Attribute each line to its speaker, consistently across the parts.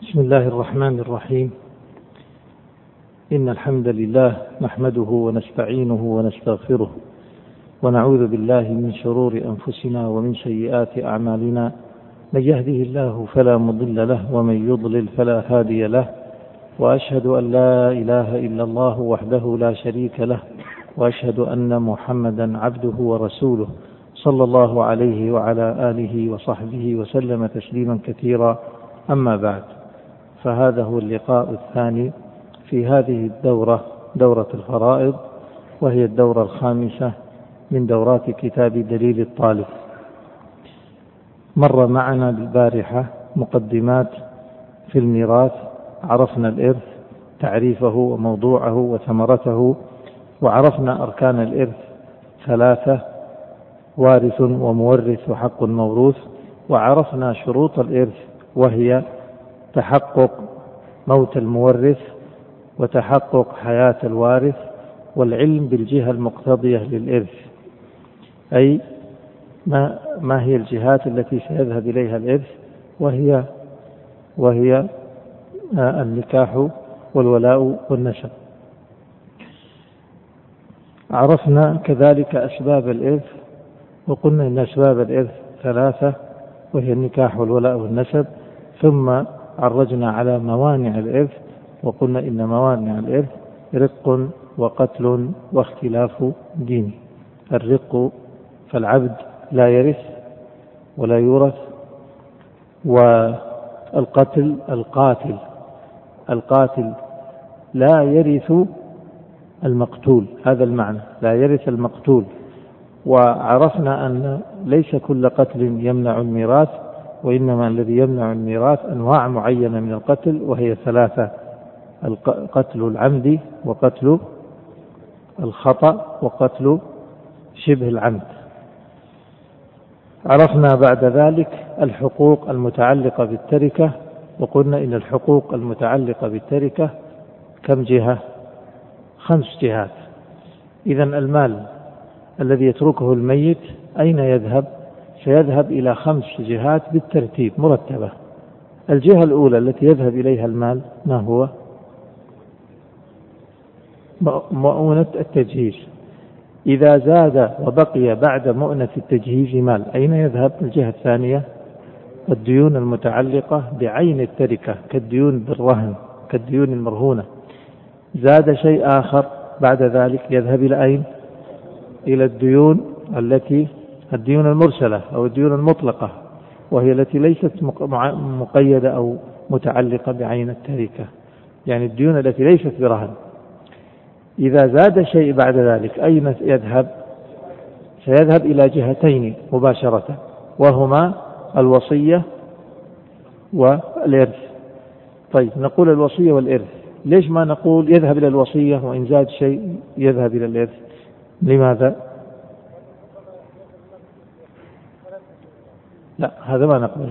Speaker 1: بسم الله الرحمن الرحيم. إن الحمد لله نحمده ونستعينه ونستغفره ونعوذ بالله من شرور أنفسنا ومن سيئات أعمالنا، من يهده الله فلا مضل له ومن يضلل فلا هادي له، وأشهد أن لا إله إلا الله وحده لا شريك له، وأشهد أن محمدا عبده ورسوله صلى الله عليه وعلى آله وصحبه وسلم تسليما كثيرا. أما بعد، فهذا هو اللقاء الثاني في هذه الدورة، دورة الفرائض، وهي الدورة الخامسة من دورات كتاب دليل الطالب. مر معنا بالبارحة مقدمات في الميراث، عرفنا الإرث، تعريفه وموضوعه وثمرته، وعرفنا أركان الإرث ثلاثة: وارث ومورث وحق موروث. وعرفنا شروط الإرث، وهي تحقق موت المورث، وتحقق حياة الوارث، والعلم بالجهة المقتضية للإرث، أي ما هي الجهات التي سيذهب إليها الإرث، وهي النكاح والولاء والنسب. عرفنا كذلك أسباب الإرث، وقلنا إن أسباب الإرث ثلاثة، وهي النكاح والولاء والنسب. ثم عرجنا على موانع الإرث، وقلنا إن موانع الإرث رق وقتل واختلاف ديني. الرق فالعبد لا يرث ولا يورث، والقتل القاتل لا يرث المقتول، هذا المعنى، لا يرث المقتول. وعرفنا أن ليس كل قتل يمنع الميراث، وإنما الذي يمنع الميراث أنواع معينة من القتل، وهي ثلاثة: قتل العمد، وقتل الخطأ، وقتل شبه العمد. عرفنا بعد ذلك الحقوق المتعلقة بالتركة، وقلنا إن الحقوق المتعلقة بالتركة كم جهة؟ 5 جهات. إذن المال الذي يتركه الميت أين يذهب؟ سيذهب إلى 5 جهات بالترتيب مرتبة. الجهة الأولى التي يذهب إليها المال ما هو؟ مؤونة التجهيز. إذا زاد وبقي بعد مؤونة التجهيز مال، أين يذهب؟ الجهة الثانية الديون المتعلقة بعين التركة، كالديون بالرهن، كالديون المرهونة. زاد شيء آخر بعد ذلك يذهب إلى أين؟ إلى الديون الديون المرسلة أو الديون المطلقة، وهي التي ليست مقيدة أو متعلقة بعين التركة، يعني الديون التي ليست برهن. إذا زاد شيء بعد ذلك أين يذهب؟ سيذهب إلى جهتين مباشرة، وهما الوصية والإرث. طيب، نقول الوصية والإرث، ليش ما نقول يذهب إلى الوصية وإن زاد شيء يذهب إلى الإرث؟ لماذا؟ لا، هذا ما نقوله.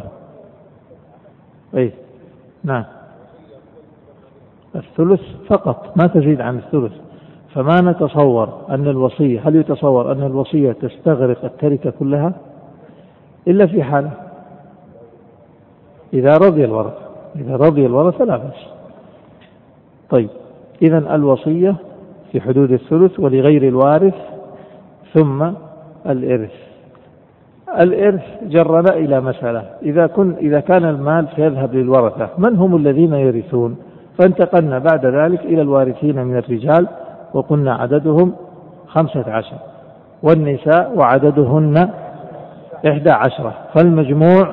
Speaker 1: نعم، الثلث فقط، ما تزيد عن الثلث. فما نتصور أن الوصية، هل يتصور أن الوصية تستغرق التركة كلها؟ إلا في حالة إذا رضي الورثة لا بأس. طيب، إذن الوصية في حدود الثلث ولغير الوارث. ثم الإرث جرنا إلى مسألة: إذا كان المال سيذهب للورثة، من هم الذين يرثون؟ فانتقلنا بعد ذلك إلى الوارثين من الرجال، وقلنا عددهم 15، والنساء وعددهن 11، فالمجموع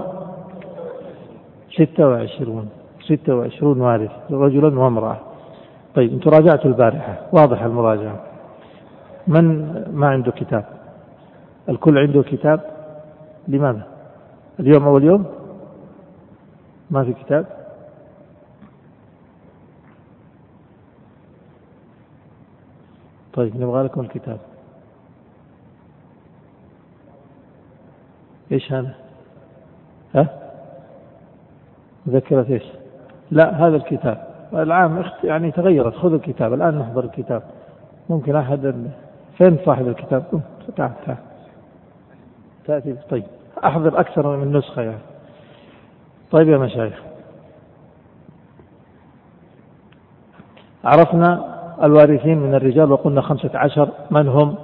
Speaker 1: 26 وارث، رجلا وامرأة. طيب، انتم راجعتوا البارحة، واضح المراجعة. من ما عنده كتاب؟ الكل عنده كتاب؟ لماذا؟ اليوم أول يوم ما في كتاب؟ طيب، نبغى لكم الكتاب. إيش هذا؟ مذكرة إيش؟ لا، هذا الكتاب العام يعني تغيرت. خذ الكتاب الآن، نحضر الكتاب. ممكن أحد، فين صاحب الكتاب؟ تعال تأتي. طيب، أحضر أكثر من نسخة يعني. طيب يا مشايخ، عرفنا الوارثين من الرجال وقلنا 15. من هم؟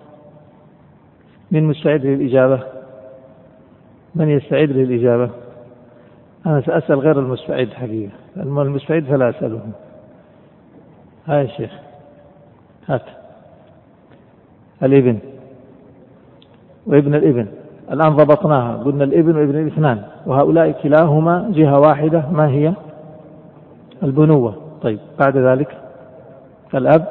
Speaker 1: من مستعد للإجابة؟ من يستعد للإجابة؟ أنا سأسأل غير المستعد حقيقة، المستعد فلا أسأله. هاي يا شيخ هات. الابن وابن الابن، الآن ضبطناها، قلنا الابن وابن الاثنان، وهؤلاء كلاهما جهة واحدة، ما هي؟ البنوة. طيب بعد ذلك الأب،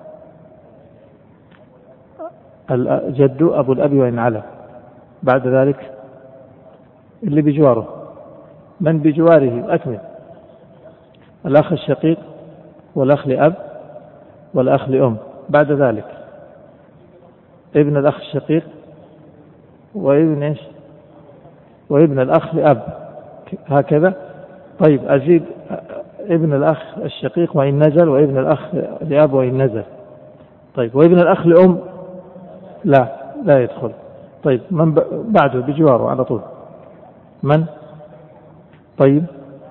Speaker 1: الجد أبو الأب وإن على. بعد ذلك اللي بجواره، من بجواره أكمل. الأخ الشقيق والأخ لأب والأخ لأم. بعد ذلك ابن الأخ الشقيق وابن إيش؟ وابن الأخ لأب، هكذا. طيب أزيد ابن الأخ الشقيق وإن نزل، وابن الأخ لأب وإن نزل. طيب وابن الأخ لأم لا يدخل. طيب من بعده بجواره على طول؟ من؟ طيب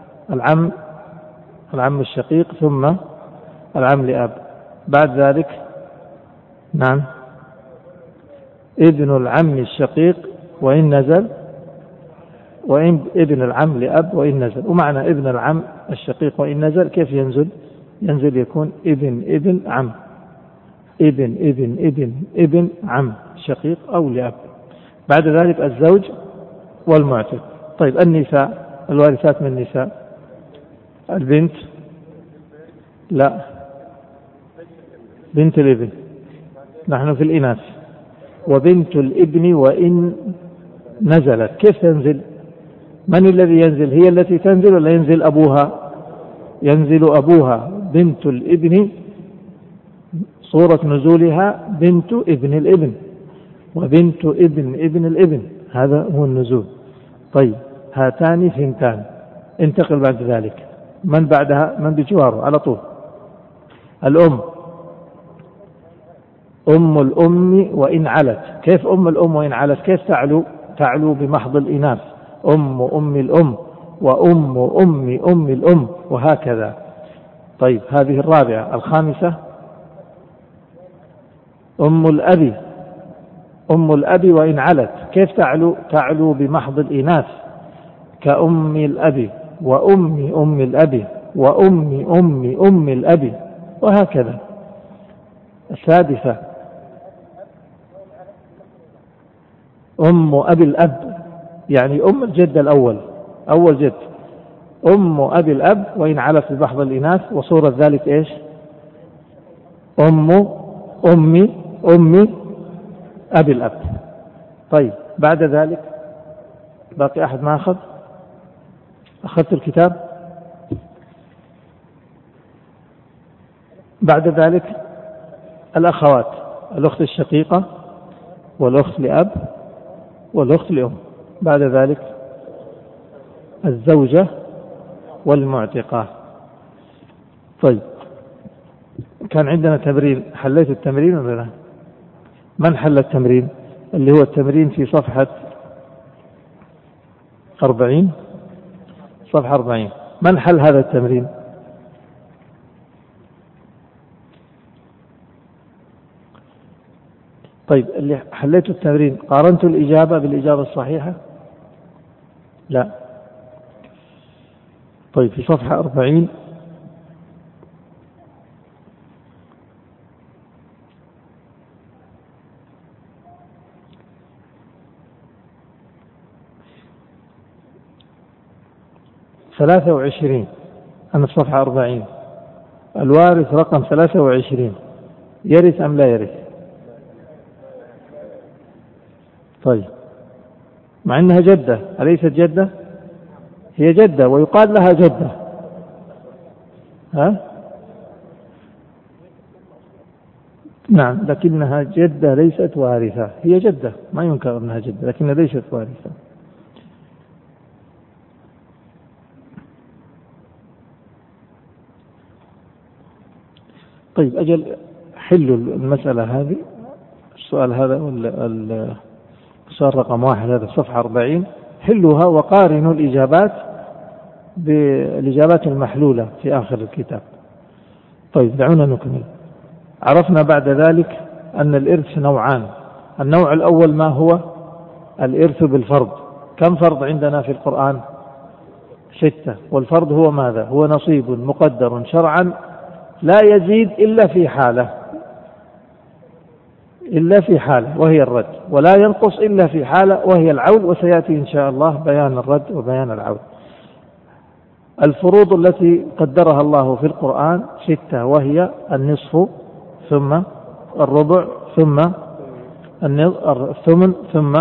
Speaker 1: العم الشقيق ثم العم لأب. بعد ذلك نعم ابن العم الشقيق وإن نزل، وإن ابن العم لأب وإن نزل. ومعنى ابن العم الشقيق وإن نزل كيف ينزل؟ ينزل يكون ابن عم، ابن عم شقيق أو لأب. بعد ذلك الزوج والمعتق. طيب النساء، الوارثات من النساء، البنت لا، بنت الابن، نحن في الإناث. وبنت الابن وإن نزلت، كيف تنزل؟ من الذي ينزل؟ هي التي تنزل ولا ينزل أبوها؟ ينزل أبوها. بنت الابن صورة نزولها بنت ابن الابن، وبنت ابن الابن، هذا هو النزول. طيب هاتان ثنتان. انتقل بعد ذلك من بعدها؟ من بجواره على طول؟ الأم، أم الأم وإن علت. كيف أم الأم وإن علت؟ كيف تعلو بمحض الإناث. أم الأم وأم الأم، وهكذا. طيب هذه الرابعة. الخامسة أم الأب وإن علت. كيف تعلو بمحض الإناث، كأم الأب وأم الأب وأم الأب، وهكذا. السادسة أم أبي الأب، يعني أم الجد الأول، أول جد، أم أبي الأب وإن علت بمحض الإناث، وصورة ذلك إيش؟ أمي أبي الأب. طيب بعد ذلك باقي أحد ما أخذت الكتاب؟ بعد ذلك الأخوات، الأخت الشقيقة والأخت لأب والأخت لأم. بعد ذلك الزوجة والمعتقة. طيب كان عندنا تمرين، حليت التمرين ولا لا؟ من حل التمرين؟ اللي هو التمرين في صفحة 40. صفحة 40. من حل هذا التمرين؟ طيب اللي حليت التمرين قارنت الإجابة بالإجابة الصحيحة؟ لا. طيب في صفحة 40 23. أنا في صفحة 40. الوارث رقم 23 يرث أم لا يرث؟ طيب مع أنها جدة، أليست جدة؟ هي جدة ويقال لها جدة. نعم، لكنها جدة ليست وارثة. هي جدة ما ينكر أنها جدة، لكنها ليست وارثة. طيب أجل حلوا المسألة هذه، السؤال هذا السؤال رقم 1 هذا في صفحة 40. حلوها وقارنوا الإجابات بالإجابات المحلولة في آخر الكتاب. طيب دعونا نكمل. عرفنا بعد ذلك أن الإرث نوعان. النوع الأول ما هو الإرث بالفرض. كم فرض عندنا في القرآن؟ 6. والفرض هو ماذا؟ هو نصيب مقدر شرعا لا يزيد إلا في حالة وهي الرد، ولا ينقص إلا في حالة وهي العول، وسيأتي إن شاء الله بيان الرد وبيان العول. الفروض التي قدرها الله في القرآن 6، وهي النصف ثم الربع ثم الثمن ثم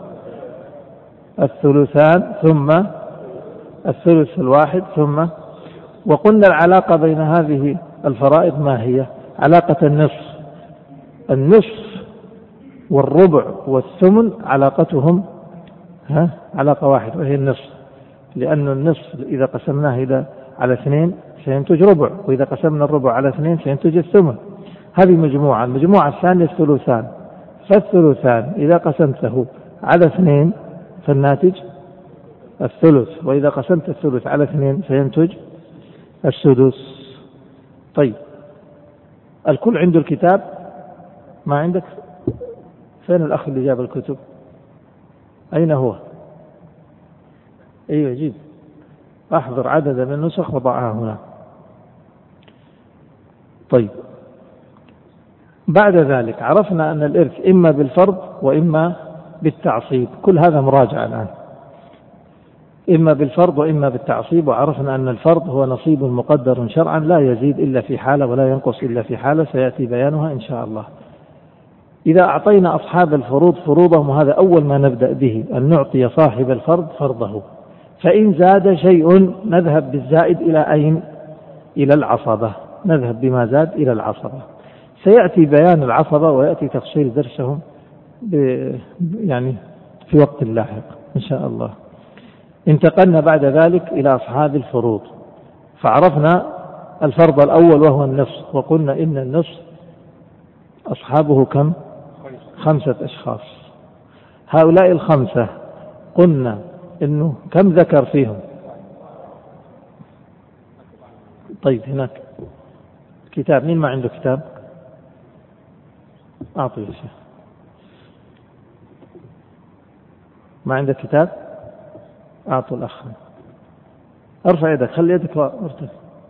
Speaker 1: الثلثان ثم الثلث الواحد ثم. وقلنا العلاقة بين هذه الفرائض ما هي؟ علاقة النصف والربع والثمن علاقتهم علاقة واحدة، وهي النصف، لأن النصف إذا قسمناه على 2 سينتج ربع، وإذا قسمنا الربع على 2 سينتج الثمن. هذه مجموعة. المجموعة الثانية الثلثان، فالثلثان إذا قسمته على 2 فالناتج الثلث، وإذا قسمت الثلث على 2 سينتج السدس. طيب الكل عنده الكتاب؟ ما عندك؟ فين الأخ اللي جاب الكتب؟ أين هو؟ أيوة جيب، أحضر عدد من النسخ وضعها هنا. طيب بعد ذلك عرفنا أن الإرث إما بالفرض وإما بالتعصيب. كل هذا مراجعة الآن، إما بالفرض وإما بالتعصيب. وعرفنا أن الفرض هو نصيب مقدر شرعا لا يزيد إلا في حالة ولا ينقص إلا في حالة، سيأتي بيانها إن شاء الله. إذا أعطينا أصحاب الفروض فروضهم، وهذا أول ما نبدأ به، أن نعطي صاحب الفرض فرضه. فإن زاد شيء نذهب بالزائد إلى أين؟ إلى العصبة، نذهب بما زاد إلى العصبة. سيأتي بيان العصبة ويأتي تفصيل درسهم يعني في وقت لاحق إن شاء الله. انتقلنا بعد ذلك إلى أصحاب الفروض، فعرفنا الفرض الأول وهو النصف، وقلنا إن النصف أصحابه كم؟ 5 أشخاص. هؤلاء ال5 قلنا إنه كم ذكر فيهم؟ طيب هناك كتاب، مين ما عنده كتاب؟ أعطيه يا شيخ. ما عندك كتاب؟ أعطوا الأخ. ارفع يدك، خلي يدك مرتفع.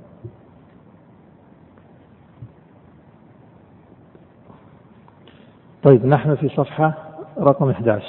Speaker 1: طيب نحن في صفحة رقم 11.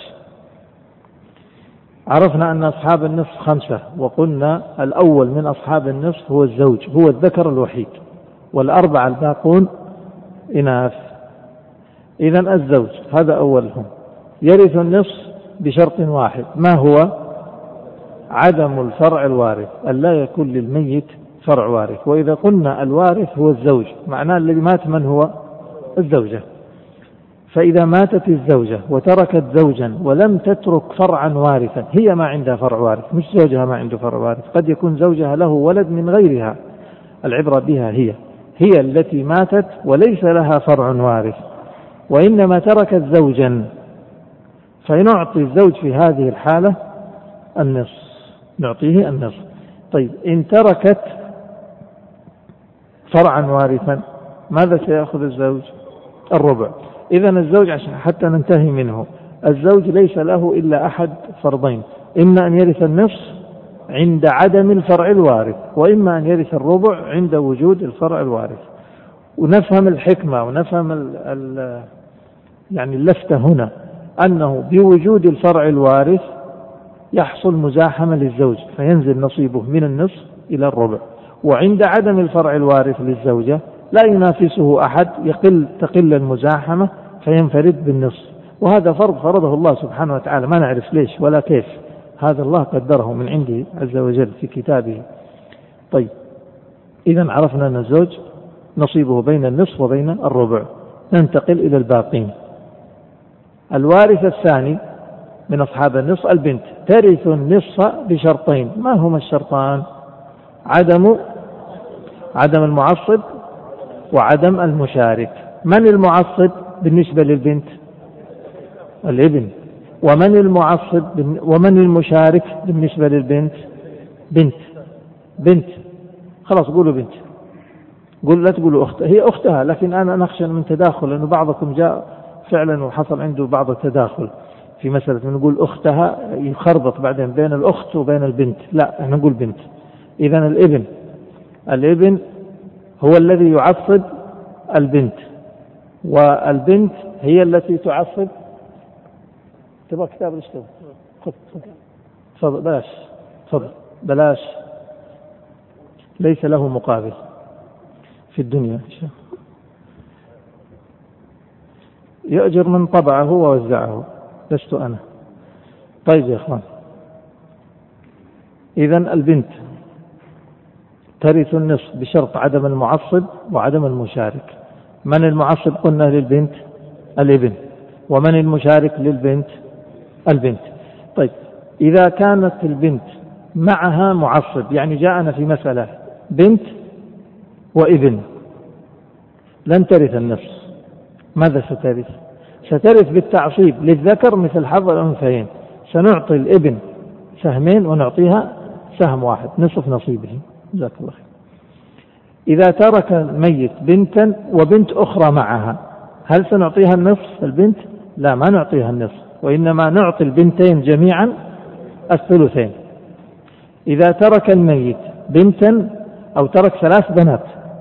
Speaker 1: عرفنا أن أصحاب النصف 5، وقلنا الأول من أصحاب النصف هو الزوج، هو الذكر الوحيد، وال4 الباقون إناث. إذن الزوج هذا أولهم، يرث النصف بشرط واحد، ما هو؟ عدم الفرع الوارث، أن لا يكون للميت فرع وارث. وإذا قلنا الوارث هو الزوج، معناه الذي مات من هو؟ الزوجة. فإذا ماتت الزوجة وتركت زوجا ولم تترك فرعا وارثا، هي ما عندها فرع وارث، مش زوجها ما عنده فرع وارث. قد يكون زوجها له ولد من غيرها، العبرة بها هي التي ماتت وليس لها فرع وارث، وإنما تركت زوجا، فنعطي الزوج في هذه الحالة النصف، نعطيه النصف. طيب إن تركت فرعا وارثا ماذا سيأخذ الزوج؟ الربع. إذن الزوج حتى ننتهي منه، الزوج ليس له إلا أحد فرضين، إما أن يرث النصف عند عدم الفرع الوارث، وإما أن يرث الربع عند وجود الفرع الوارث. ونفهم الحكمة ونفهم يعني اللفتة هنا، أنه بوجود الفرع الوارث يحصل مزاحمة للزوج فينزل نصيبه من النصف إلى الربع، وعند عدم الفرع الوارث للزوجة لا ينافسه أحد، تقل المزاحمة فينفرد بالنصف. وهذا فرض فرضه الله سبحانه وتعالى، ما نعرف ليش ولا كيف، هذا الله قدره من عنده عز وجل في كتابه. طيب إذن عرفنا أن الزوج نصيبه بين النصف وبين الربع. ننتقل إلى الباقين. الوارث الثاني من أصحاب النصف البنت، ترث النصف بشرطين، ما هما الشرطان؟ عدم المعصب وعدم المشارك. من المعصب بالنسبة للبنت؟ الابن. ومن المشارك بالنسبة للبنت؟ بنت. خلاص قولوا بنت. قل لا تقول أختها، هي أختها، لكن أنا نخشى من تداخل، لأنه بعضكم جاء فعلا وحصل عنده بعض التداخل في مسألة نقول أختها يخربط بعدين بين الأخت وبين البنت. لا، احنا نقول بنت. إذن الابن هو الذي يعصب البنت، والبنت هي التي تعصب. تبغى كتاب الاشتغل؟ تفضل. بلاش، ليس له مقابل في الدنيا، يأجر من طبعه ووزعه، لست أنا. طيب يا أخوان، إذن البنت ترث النصف بشرط عدم المعصب وعدم المشارك. من المعصب قلنا للبنت؟ الابن. ومن المشارك للبنت؟ البنت. طيب إذا كانت البنت معها معصب، يعني جاءنا في مسألة بنت وابن، لن ترث النصف. ماذا سترث؟ سترث بالتعصيب للذكر مثل حظ الأنثيين. سنعطي الابن سهمين ونعطيها سهم واحد، نصف نصيبه. جزاك الله خير. إذا ترك الميت بنتا وبنت أخرى معها، هل سنعطيها النصف البنت؟ لا، ما نعطيها النصف، وإنما نعطي البنتين جميعا الثلثين. إذا ترك الميت بنتا أو ترك 3 بنات،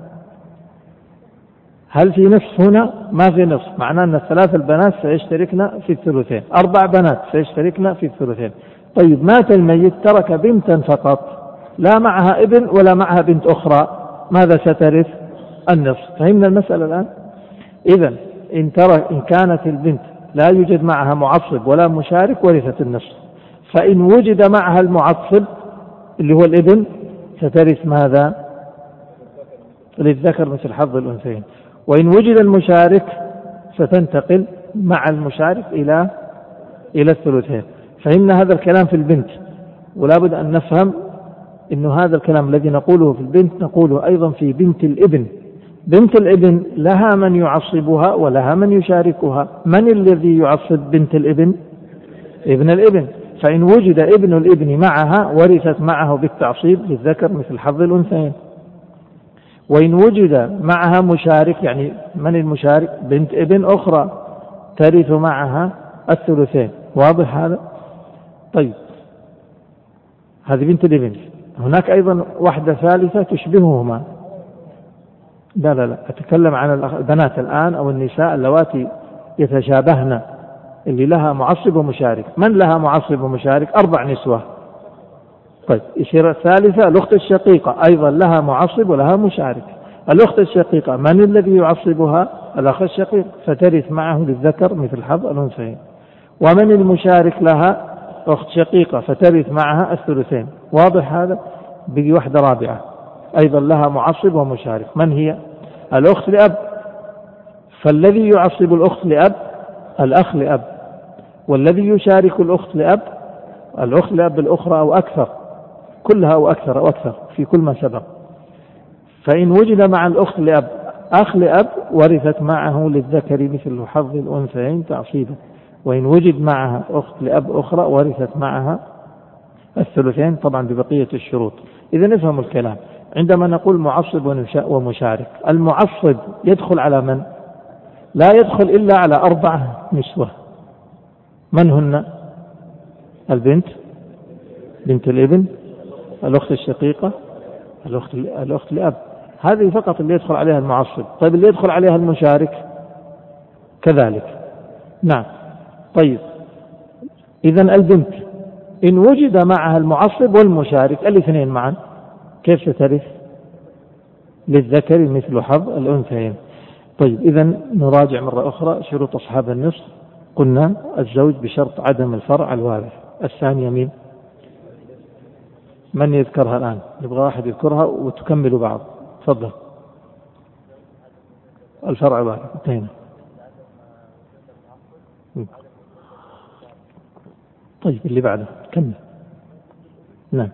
Speaker 1: هل في نصف هنا؟ ما في نصف، معناه أن 3 البنات سيشتركن في الثلثين، 4 بنات سيشتركن في الثلثين. طيب مات الميت ترك بنتا فقط، لا معها ابن ولا معها بنت أخرى، ماذا سترث؟ النصف. فهمنا المسألة الآن؟ إذن إن كانت البنت لا يوجد معها معصب ولا مشارك ورثت النصف. فإن وجد معها المعصب اللي هو الابن سترث ماذا؟ للذكر مثل حظ الأنثيين. وإن وجد المشارك ستنتقل مع المشارك إلى الثلثين. فهمنا هذا الكلام في البنت، ولا بد أن نفهم إنه هذا الكلام الذي نقوله في البنت نقوله أيضا في بنت الابن. بنت الابن لها من يعصبها ولها من يشاركها. من الذي يعصب بنت الابن؟ ابن الابن. فإن وجد ابن الابن معها ورثت معه بالتعصيب للذكر مثل حظ الأنثيين. وإن وجد معها مشارك، يعني من المشارك؟ بنت ابن أخرى ترث معها الثلثين. واضح هذا؟ طيب هذه بنت الابن. هناك أيضا واحدة ثالثة تشبههما. لا أتكلم عن البنات الآن أو النساء اللواتي يتشابهن، اللي لها معصب ومشارك. من لها معصب ومشارك؟ 4 نسوة. طيب يصير الثالثة الأخت الشقيقة، أيضا لها معصب ولها مشارك. الأخت الشقيقة من الذي يعصبها؟ الأخ الشقيق، فترث معه للذكر مثل حظ الأنثيين. ومن المشارك لها؟ أخت شقيقة، فترث معها الثلثين. واضح هذا؟ بقي واحدة رابعة أيضا لها معصب ومشارك. من هي؟ الأخت لأب. فالذي يعصب الأخت لأب الأخ لأب، والذي يشارك الأخت لأب الأخت لأب الأخرى أو أكثر، كلها أو أكثر في كل ما سبق. فإن وجد مع الأخت لأب أخ لأب ورثت معه للذكر مثل حظ الأنثيين تعصيبا. وإن وجد معها أخت لأب أخرى ورثت معها الثلثين، طبعا ببقية الشروط. إذا نفهم الكلام. عندما نقول معصب ومشارك، المعصب يدخل على من؟ لا يدخل إلا على 4 نسوة. من هن؟ البنت، بنت الابن، الأخت الشقيقة، الأخت لأب. هذه فقط اللي يدخل عليها المعصب. طيب اللي يدخل عليها المشارك كذلك. نعم. طيب إذن البنت إن وجد معها المعصب والمشارك الاثنين معا، كيف سترث؟ للذكر مثل حظ الأنثيين. طيب إذن نراجع مرة أخرى شروط أصحاب النصف. قلنا الزوج بشرط عدم الفرع الوارث. الثانية مين؟ من يذكرها الآن؟ نبغى واحد يذكرها وتكملوا بعض. تفضل. الفرع الوارث. انتهينا. طيب اللي بعده كمل. نعم.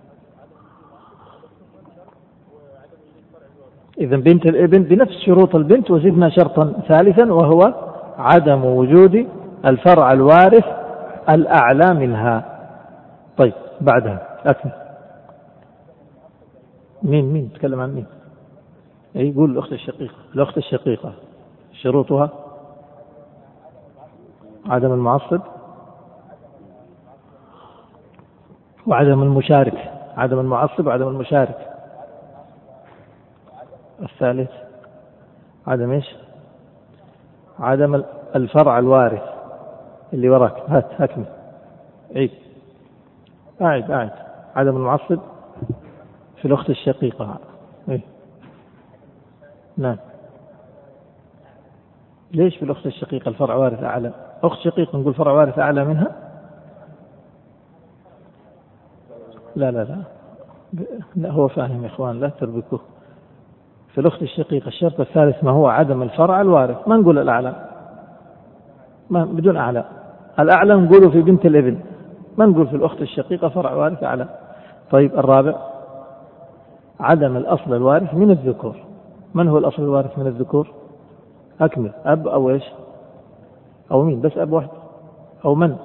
Speaker 1: إذن بنت الابن بنفس شروط البنت، وزدنا شرطا ثالثا وهو عدم وجود الفرع الوارث الأعلى منها. طيب بعدها أكمل. مين تكلم عن مين؟ يقول الأخت الشقيقة شروطها عدم المعصب وعدم المشارك. عدم المعصب وعدم المشارك. الثالث عدم إيش؟ عدم الفرع الوارث اللي وراك. هاتني عيد. أعد. عدم المعصب في الأخت الشقيقة. إيه؟ نعم. ليش في الأخت الشقيقة الفرع وارث أعلى؟ أخت شقيقة نقول فرع وارث أعلى منها؟ لا هو فاهم يا إخوان، لا تربكوه. في الأخت الشقيقة الشرط الثالث ما هو عدم الفرع الوارث. ما نقول الأعلى، ما بدون أعلى. الأعلى نقوله في بنت الابن، ما نقول في الأخت الشقيقة فرع وارث أعلى. طيب الرابع عدم الأصل الوارث من الذكور. من هو الأصل الوارث من الذكور؟ أكمل. أب أو إيش أو مين؟ بس أب واحد أو من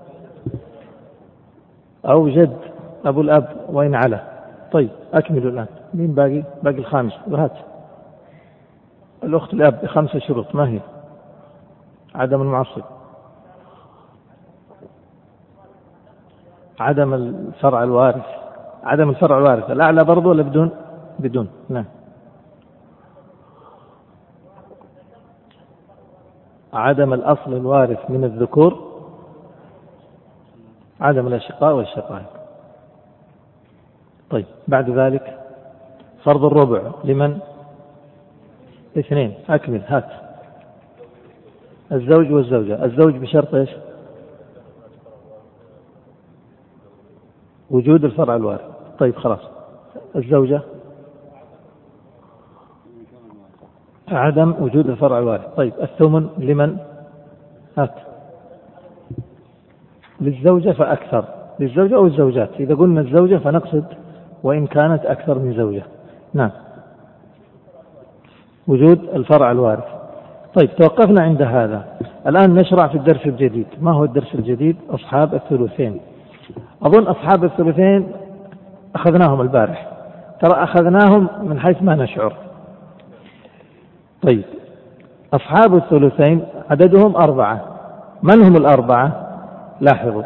Speaker 1: أو جد أبو الأب وإن على. طيب أكمل الآن. مين باقي الخامس؟ وهات الأخت الأب 5 شروط. ما هي؟ عدم المعصب، عدم الفرع الوارث. عدم الفرع الوارث الأعلى برضو ولا بدون؟ نعم. عدم الأصل الوارث من الذكور، عدم الأشقاء والشقائق. طيب بعد ذلك فرض الربع لمن؟ 2. أكمل. هات الزوج والزوجة. الزوج بشرط إيش؟ وجود الفرع الوارث. طيب خلاص. الزوجة عدم وجود الفرع الوارث. طيب الثمن لمن؟ هات للزوجة فأكثر. للزوجة أو الزوجات. إذا قلنا الزوجة فنقصد وإن كانت أكثر من زوجة. نعم. وجود الفرع الوارث. طيب توقفنا عند هذا. الآن نشرع في الدرس الجديد. ما هو الدرس الجديد؟ أصحاب الثلثين. أظن أصحاب الثلثين أخذناهم البارح، ترى أخذناهم من حيث ما نشعر. طيب أصحاب الثلثين عددهم 4. من هم ال4؟ لاحظوا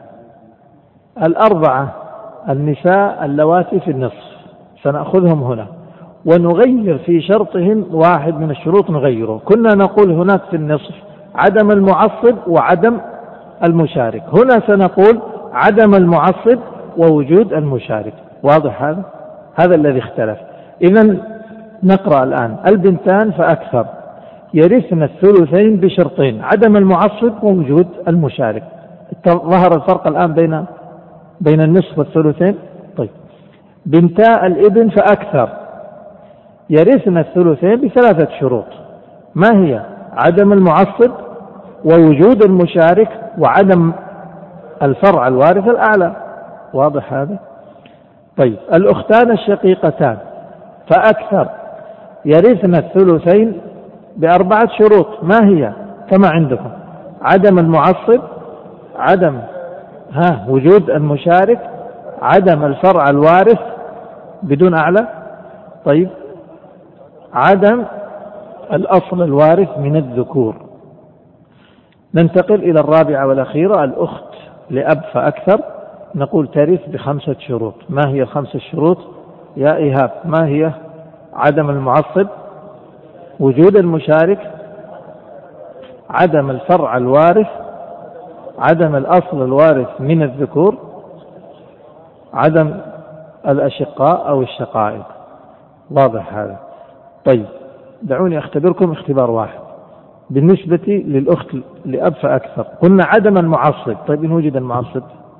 Speaker 1: 4 النساء اللواتي في النصف، سنأخذهم هنا ونغير في شرطهم واحد من الشروط نغيره. كنا نقول هناك في النصف عدم المعصب وعدم المشارك، هنا سنقول عدم المعصب ووجود المشارك. واضح هذا الذي اختلف. إذن نقرأ الآن. البنتان فأكثر يرثن الثلثين بشرطين: عدم المعصب ووجود المشارك. ظهر الفرق الآن بين النصف والثلثين. طيب بنتا الابن فأكثر يرثن الثلثين ب3 شروط. ما هي؟ عدم المعصب ووجود المشارك وعدم الفرع الوارث الأعلى. واضح هذا؟ طيب الأختان الشقيقتان فأكثر يرثن الثلثين ب4 شروط. ما هي كما عندكم؟ عدم المعصب، عدم وجود المشارك، عدم الفرع الوارث بدون أعلى. طيب عدم الأصل الوارث من الذكور. ننتقل إلى الرابعة والأخيرة. الأخت لأب فأكثر نقول ترث ب5 شروط. ما هي ال5 شروط يا إيهاب؟ ما هي؟ عدم المعصب، وجود المشارك، عدم الفرع الوارث، عدم الأصل الوارث من الذكور، عدم الأشقاء أو الشقائق. واضح هذا؟ طيب دعوني أختبركم اختبار واحد بالنسبة للأخت لأب فأكثر. قلنا عدم المعصب. طيب إن وجد المعصب،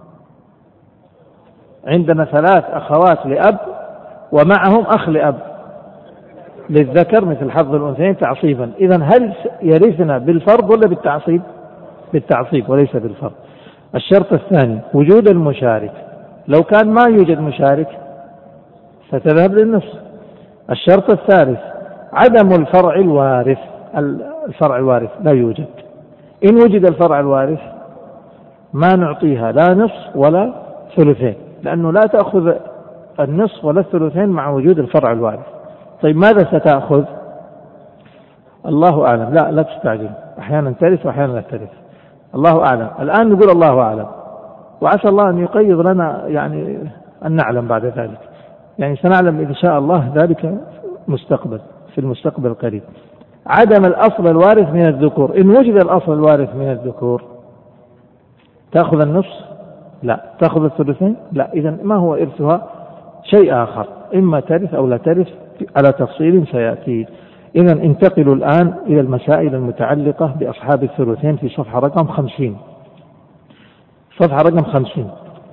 Speaker 1: عندنا 3 أخوات لأب ومعهم أخ لأب للذكر مثل حظ الأنثيين تعصيبا. إذن هل يرثنا بالفرض ولا بالتعصيب؟ بالتعصيب وليس بالفرض. الشرط الثاني وجود المشارك. لو كان ما يوجد مشارك ستذهب للنصف. الشرط الثالث عدم الفرع الوارث. الفرع الوارث لا يوجد. إن وجد الفرع الوارث ما نعطيها لا نصف ولا ثلثين، لأنه لا تأخذ النصف ولا الثلثين مع وجود الفرع الوارث. طيب ماذا ستأخذ؟ الله أعلم. لا تستعجل، أحيانا ترث وأحيانا لا ترث. الله أعلم. الآن نقول الله أعلم، وعسى الله أن يقيض لنا يعني أن نعلم بعد ذلك، يعني سنعلم إن شاء الله ذلك في المستقبل القريب. عدم الأصل الوارث من الذكور، إن وجد الأصل الوارث من الذكور تأخذ النصف؟ لا. تأخذ الثلثين؟ لا. إذن ما هو إرثها؟ شيء آخر، إما ترث أو لا ترث على تفصيل سيأتي. إذن انتقلوا الآن إلى المسائل المتعلقة بأصحاب الثلثين في صفحة رقم 50. صفحة رقم 50.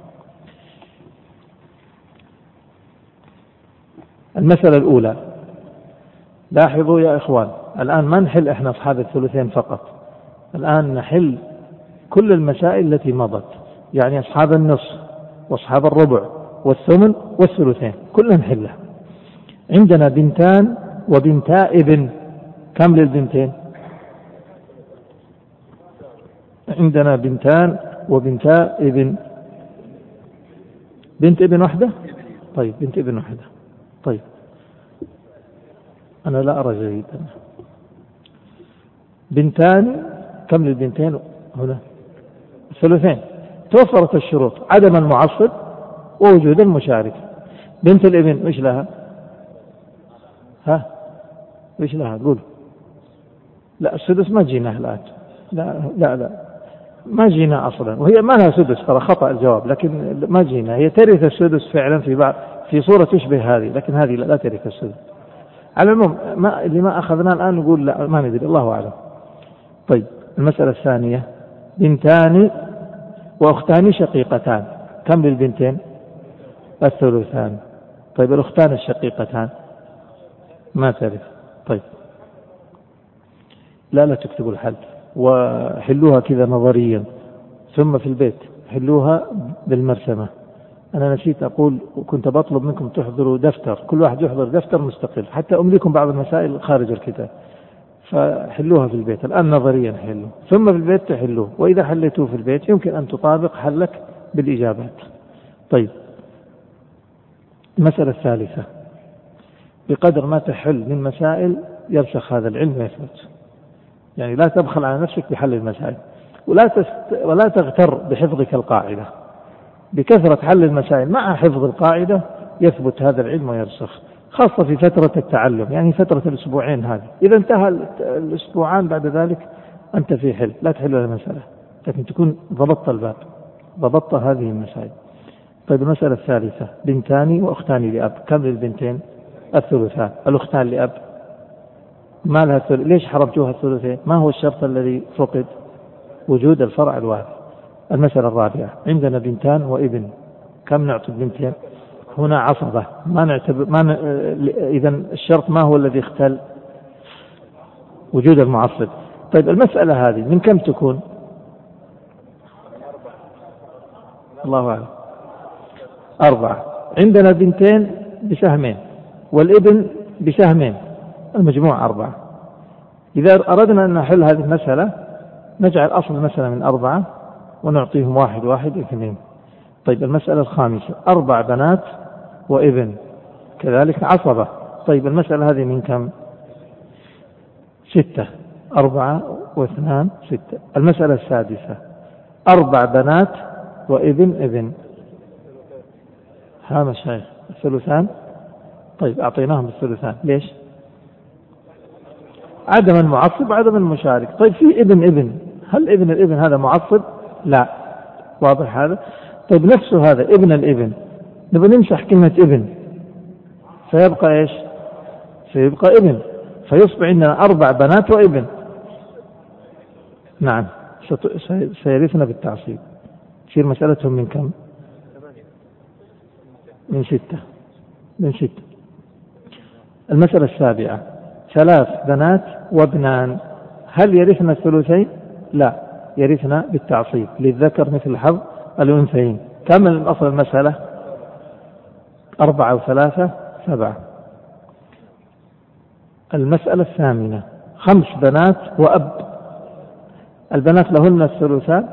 Speaker 1: المسألة الأولى، لاحظوا يا إخوان، الآن ما نحل إحنا أصحاب الثلثين فقط، الآن نحل كل المسائل التي مضت، يعني أصحاب النصف وأصحاب الربع والثمن والثلثين كلها نحلها. عندنا بنتان وبنتا ابن، كم للبنتين؟ عندنا بنتان وبنتا ابن. بنت ابن واحدة؟ طيب بنت ابن واحدة. طيب أنا لا أرى جيدا. بنتان، كم للبنتين هنا؟ ثلثين. توفرت الشروط، عدم المعصب ووجود المشارك. بنت الابن وش لها؟ وش لها؟ قول. لا السدس ما جيناه الآن. لا ما جينا أصلا، وهي ما لها سدس، ترى خطأ الجواب، لكن ما جينا. هي ترث السدس فعلا في صورة تشبه هذه، لكن هذه لا ترث السدس. على العموم اللي ما أخذنا الآن نقول لا ما ندري، الله أعلم. طيب المسألة الثانية، بنتان وأختان شقيقتان، كم للبنتين؟ الثلثان. طيب الأختان الشقيقتان ما ترث. طيب لا تكتبوا الحل، وحلوها كذا نظريا، ثم في البيت حلوها بالمرسمة. أنا نسيت أقول، وكنت بطلب منكم تحضروا دفتر، كل واحد يحضر دفتر مستقل، حتى أمليكم بعض المسائل خارج الكتاب، فحلوها في البيت الآن نظريا حلوا، ثم في البيت تحلوه، وإذا حليتوه في البيت يمكن أن تطابق حلك بالإجابات. طيب المسألة الثالثة، بقدر ما تحل من مسائل يرسخ هذا العلم ويثبت، يعني لا تبخل على نفسك بحل المسائل، ولا تغتر بحفظك القاعدة. بكثرة حل المسائل مع حفظ القاعدة يثبت هذا العلم ويرسخ، خاصة في فترة التعلم، يعني فترة الأسبوعين هذه. إذا انتهى الأسبوعان بعد ذلك أنت في حل، لا تحل المسألة، لكن تكون ضبطت الباب، ضبطت هذه المسائل. طيب المسألة الثالثة، بنتان وأختان لأب، كم للبنتين؟ الثلثان. الأختان لأب ما لها ليش حرمتوها الثلثين؟ ما هو الشرط الذي فقد؟ وجود الفرع الوارث. المسألة الرابعة، عندنا بنتان وابن، كم نعطي البنتين؟ هنا عصبة، ما نعتبر إذا الشرط ما هو الذي اختل؟ وجود المعصب. طيب المسألة هذه من كم تكون؟ الله أعلم. 4. عندنا بنتين بسهمين والابن بسهمين، المجموع 4. إذا أردنا أن نحل هذه المسألة نجعل أصل المسألة من 4 ونعطيهم 1 1 2. طيب المسألة الخامسة، 4 بنات وابن، كذلك عصبة. طيب المسألة هذه من كم؟ 6. 4 و2 6. المسألة السادسة، 4 بنات وابن. ها مشايخ الثلثان. طيب أعطيناهم الثلثان، ليش؟ عدم المعصب عدم المشارك. طيب في ابن، هل ابن الابن هذا معصب؟ لا، واضح هذا. طيب نفسه هذا ابن الابن، نبغى نمسح كلمة ابن فيبقى ايش؟ سيبقى ابن، فيصبح عندنا 4 بنات وابن. نعم سيرثنا بالتعصيب. تصير مسألتهم من كم؟ من 6. المسألة السابعة، 3 بنات وابنان، هل يرثنا الثلثين؟ لا، يرثنا بالتعصيب، للذكر مثل حظ الأنثيين. كم الأصل المسألة؟ 4 و3 7. المسألة الثامنة، 5 بنات وأب، البنات لهن الثلثان؟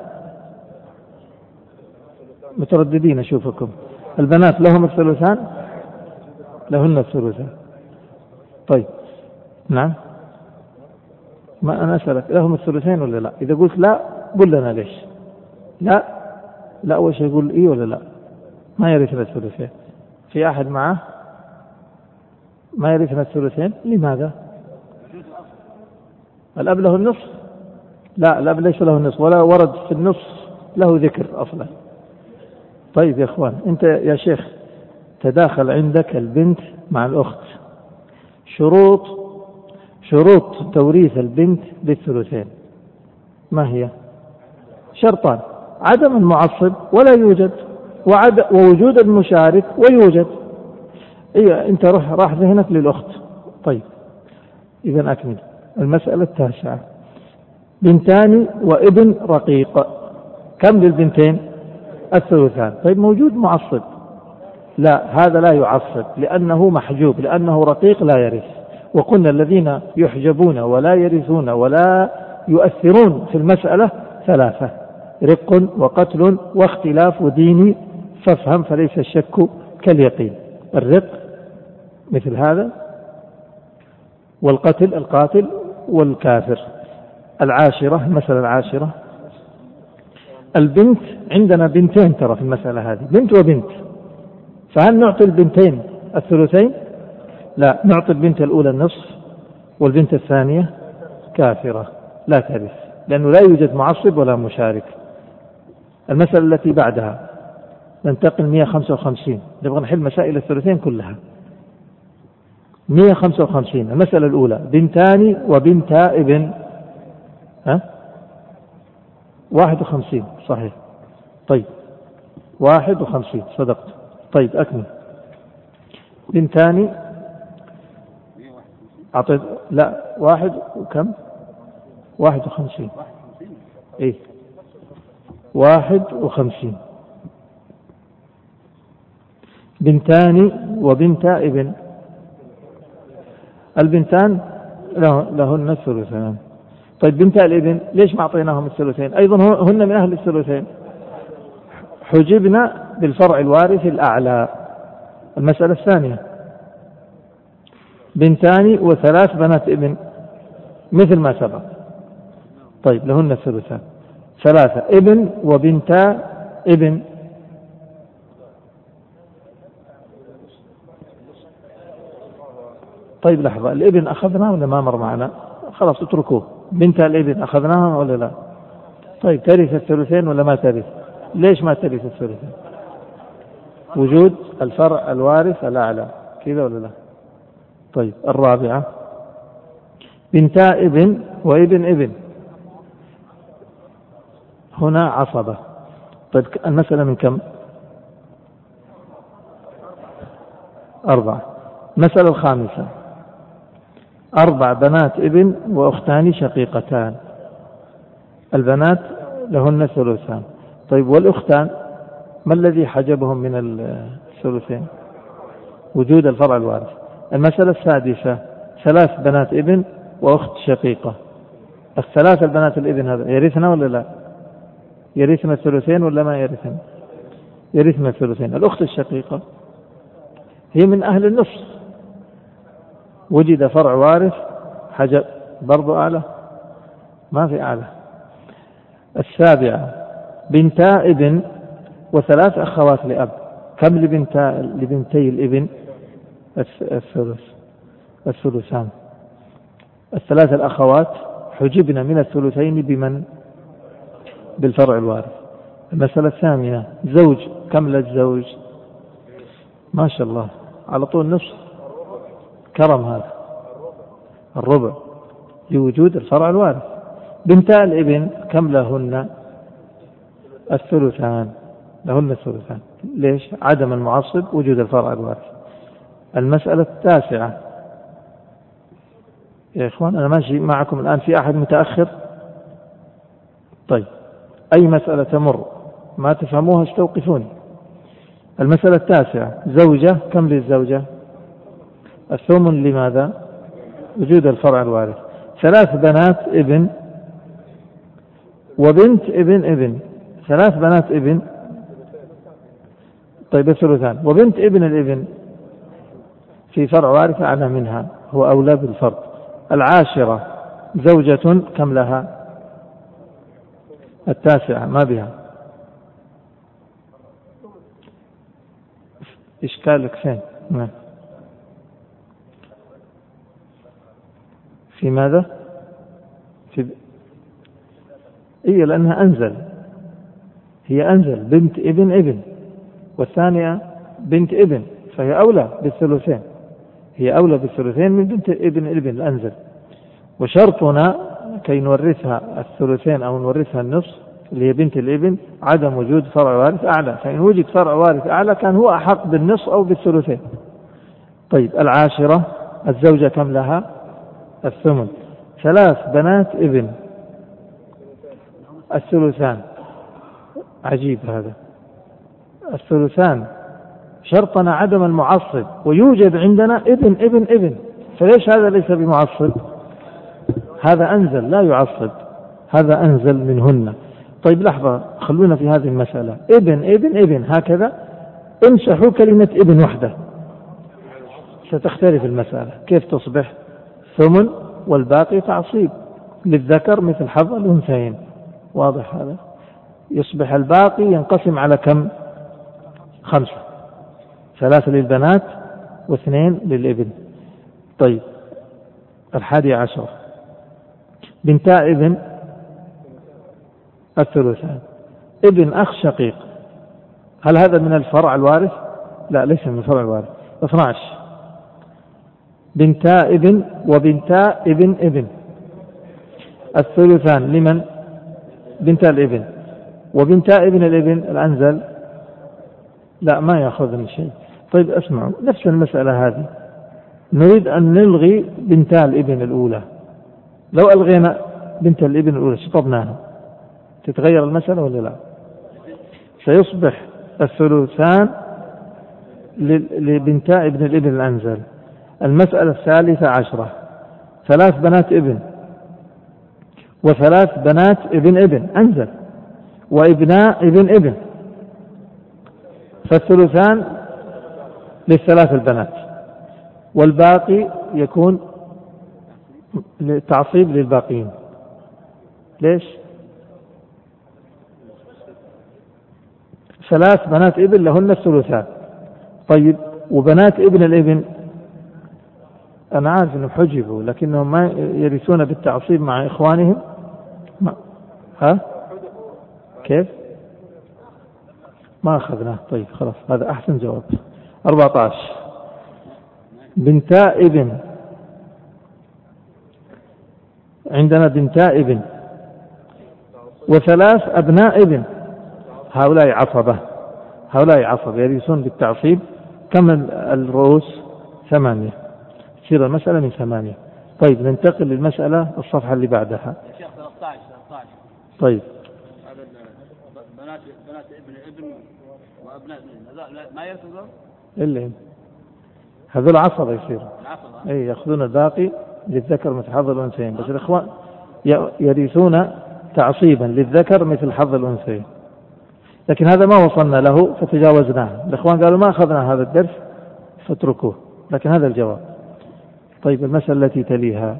Speaker 1: مترددين أشوفكم. البنات لهم الثلثان؟ لهن الثلثان. طيب نعم، ما أنا أسألك لهم الثلثين ولا لا؟ إذا قلت لا قل لنا ليش. لا أول شيء يقول إيه ولا لا؟ ما يرثنا الثلثين. في أحد معه ما يرثنا الثلثين؟ لماذا؟ الأب له النصف؟ لا، الأب ليس له النصف، ولا ورد في النصف له ذكر أصلا. طيب يا إخوان، أنت يا شيخ تداخل عندك البنت مع الأخت. شروط توريث البنت بالثلثين ما هي؟ شرطان: عدم المعصب ولا يوجد، ووجود المشارك ويوجد. إيه، أنت راح ذهنك للأخت. طيب إذا أكمل. المسألة التاسعة: بنتان وابن رقيق. كم للبنتين؟ الثلثان. طيب موجود معصب؟ لا، هذا لا يعصب لأنه محجوب، لأنه رقيق لا يرث. وقلنا الذين يحجبون ولا يرثون ولا يؤثرون في المسألة ثلاثة: رق وقتل واختلاف ديني، فافهم فليس الشك كاليقين. الرق مثل هذا، والقتل القاتل والكافر. العاشرة، المسألة العاشرة: البنت. عندنا بنتين ترى في المسألة هذه، بنت وبنت، فهل نعطي البنتين الثلثين؟ لا، نعطي البنت الأولى النصف، والبنت الثانية كافرة لا ترث، لأنه لا يوجد معصب ولا مشارك. المسألة التي بعدها ننتقل 155، نبغى نحل مسائل الثلثين كلها. 155 المسألة الأولى: بنتان وبنتا ابن. 51 صحيح. طيب 51 صدقت. طيب أكمل. بنتان أعطيت لا واحد وكم 51. إيه 51. بنتان وبنتا ابن. البنتان لهن الثلثان. طيب بنتا الابن ليش ما أعطيناهم الثلثين؟ أيضا هن من أهل الثلثين، حجبنا بالفرع الوارث الأعلى. المسألة الثانية: بنتان وثلاث بنات ابن مثل ما سبق. طيب لهن الثلثان. ثلاثة: ابن وبنتا ابن. طيب لحظة، الابن أخذناه ولا ما مر معنا؟ خلاص اتركوه. بنت الابن أخذناها ولا لا؟ طيب ترث الثلثين ولا ما ترث؟ ليش ما ترث الثلثين؟ وجود الفرع الوارث الأعلى كذا ولا لا؟ طيب الرابعة: بنتا ابن وابن ابن، هنا عصبة. طيب المسألة من كم؟ 4. المسألة الخامسة: 4 بنات ابن وأختان شقيقتان. البنات لهن ثلثان. طيب والأختان ما الذي حجبهم من الثلثين؟ وجود الفرع الوارث. المسألة السادسة: 3 بنات ابن وأخت شقيقة. الثلاث البنات الابن هذا يرثنا ولا لا؟ يرثنا الثلثين ولا ما يرثنا؟ يرثنا الثلثين. الأخت الشقيقة هي من أهل النصف، وجد فرع وارث حجب، برضو أعلى ما في أعلى. السابعة: بنتا ابن وثلاث أخوات لأب. كم لبنتي الابن؟ الثلثان. الثلاث الأخوات حجبنا من الثلثين بمن؟ بالفرع الوارث. المسألة الثامنة: زوج. كم للزوج؟ ما شاء الله على طول نصف. كرم هذا. الربع لوجود الفرع الوارث. بنتا الابن كم لهن؟ الثلثان. لهن الثلثان. ليش؟ عدم المعصب، وجود الفرع الوارث. المسألة التاسعة. يا إخوان أنا ماشي معكم الآن، في أحد متأخر؟ طيب أي مسألة تمر ما تفهموها استوقفوني. المسألة التاسعة: زوجة. كم للزوجة؟ الثمن. لماذا؟ وجود الفرع الوارث. 3 بنات ابن وبنت ابن. 3 بنات ابن. طيب الثلثان. وبنت ابن الابن في فرع وارث أعلى منها. هو أولى بالفرض. العاشرة زوجة كم لها؟ التاسعة ما بها. إشكالك فين؟ نعم. في ماذا؟ إيه لأنها أنزل، هي أنزل بنت ابن ابن، والثانية بنت ابن، فهي أولى بالثلثين، هي أولى بالثلثين من بنت ابن ابن الأنزل. وشرطنا كي نورثها الثلثين أو نورثها النصف اللي هي بنت الابن عدم وجود فرع وارث أعلى، فإن وجد فرع وارث أعلى كان هو أحق بالنصف أو بالثلثين. طيب العاشرة الزوجة كم لها؟ الثمن. 3 بنات ابن الثلثان. عجيب هذا، الثلثان شرطنا عدم المعصب، ويوجد عندنا ابن ابن ابن، فليش هذا ليس بمعصب؟ هذا أنزل لا يعصب، هذا أنزل منهن. طيب لحظة، خلونا في هذه المسألة. ابن ابن ابن هكذا، امسحوا كلمة ابن وحده ستختلف المسألة. كيف تصبح ثمن والباقي تعصيب للذكر مثل حظ الأنثيين؟ واضح هذا؟ يصبح الباقي ينقسم على كم؟ 5، 3 للبنات و2 للابن. طيب 11 بنتا ابن الثلثان. ابن أخ شقيق، هل هذا من الفرع الوارث؟ لا، ليس من الفرع الوارث. 12 بنتا ابن وبنتا ابن ابن الثلثان لمن؟ بنتا الابن. وبنتا ابن الابن الأنزل لا ما يأخذ شيء. طيب اسمعوا، نفس المسألة هذه نريد أن نلغي بنتا الابن الأولى. لو ألغينا بنت الابن الأولى شطبناها، تتغير المسألة ولا لا؟ سيصبح الثلثان لبنتا ابن الابن الأنزل. المسألة 13 3 بنات ابن و3 بنات ابن ابن أنزل وابناء ابن ابن، فالثلثان للثلاث البنات والباقي يكون تعصيب للباقين. ليش؟ 3 بنات ابن لهن الثلثان. طيب وبنات ابن الابن أنا عارف أنهم حجبوا لكنهم ما يرثون بالتعصيب مع إخوانهم. ها؟ كيف؟ ما أخذناه. طيب خلاص، هذا أحسن جواب. 14 بنتا ابن، عندنا بنتا ابن و3 أبناء ابن، هؤلاء عصبة، هؤلاء عصبة يرثون بالتعصيب. كم الرؤوس؟ 8، تصير المسألة من 8. طيب ننتقل للمسألة الصفحة اللي بعدها. طيب
Speaker 2: بنات ابن وابناء ما يرثون
Speaker 1: اللي هذول عصبة يصير، اي يأخذون الباقي للذكر مثل حظ الأنثيين، بس الإخوان يرثون تعصيبا للذكر مثل حظ الأنثيين. لكن هذا ما وصلنا له فتجاوزناه، الإخوان قالوا ما أخذنا هذا الدرس فاتركوه، لكن هذا الجواب. طيب المسألة التي تليها،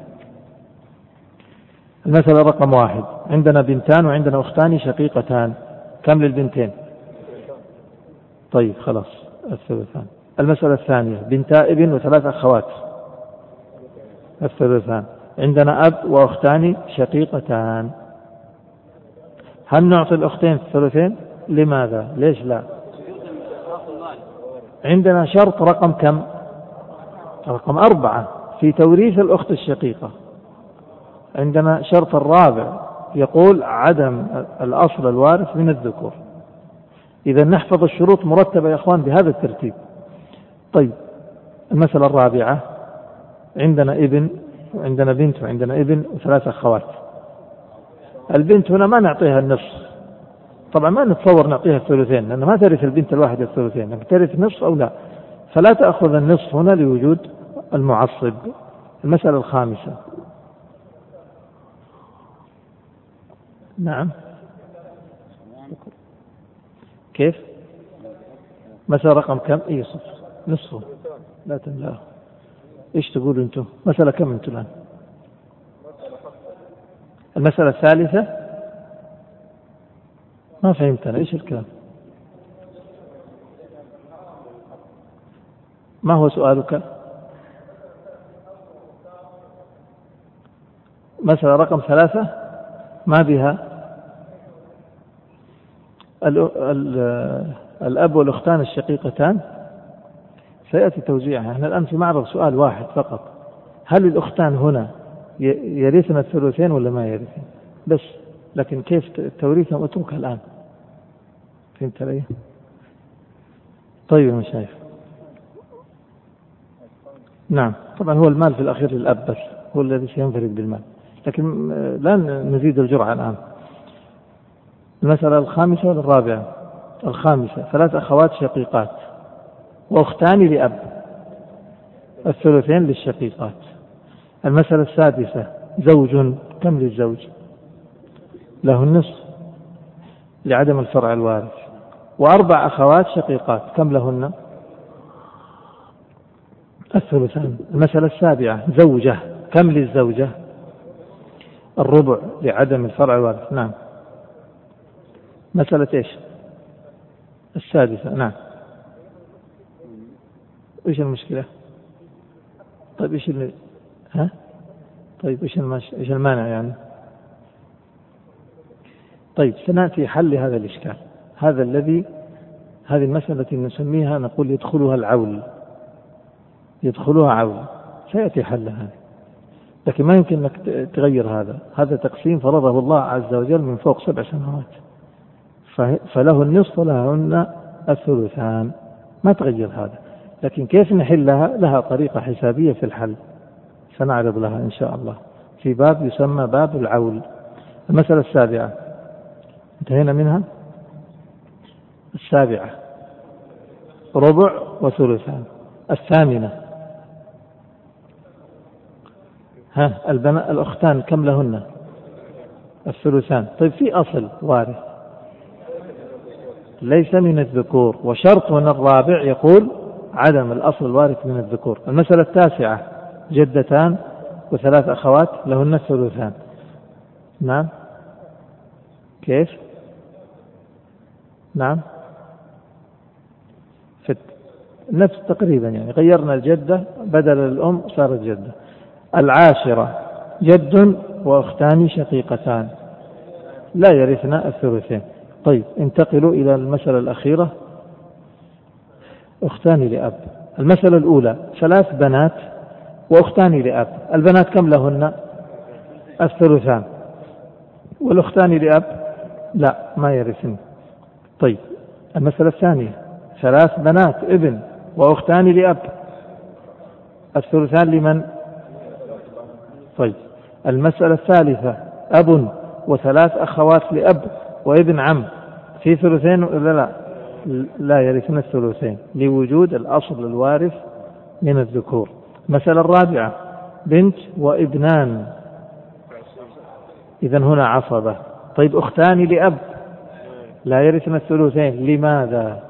Speaker 1: المسألة رقم 1، عندنا بنتان وعندنا أختان شقيقتان. كم للبنتين؟ طيب خلاص الثلثان. المسألة الثانية بنتا ابن و3 أخوات الثلثان. عندنا أب وأختان شقيقتان. هل نعطي الأختين الثلثين؟ لماذا؟ ليش لا؟ عندنا شرط رقم كم؟ رقم 4 في توريث الأخت الشقيقة. عندنا شرط الرابع يقول عدم الأصل الوارث من الذكور. إذا نحفظ الشروط مرتبة يا أخوان بهذا الترتيب. طيب المسألة الرابعة، عندنا ابن وعندنا بنت وعندنا ابن و3 أخوات. البنت هنا ما نعطيها النصف، طبعا ما نتصور نعطيها الثلثين لأن ما ترث البنت الواحدة الثلثين، لكن ترث نصف أو لا، فلا تأخذ النصف هنا لوجود المعصب. المسألة الخامسة، نعم كيف؟ مسألة رقم كم؟ إيه صفر نصفه لا تملاه. إيش تقولوا أنتم؟ مسألة كم أنتم الآن؟ المسألة الثالثة. ما فهمت أنا إيش الكلام. ما هو سؤالك؟ مسألة رقم 3 ما بها الأب والأختان الشقيقتان. سيأتي توزيعها. احنا الآن في معرض سؤال واحد فقط. هل الأختان هنا يرثن الثلثين ولا ما يرثن؟ بس. لكن كيف توريثهم أتركها الآن. فهمت علي؟ طيب مشايخ. نعم طبعا هو المال في الأخير للأب بس هو الذي سينفرد بالمال، لكن لا نزيد الجرعة الآن. المسألة 5 ولا 4؟ 5. 3 أخوات شقيقات وأختان لأب، الثلثين للشقيقات. المسألة 6 زوج. كم للزوج؟ له النصف لعدم الفرع الوارث. و4 أخوات شقيقات كم لهن؟ الثلثان. المسألة 7 زوجة. كم للزوجة؟ الربع لعدم الفرع الوارث. نعم. مسألة إيش؟ 6. نعم. إيش المشكلة؟ طيب إيش طيب إيش المانع يعني؟ طيب سنأتي حل هذا الإشكال. هذه المسألة التي نسميها نقول يدخلها العول. يدخلها عول. سيأتي حل هذا. لكن ما يمكن أنك تغير هذا تقسيم فرضه الله عز وجل من فوق 7 سنوات، فله النصف ولهن الثلثان. ما تغير هذا. لكن كيف نحلها؟ لها طريقة حسابية في الحل سنعرض لها إن شاء الله في باب يسمى باب العول. المسألة 7 انتهينا منها. 7 ربع وثلثان. 8 الأختان كم لهن؟ الثلثان. طيب في أصل وارث ليس من الذكور، وشرط من الرابع يقول عدم الأصل الوارث من الذكور. المسألة 9 جدتان و3 أخوات لهن الثلثان. نعم. كيف؟ نعم نفس تقريبا يعني غيرنا الجدة بدل الأم صارت جدة. 10 جد وأختان شقيقتان لا يرثن الثلثين. طيب انتقلوا إلى المسألة الأخيرة. أختان لأب. المسألة الأولى 3 بنات وأختان لأب. البنات كم لهن؟ الثلثان. والأختان لأب لا ما يرثن. طيب المسألة الثانية 3 بنات ابن وأختان لأب. الثلثان لمن؟ طيب المسألة الثالثة أب و3 أخوات لأب وابن عم في ثلثين ولا لا يرثن الثلثين لوجود الأصل الوارث من الذكور. المسألة الرابعة بنت وابنان إذن هنا عصبة. طيب أختان لأب لا يرثن الثلثين لماذا؟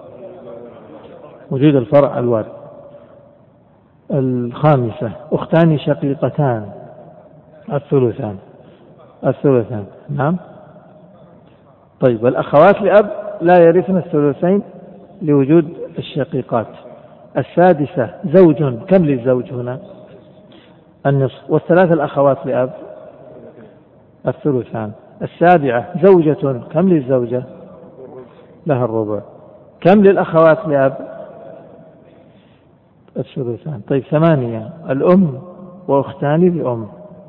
Speaker 1: وجود الفرع الوارث. 5 أختان شقيقتان الثلثان. نعم. طيب والأخوات لأب لا يرثن الثلثين لوجود الشقيقات. 6 زوج. كم للزوج هنا؟ النصف. وال3 الأخوات لأب الثلثان. 7 زوجة. كم للزوجة؟ لها الربع. كم للأخوات لأب؟ الثلثان. طيب 8 الأم وأختان لأم.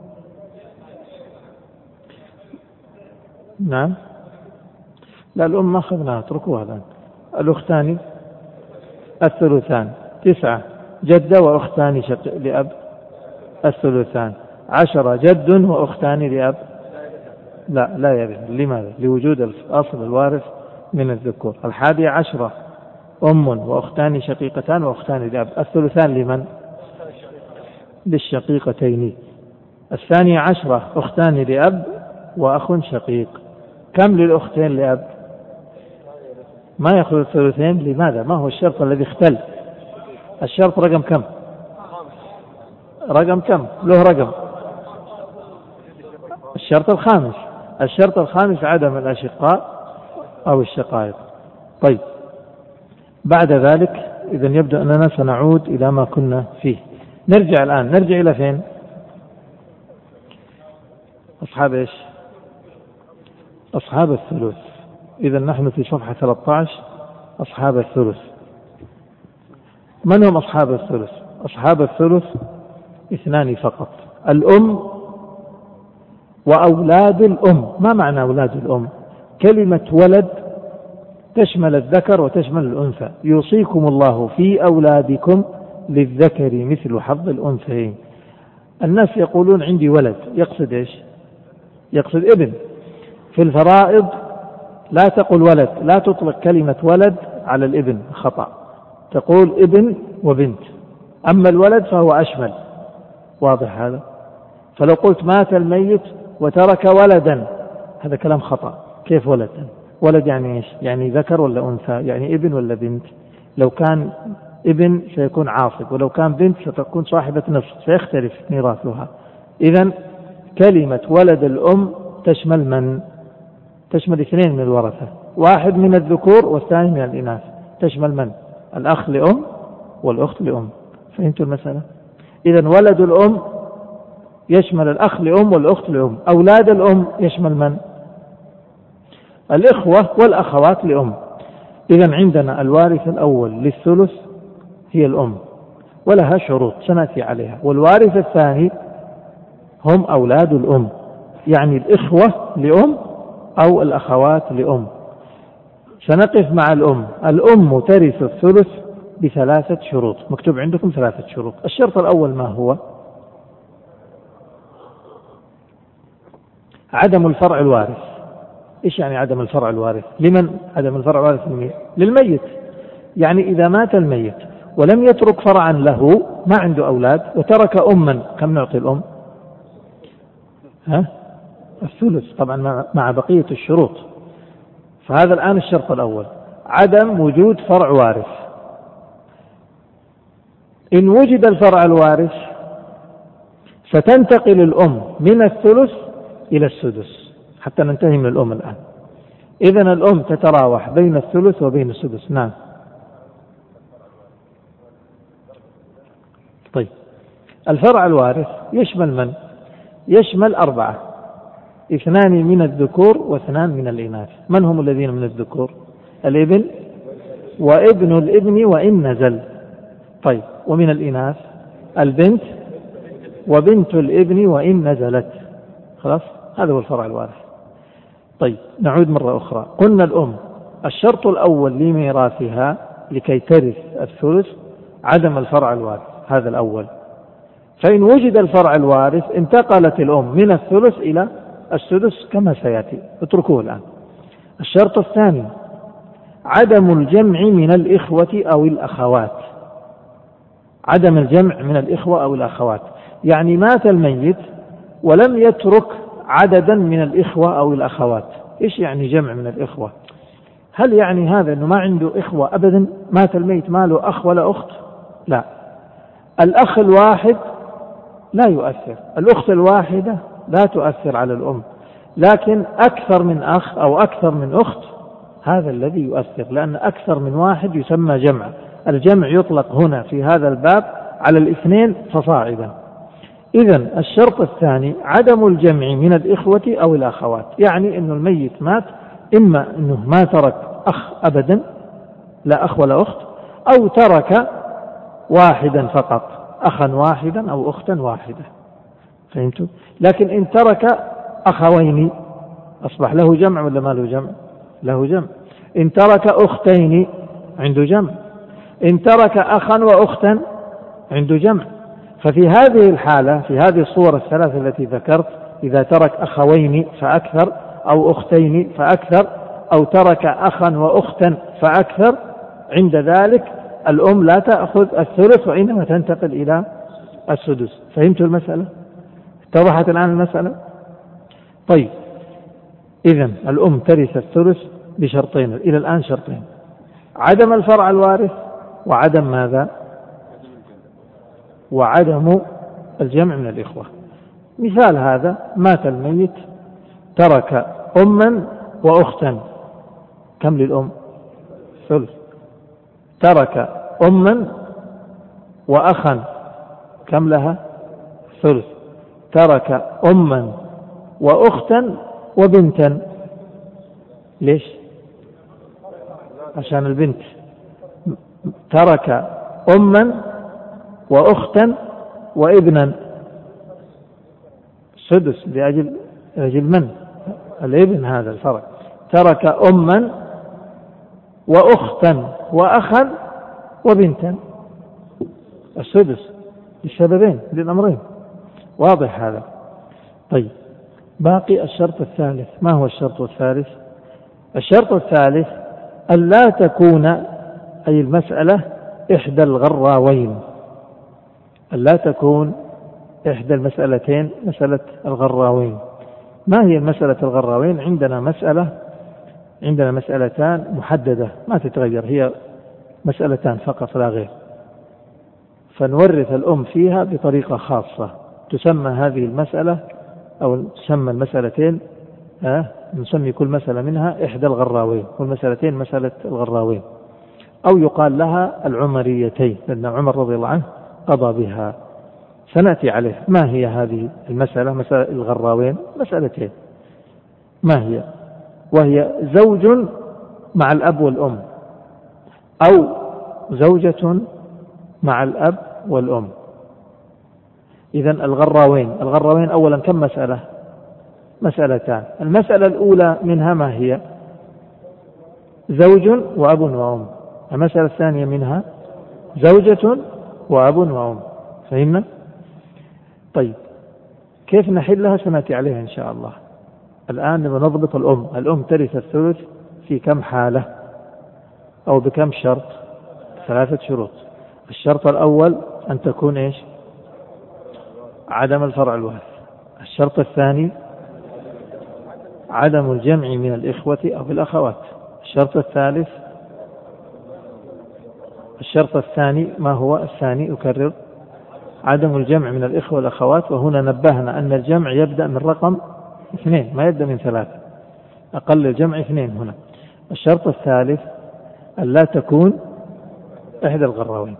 Speaker 1: نعم. لا الأم ما أخذناها اتركوها الآن. الأختان الثلثان. 9 جدة وأختان لأب الثلثان. 10 جد وأختان لأب لا يرث. لماذا؟ لوجود الأصل الوارث من الذكور. 11 أم وأختان شقيقتان وأختان لأب. الثلثان لمن؟ للشقيقتين. 12 أختان لأب وأخ شقيق. كم للأختين لأب؟ ما يأخذ الثلثين. لماذا؟ ما هو الشرط الذي اختل؟ الشرط رقم كم؟ رقم كم؟ له رقم. الشرط الخامس عدم الأشقاء أو الشقائق. طيب، بعد ذلك إذا يبدو أننا سنعود إلى ما كنا فيه. نرجع إلى فين؟ أصحاب إيش؟ أصحاب الثلث. إذا نحن في صفحة 13. أصحاب الثلث. من هم أصحاب الثلث؟ أصحاب الثلث 2 فقط: الأم وأولاد الأم. ما معنى أولاد الأم؟ كلمة ولد تشمل الذكر وتشمل الأنثى. يوصيكم الله في أولادكم للذكر مثل حظ الأنثيين. الناس يقولون عندي ولد، يقصد إيش؟ يقصد ابن. في الفرائض لا تقول ولد، لا تطلق كلمة ولد على الابن، خطأ، تقول ابن وبنت. أما الولد فهو أشمل. واضح هذا؟ فلو قلت مات الميت وترك ولدا، هذا كلام خطأ. كيف ولد؟ ولد يعني إيش؟ يعني ذكر ولا أنثى؟ يعني ابن ولا بنت؟ لو كان ابن سيكون عاصب، ولو كان بنت ستكون صاحبة نفس، سيختلف ميراثها. إذن كلمة ولد الأم تشمل من؟ تشمل 2 من الورثة، واحد من الذكور والثاني من الإناث. تشمل من؟ الأخ لأم والأخت لأم. فهمتوا المسألة؟ إذن ولد الأم يشمل الأخ لأم والأخت لأم. أولاد الأم يشمل من؟ الإخوة والأخوات لأم. إذن عندنا الوارث الأول للثلث هي الأم، ولها شروط سنأتي عليها. والوارث الثاني هم أولاد الأم، يعني الإخوة لأم أو الأخوات لأم. سنقف مع الأم. الأم ترث الثلث ب3 شروط. مكتوب عندكم 3 شروط. الشرط الأول ما هو؟ عدم الفرع الوارث. إيش يعني عدم الفرع الوارث؟ لمن عدم الفرع الوارث؟ للميت. يعني إذا مات الميت ولم يترك فرعا له، ما عنده أولاد، وترك أما، كم نعطي الأم؟ الثلث طبعا مع بقية الشروط. فهذا الآن الشرط الأول، عدم وجود فرع وارث. إن وجد الفرع الوارث فتنتقل الأم من الثلث إلى السدس، حتى ننتهي من الأم الآن. إذن الأم تتراوح بين الثلث وبين السدس. نعم. طيب، الفرع الوارث يشمل من؟ يشمل 4: 2 من الذكور و2 من الإناث. من هم الذين من الذكور؟ الابن وابن الابن وإن نزل. طيب، ومن الإناث البنت وبنت الابن وإن نزلت. خلاص، هذا هو الفرع الوارث. طيب، نعود مرة أخرى. قلنا الأم الشرط الأول لميراثها لكي ترث الثلث عدم الفرع الوارث، هذا الأول. فإن وجد الفرع الوارث انتقلت الأم من الثلث إلى السدس كما سيأتي، اتركوه الآن. الشرط الثاني عدم الجمع من الإخوة أو الأخوات. عدم الجمع من الإخوة أو الأخوات، يعني مات الميت ولم يترك عددا من الإخوة أو الأخوات. إيش يعني جمع من الإخوة؟ هل يعني هذا أنه ما عنده إخوة أبدا؟ مات الميت ما له أخ ولا أخت؟ لا، الأخ الواحد لا يؤثر، الأخت الواحدة لا تؤثر على الأم، لكن أكثر من أخ أو أكثر من أخت هذا الذي يؤثر، لأن أكثر من واحد يسمى جمع. الجمع يطلق هنا في هذا الباب على 2 فصاعدا. إذن الشرط الثاني عدم الجمع من الإخوة أو الأخوات، يعني أن الميت مات إما أنه ما ترك أخ أبدا، لا أخ ولا أخت، أو ترك واحدا فقط، أخا واحدا أو أختا واحدة. فهمتوا؟ لكن إن ترك أخوين أصبح له جمع ولا ما له جمع؟ له جمع. إن ترك أختين عنده جمع. إن ترك أخا وأختا عنده جمع. ففي هذه الحالة، في هذه الصور الثلاث التي ذكرت، إذا ترك أخوين فأكثر أو أختين فأكثر أو ترك أخا وأختا فأكثر، عند ذلك الأم لا تأخذ الثلث وإنما تنتقل إلى السدس. فهمتوا المسألة؟ اتضحت الآن المسألة؟ طيب، إذن الأم ترث الثلث بشرطين إلى الآن، شرطين: عدم الفرع الوارث، وعدم ماذا؟ وعدم الجمع من الإخوة. مثال هذا: مات الميت ترك أما وأختا. كم للأم؟ ثلث. ترك أما وأخا، كم لها؟ ثلث. ترك أما وأختا وبنتا. ليش؟ عشان البنت. ترك أما وأختا وابنا، سدس لأجل من؟ الابن، هذا الفرق. ترك أما وأختا وأخا وبنتا، السدس للسببين، للأمرين. واضح هذا؟ طيب، باقي الشرط الثالث. ما هو الشرط الثالث؟ الشرط الثالث ألا تكون أي المسألة إحدى الغراوين، ألا تكون إحدى المسألتين مسألة الغراوين. ما هي المسألة الغراوين؟ عندنا مسألتان محددة ما تتغير، هي مسألتان فقط لا غير، فنورث الأم فيها بطريقة خاصة. تسمى هذه المسألة، أو تسمى المسألتين، نسمي كل مسألة منها إحدى الغراوين، والمسألتين مسألة الغراوين، أو يقال لها العمريتين، لأن عمر رضي الله عنه قضى بها. سنأتي عليه. ما هي هذه المسألة؟ مسألة الغراوين مسألتين. ما هي؟ وهي زوج مع الأب والأم، أو زوجة مع الأب والأم. إذن الغراوين أولا كم مسألة؟ مسألتان. المسألة الأولى منها ما هي؟ زوج وأب وأم. المسألة الثانية منها زوجة وأب وأم. فهمنا؟ طيب، كيف نحلها؟ سنأتي عليها إن شاء الله. الآن نضبط الأم ترث الثلث في كم حالة أو بكم شرط؟ 3 شروط. الشرط الأول أن تكون إيش؟ عدم الفرع الوارث. الشرط الثاني عدم الجمع من الإخوة أو الأخوات. الشرط الثاني ما هو الثاني؟ أكرر: عدم الجمع من الإخوة والأخوات. وهنا نبهنا أن الجمع يبدأ من رقم 2، ما يبدأ من 3. أقل الجمع 2 هنا. الشرط الثالث أن لا تكون إحدى الغراوين.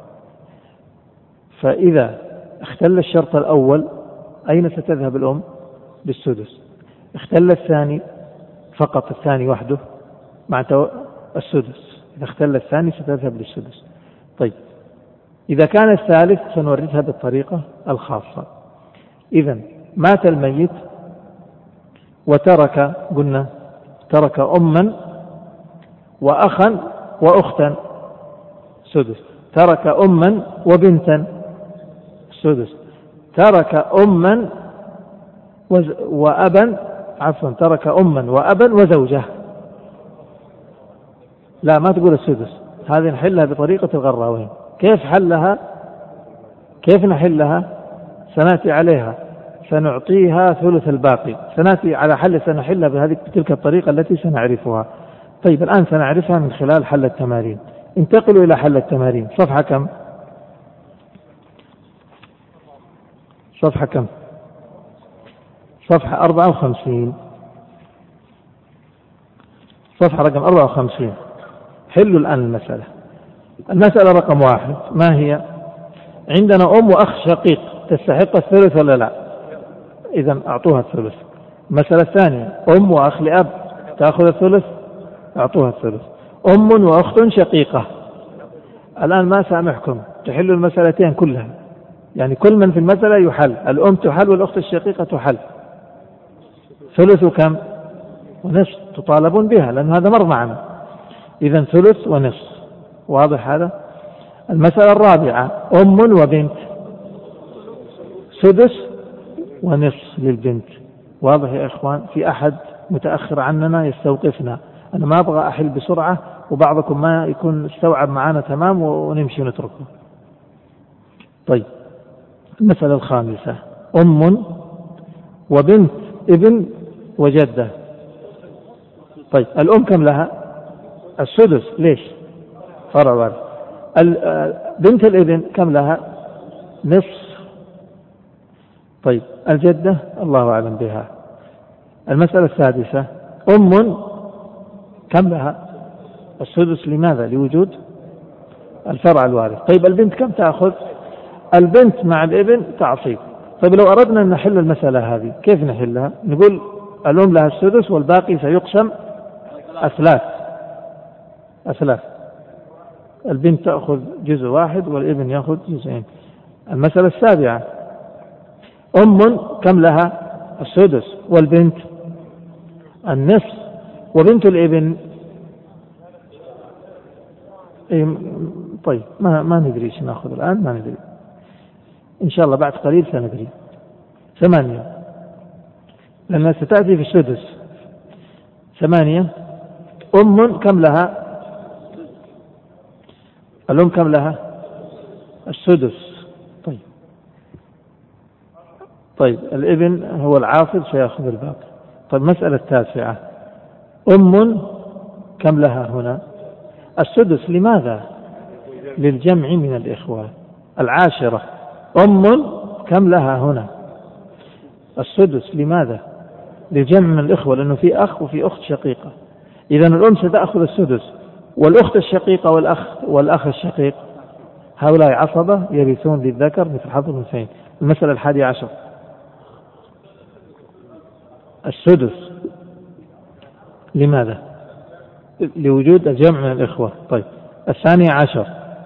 Speaker 1: فإذا اختل الشرط الأول أين ستذهب الأم؟ بالسدس. اختل الثاني فقط، الثاني وحده مع السدس. إذا اختل الثاني ستذهب للسدس. طيب، إذا كان الثالث سنورثها بالطريقة الخاصة. إذن مات الميت وترك، قلنا ترك أما وأخا وأختا، سدس. ترك أما وبنتا، سدس. ترك أما وأبا، ترك أما وأبا وزوجة. لا، ما تقول السدس، هذه نحلها بطريقة الغراوين. كيف نحلها؟ سنأتي عليها. سنعطيها ثلث الباقي. سنأتي على حل سنحلها بتلك الطريقة التي سنعرفها. طيب، الآن سنعرفها من خلال حل التمارين. انتقلوا إلى حل التمارين. صفحة كم؟ صفحة 54. صفحة رقم 54. حلوا الآن المسألة رقم 1. ما هي؟ عندنا أم وأخ شقيق، تستحق الثلث ولا لا؟ إذن أعطوها الثلث. المسألة الثانية أم وأخ لأب، تأخذ الثلث، أعطوها الثلث. أم وأخت شقيقة. الآن ما سامحكم تحلوا المسألتين كلها، يعني كل من في المسألة يحل. الأم تحل والأخت الشقيقة تحل. ثلث كم؟ ونصف. تطالبون بها لأن هذا مر معنا. إذن ثلث ونصف. واضح هذا؟ المسألة الرابعة أم وبنت، سدس ونصف للبنت. واضح يا إخوان؟ في أحد متأخر عننا يستوقفنا. أنا ما أبغى أحل بسرعة وبعضكم ما يكون استوعب معنا تمام ونمشي ونتركه. طيب، المسألة الخامسة أم وبنت ابن وجدة. طيب، الأم كم لها؟ السدس. ليش؟ فرع وارث. بنت الابن كم لها؟ نصف طيب الجدة الله أعلم بها. المسألة السادسة كم لها؟ السدس. لماذا؟ لوجود الفرع الوارث. طيب البنت كم تأخذ؟ البنت مع الابن تعصيب. طيب لو أردنا أن نحل المسألة هذه كيف نحلها؟ نقول الأم لها السدس والباقي سيقسم أثلاث. البنت تأخذ جزء واحد والابن يأخذ جزئين. المسألة السابعة كم لها؟ السدس والبنت النصف وبنت الابن طيب ما ندري ايش ناخذ الآن، ما ندري، إن شاء الله بعد قليل سندري. 8 لأنها ستأتي في السدس. 8 كم لها؟ الأم كم لها؟ السدس. طيب الابن هو العاصب سيأخذ الباقي. طيب مسألة التاسعة كم لها هنا؟ السدس. لماذا؟ للجمع من الإخوة. العاشرة كم لها هنا؟ السدس. لماذا؟ للجمع من الإخوة، لأنه في أخ وفي أخت شقيقة. إذن الأم ستأخذ السدس والأخت الشقيقة والأخ الشقيق هؤلاء عصبة يرثون للذكر مثل حظ الأنثيين. المسألة 11 السدس. لماذا؟ لوجود الجمع من الإخوة. طيب 12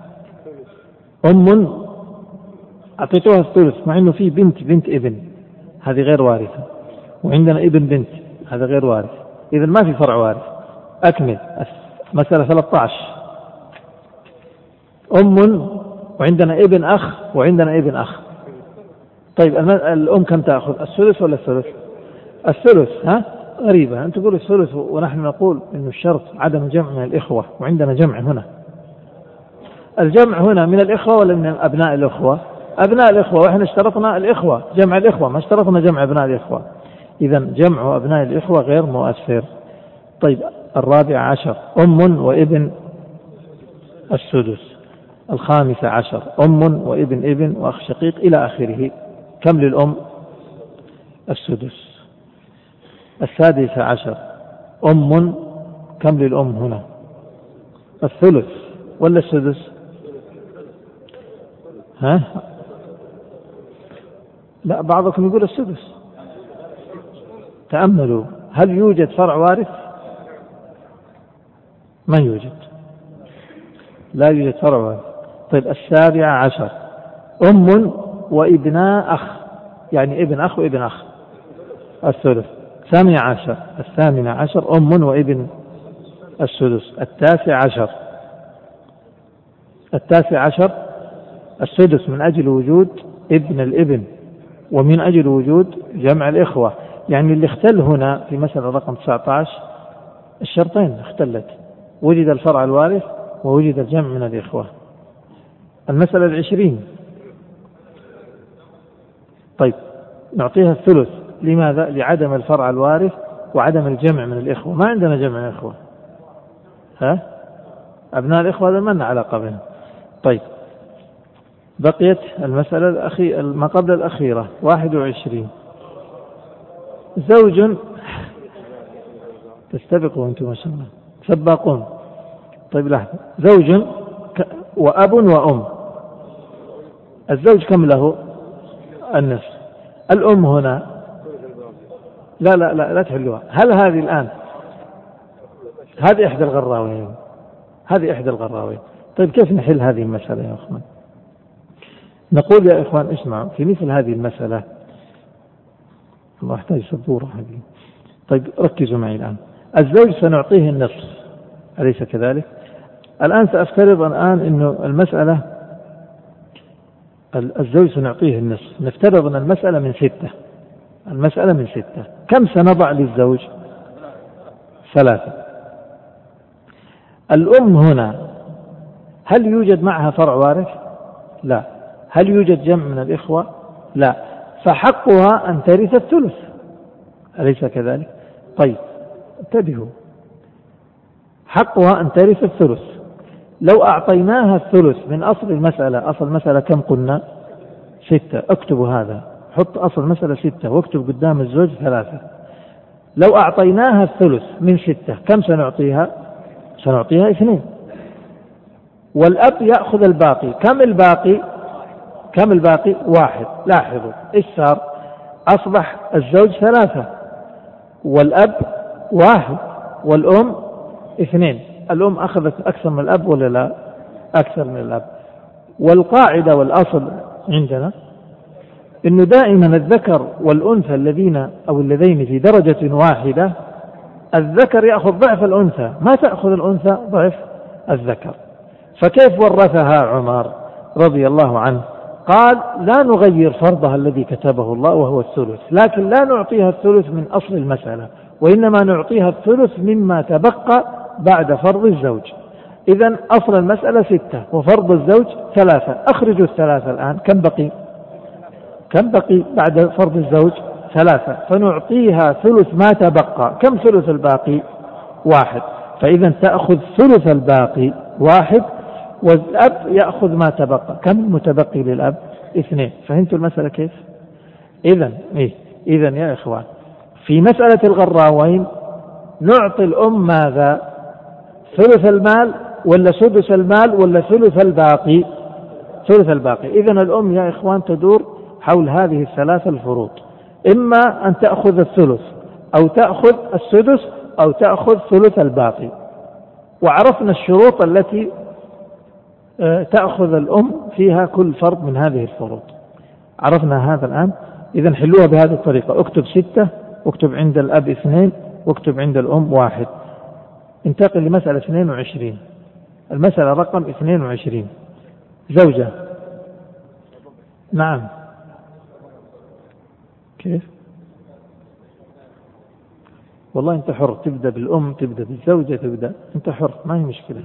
Speaker 1: أعطيتوها الثلث مع أنه في بنت ابن، هذه غير وارثة، وعندنا ابن بنت، هذا غير وارث، إذن ما في فرع وارث. أكمل. مسألة 13 وعندنا ابن أخ وعندنا ابن أخ. طيب الأم كم تأخذ؟ الثلث ولا الثلث؟ الثلث. غريبة، أنت تقول الثلث ونحن نقول إنه الشرط عدم جمع من الإخوة، وعندنا جمع هنا. الجمع هنا من الإخوة ولا من أبناء الإخوة؟ أبناء الإخوة، وإحنا اشترطنا الإخوة، جمع الإخوة، ما اشترطنا جمع أبناء الإخوة. إذن جمع أبناء الإخوة غير مؤثر. طيب 14 وابن السدس. 15 وابن ابن وأخ شقيق إلى آخره. كم للأم؟ السدس. 16 كم للأم هنا؟ الثلث ولا السدس؟ لا، بعضكم يقول السدس. تأملوا، هل يوجد فرع وارث؟ ما يوجد، لا يوجد فرع وارث. طيب 17 وابناء أخ، يعني ابن أخ وابن أخ، الثلث. 18 وابن السدس. 19 السدس من أجل وجود ابن الابن ومن أجل وجود جمع الإخوة. يعني اللي اختل هنا في مسألة رقم 19 الشرطين اختلت، وجد الفرع الوارث ووجد الجمع من الإخوة. المسألة 20 طيب نعطيها الثلث. لماذا؟ لعدم الفرع الوارث وعدم الجمع من الإخوة. ما عندنا جمع من الإخوة، أبناء الإخوة هذا ما علاقة بهم. طيب بقيت المسألة ما قبل الأخيرة 21 زوج. تستبقوا أنتم ما شاء الله سباقون. طيب لحظة، زوج وأب وأم. الزوج كم له؟ النصف. الأم هنا لا تحلوها. هل هذه الآن هذه إحدى الغراوين. طيب كيف نحل هذه المسألة يا أخوان؟ نقول يا إخوان اسمعوا، في مثل هذه المسألة الله يحتاج سبورة هذه. طيب ركزوا معي الآن. الزوج سنعطيه النصف، أليس كذلك؟ الآن سأفترض إنه المسألة الزوج سنعطيه النصف. نفترض أن المسألة من 6. كم سنضع للزوج؟ 3. الأم هنا هل يوجد معها فرع وارث؟ لا. هل يوجد جمع من الإخوة؟ لا. فحقها أن ترث الثلث، أليس كذلك؟ طيب انتبهوا، حقها أن ترث الثلث. لو أعطيناها الثلث من أصل المسألة كم قلنا؟ 6. اكتبوا هذا، حط أصل المسألة 6 واكتب قدام الزوج 3. لو أعطيناها الثلث من 6 كم سنعطيها؟ سنعطيها 2. والأب يأخذ الباقي. كم الباقي 1. لاحظوا إيش صار؟ أصبح الزوج 3 والأب 1 والأم 2. الأم أخذت أكثر من الأب ولا لا؟ أكثر من الأب. والقاعدة والأصل عندنا إنه دائما الذكر والأنثى اللذين في درجة واحدة، الذكر يأخذ ضعف الأنثى، ما تأخذ الأنثى ضعف الذكر. فكيف ورثها عمر رضي الله عنه؟ قال لا نغير فرضها الذي كتبه الله وهو الثلث، لكن لا نعطيها الثلث من أصل المسألة، وإنما نعطيها الثلث مما تبقى بعد فرض الزوج. إذن أصل المسألة 6 وفرض الزوج 3. أخرجوا 3 الآن. كم بقي بعد فرض الزوج؟ 3. فنعطيها ثلث ما تبقى. كم ثلث الباقي؟ 1. فإذا تأخذ ثلث الباقي 1 والأب يأخذ ما تبقى. كم المتبقي للأب؟ 2. فهمتوا المسألة كيف؟ إذن يا إخوان في مسألة الغراوين نعطي الأم ماذا؟ ثلث المال ولا سدس المال ولا ثلث الباقي؟ ثلث الباقي. إذن الأم يا إخوان تدور حول هذه الثلاث الفروض، إما أن تأخذ الثلث أو تأخذ السدس أو تأخذ ثلث الباقي. وعرفنا الشروط التي تأخذ الأم فيها كل فرض من هذه الفروض، عرفنا هذا الآن. إذن حلوها بهذه الطريقة. اكتب 6 واكتب عند الأب 2 واكتب عند الأم 1. انتقل لمسألة 22. المسألة رقم 22. زوجة. نعم. كيف؟ والله أنت حر، تبدأ بالأم تبدأ بالزوجة تبدأ، أنت حر ما هي مشكلة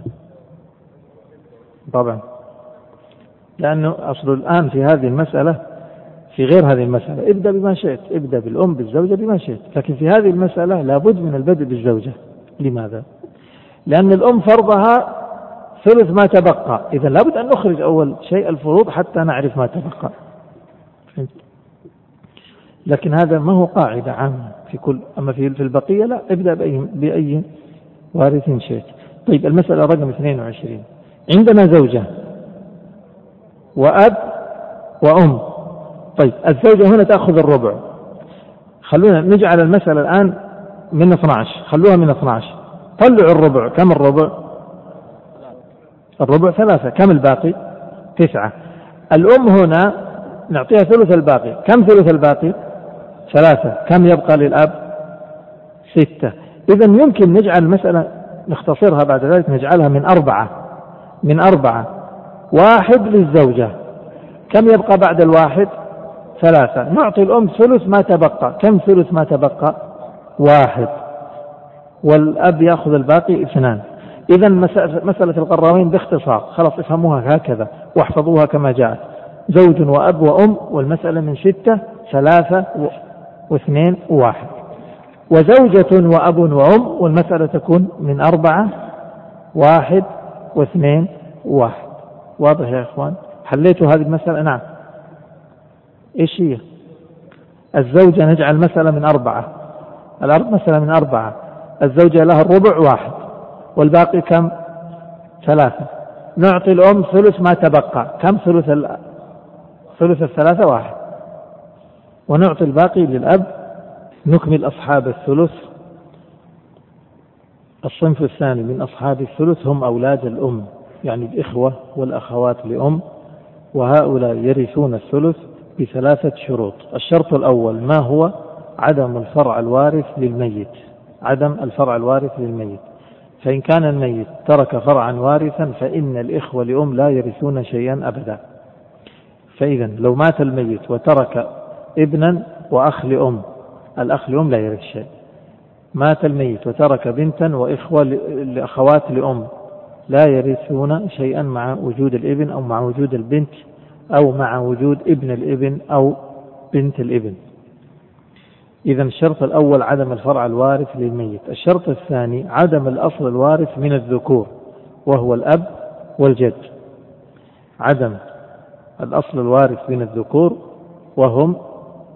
Speaker 1: طبعا، لأنه أصل الآن في هذه المسألة في غير هذه المسألة ابدأ بما شئت، ابدأ بالأم بالزوجة بما شئت، لكن في هذه المسألة لابد من البدء بالزوجة. لماذا؟ لأن الأم فرضها ثلث ما تبقى، إذا لابد أن نخرج أول شيء الفروض حتى نعرف ما تبقى. لكن هذا ما هو قاعدة عامة في كل، أما في البقية لا، ابدأ بأي وارث شئت. طيب المسألة رقم 22. عندنا زوجة وأب وأم. طيب الزوجة هنا تأخذ الربع. خلونا نجعل المسألة الآن من 12، خلوها من 12. طلعوا الربع. كم الربع؟ الربع 3. كم الباقي؟ 9. الأم هنا نعطيها ثلث الباقي. كم ثلث الباقي؟ 3. كم يبقى للأب؟ 6. إذن يمكن نجعل المسألة نختصرها بعد ذلك، نجعلها من 4. من 4. 1 للزوجة. كم يبقى بعد 1؟ 3. نعطي الأم ثلث ما تبقى. كم ثلث ما تبقى؟ 1. والأب يأخذ الباقي 2. إذن مسألة القراوين باختصار خلاص افهموها هكذا واحفظوها كما جاءت. زوج وأب وأم، والمسألة من 6 3 و2 و1. وزوجة وأب وأم، والمسألة تكون من 4 1 و2 و1. واضح يا إخوان؟ حليتوا هذه المسألة؟ نعم. إيش هي؟ الزوجة نجعل مسألة من 4. مسألة من 4. الزوجة لها الربع 1 والباقي كم؟ 3. نعطي الأم ثلث ما تبقى. كم ثلث 3؟ 1. ونعطي الباقي للأب. نكمل أصحاب الثلث. الصنف الثاني من أصحاب الثلث هم أولاد الأم، يعني الإخوة والأخوات لأم، وهؤلاء يرثون الثلث ب3 شروط. الشرط الأول ما هو؟ عدم الفرع الوارث للميت. عدم الفرع الوارث للميت. فإن كان الميت ترك فرعا وارثا فإن الإخوة لأم لا يرثون شيئا أبدا. فإذا لو مات الميت وترك ابنا وأخ لأم، الأخ لأم لا يرث شيء. مات الميت وترك بنتا وإخوة لأخوات لأم، لا يرثون شيئا مع وجود الابن أو مع وجود البنت أو مع وجود ابن الابن أو بنت الابن. إذا الشرط الأول عدم الفرع الوارث للميت. الشرط الثاني عدم الأصل الوارث من الذكور وهو الأب والجد. عدم الأصل الوارث من الذكور وهم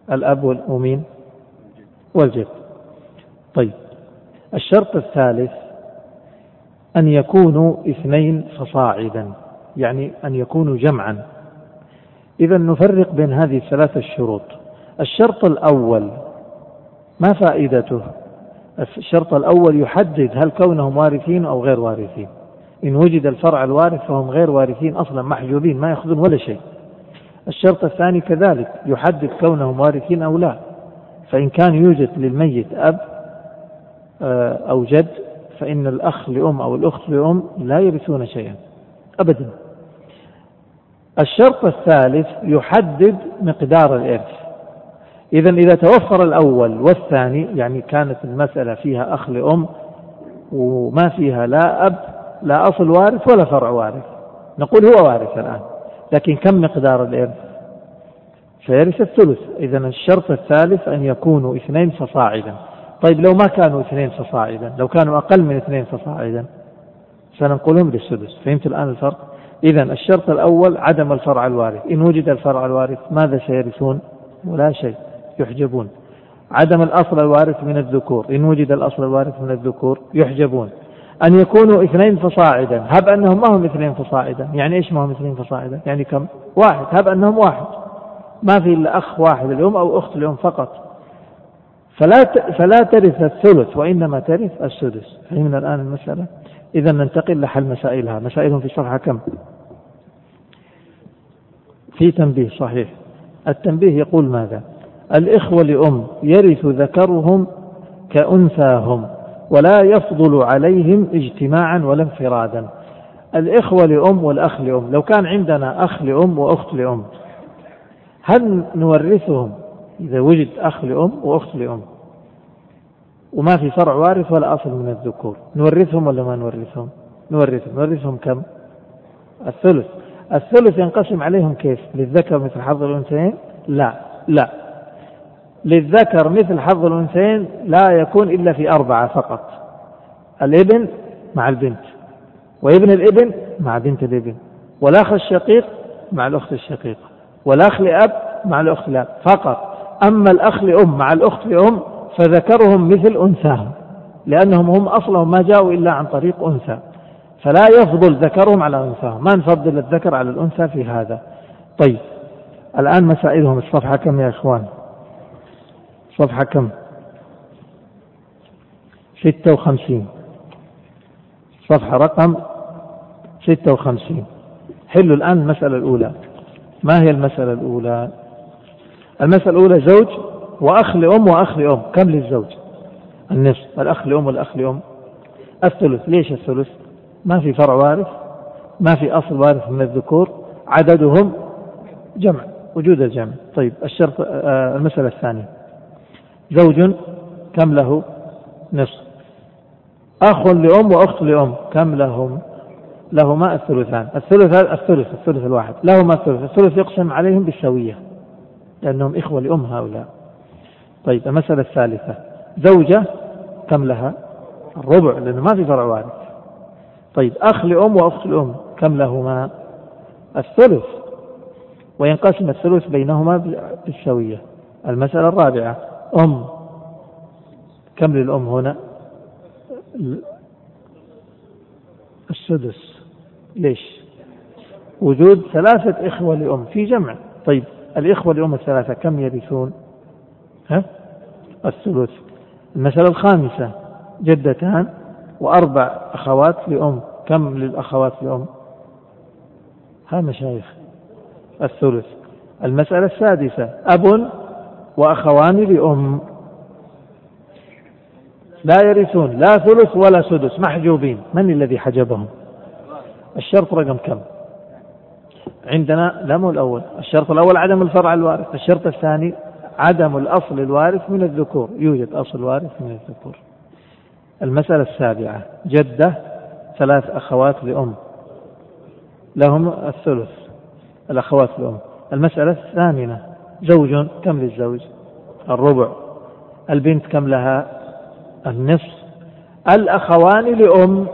Speaker 1: الأب والأمين والجد. طيب الشرط الثالث أن يكونوا 2 فصاعدا، يعني أن يكونوا جمعا. إذا نفرق بين هذه 3 الشروط. الشرط الأول ما فائدته؟ الشرط الأول يحدد هل كونهم وارثين أو غير وارثين. إن وجد الفرع الوارث فهم غير وارثين أصلا، محجوبين ما يأخذون ولا شيء. الشرط الثاني كذلك يحدد كونهم وارثين أو لا، فإن كان يوجد للميت أب أو جد فإن الأخ لأم أو الأخت لأم لا يرثون شيئا أبدا. الشرط الثالث يحدد مقدار الإرث. إذا توفر الأول والثاني، يعني كانت المسألة فيها أخ لأم وما فيها لا أب لا أصل وارث ولا فرع وارث، نقول هو وارث الآن، لكن كم مقدار الإرث؟ فيرث الثلث. إذا الشرط الثالث أن يكونوا 2 فصاعدا. طيب لو ما كانوا 2 فصاعدا، لو كانوا أقل من 2 فصاعدا سننقلهم للسدس. فهمت الآن الفرق؟ إذا الشرط الأول عدم الفرع الوارث، إن وجد الفرع الوارث ماذا سيرثون؟ ولا شيء، يحجبون. عدم الأصل الوارث من الذكور، إن وجد الأصل الوارث من الذكور يحجبون. أن يكونوا 2 فصاعدا، هب أنهم ما هم 2 فصاعدا، يعني إيش ما هم 2 فصاعدا؟ يعني كم؟ 1. هب أنهم 1، ما في إلا أخ واحد الأم أو أخت الأم فقط، فلا ترث الثلث وإنما ترث السدس. فهمنا الآن المسألة؟ إذا ننتقل لحل مسائلها. مسائلهم في صفحة كم؟ في تنبيه صحيح. التنبيه يقول ماذا؟ الإخوة لأم يرث ذكرهم كأنثاهم ولا يفضل عليهم اجتماعا ولا انفرادا. الإخوة لأم والأخ لأم، لو كان عندنا أخ لأم وأخت لأم هل نورثهم إذا وجد أخ لأم وأخت لأم وما في فرع وارث ولا أصل من الذكور، نورثهم ولا ما نورثهم؟ نورثهم كم؟ الثلث. الثلث ينقسم عليهم كيف؟ للذكر مثل حظ الأنثيين؟ لا، للذكر مثل حظ الأنثيين لا يكون إلا في 4 فقط: الابن مع البنت، وابن الابن مع بنت الابن، والأخ الشقيق مع الأخت الشقيقة، والأخ لأب مع الأخت لأب فقط. أما الأخ لأم مع الأخت لأم فذكرهم مثل أنثاهم، لأنهم هم أصلهم ما جاءوا إلا عن طريق أنثى، فلا يفضل ذكرهم على أنثاهم، ما نفضل الذكر على الأنثى في هذا. طيب الآن مسائلهم. الصفحة كم يا إخوان؟ صفحة كم؟ 56. صفحة رقم 56. حلوا الآن المسألة الأولى. ما هي المسألة الأولى؟ المسألة الأولى زوج وأخ لأم وأخ لأم، كم للزوج؟ النصف. الأخ لأم والأخ لأم الثلث. ليش الثلث؟ ما في فرع وارث، ما في أصل وارث من الذكور، عددهم جمع، وجود الجمع. طيب الشرط المسألة الثانية: زوج كم له؟ نصف. أخ لأم وأخت لأم كم لهم؟ لهما الثلثان. الثلث الواحد لهما الثلث يقسم عليهم بالسوية لأنهم إخوة لأم هؤلاء. طيب المسألة الثالثة: زوجة كم لها؟ الربع لأنه ما في فرع وارث. طيب أخ لأم وأخت لأم كم لهما؟ الثلث، وينقسم الثلث بينهما بالسوية. المسألة الرابعة: أم كم للأم هنا؟ السدس. ليش؟ وجود 3 إخوة لأم في جمع. طيب الإخوة لأم 3 كم يرثون؟ الثلث. المسألة الخامسة: جدتان و4 أخوات لأم، كم للأخوات لأم؟ مشايخ الثلث. المسألة السادسة: أب وأخوان لأم لا يرثون لا ثلث ولا سدس، محجوبين. من الذي حجبهم؟ الشرط رقم كم عندنا؟ لا مو الأول. الشرط الأول عدم الفرع الوارث. الشرط الثاني عدم الأصل الوارث من الذكور، يوجد أصل وارث من الذكور. المسألة السابعة: جدة 3 أخوات لأم لهم الثلث، الأخوات لأم. المسألة الثامنة: زوج كم للزوج؟ الربع. البنت كم لها؟ النصف. الأخوان لأم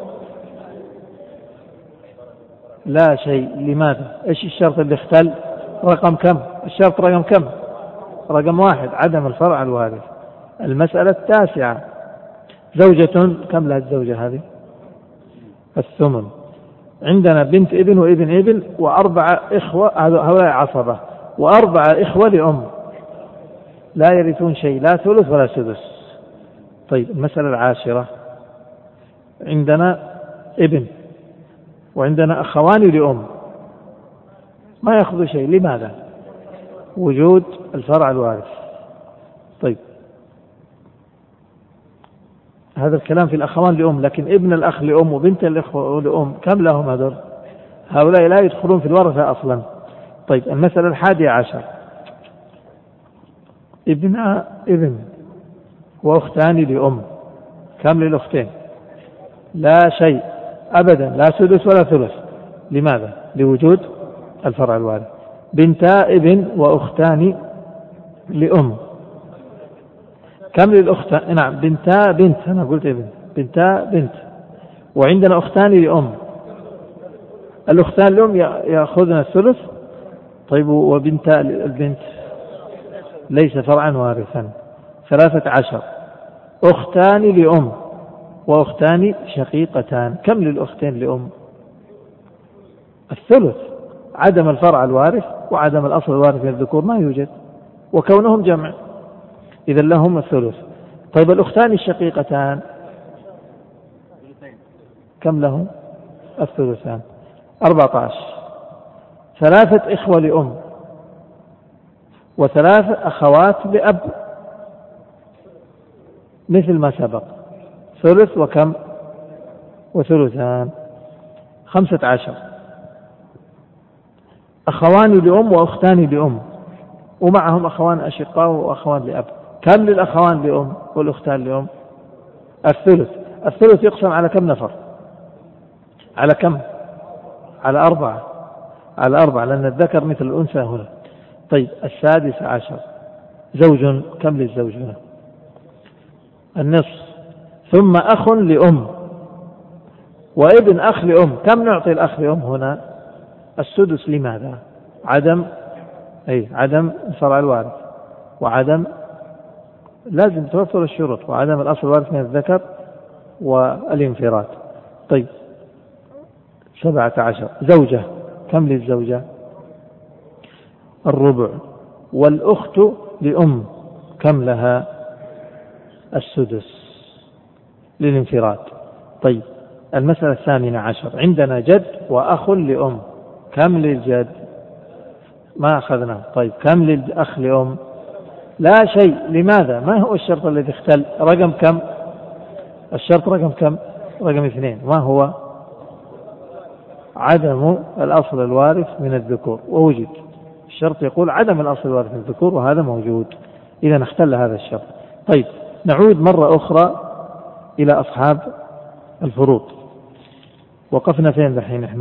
Speaker 1: لا شيء. لماذا؟ إيش الشرط اللي اختل؟ رقم كم؟ الشرط رقم كم؟ رقم 1 عدم الفرع الوارث. المسألة 9 زوجة، كم لها الزوجة هذه؟ الثمن. عندنا بنت ابن وابن ابن و4 إخوة، هؤلاء عصبة، و4 إخوة لأم لا يرثون شيء، لا ثلث ولا سدس. طيب المسألة 10 عندنا ابن وعندنا أخوان لأم ما يأخذوا شيء، لماذا؟ وجود الفرع الوارث. طيب هذا الكلام في الأخوان لأم، لكن ابن الأخ لأم وبنت الأخوة لأم كم لهم هذول؟ هؤلاء لا يدخلون في الورثة أصلا. طيب المسألة 11 ابن وأختان لأم، كم للأختين؟ لا شيء أبدا، لا سدس ولا ثلث. لماذا؟ لوجود الفرع الوارث. بنتا ابن وأختان لأم، كم للأختان؟ نعم بنتا بنت، أنا قلت ابن، بنتا بنت، وعندنا أختان لأم. الأختان لأم يأخذن الثلث. طيب وبنتا البنت ليس فرعا وارثا. 13 أختان لأم وأختان شقيقتان، كم للأختين لأم؟ الثلث. عدم الفرع الوارث وعدم الأصل الوارث من الذكور ما يوجد، وكونهم جمع إذا لهم الثلث. طيب الأختان الشقيقتان كم لهم؟ الثلثان. 14 3 إخوة لأم و3 أخوات لأب مثل ما سبق، ثلث وكم؟ وثلثان. 15 أخوان لأم وأختان لأم ومعهم أخوان أشقاء وأخوان لأب، كم للأخوان لأم والأختان لأم؟ الثلث. الثلث يقسم على كم نفر؟ على كم؟ على 4. على 4 لأن الذكر مثل الأنثى هنا. طيب 16 زوج، كم للزوج هنا؟ النصف. ثم أخ لأم وابن أخ لأم، كم نعطي الأخ لأم هنا؟ السدس. لماذا؟ عدم الفرع الوارث وعدم، لازم توفر الشروط، وعدم الأصل الوارث من الذكر والانفراد. طيب 17 زوجة، كم للزوجة؟ الربع. والأخت لأم كم لها؟ السدس للانفراد. طيب المسألة 18 عندنا جد وأخ لأم، كم للجد؟ ما أخذنا. طيب كم للأخ لأم؟ لا شيء. لماذا؟ ما هو الشرط الذي اختل؟ رقم كم؟ الشرط رقم كم؟ رقم 2. ما هو؟ عدم الأصل الوارث من الذكور، ووجد الشرط يقول عدم الأصل الوارث من الذكور، وهذا موجود، إذا اختل هذا الشرط. طيب نعود مرة أخرى إلى أصحاب الفروض. وقفنا فين دحين احنا؟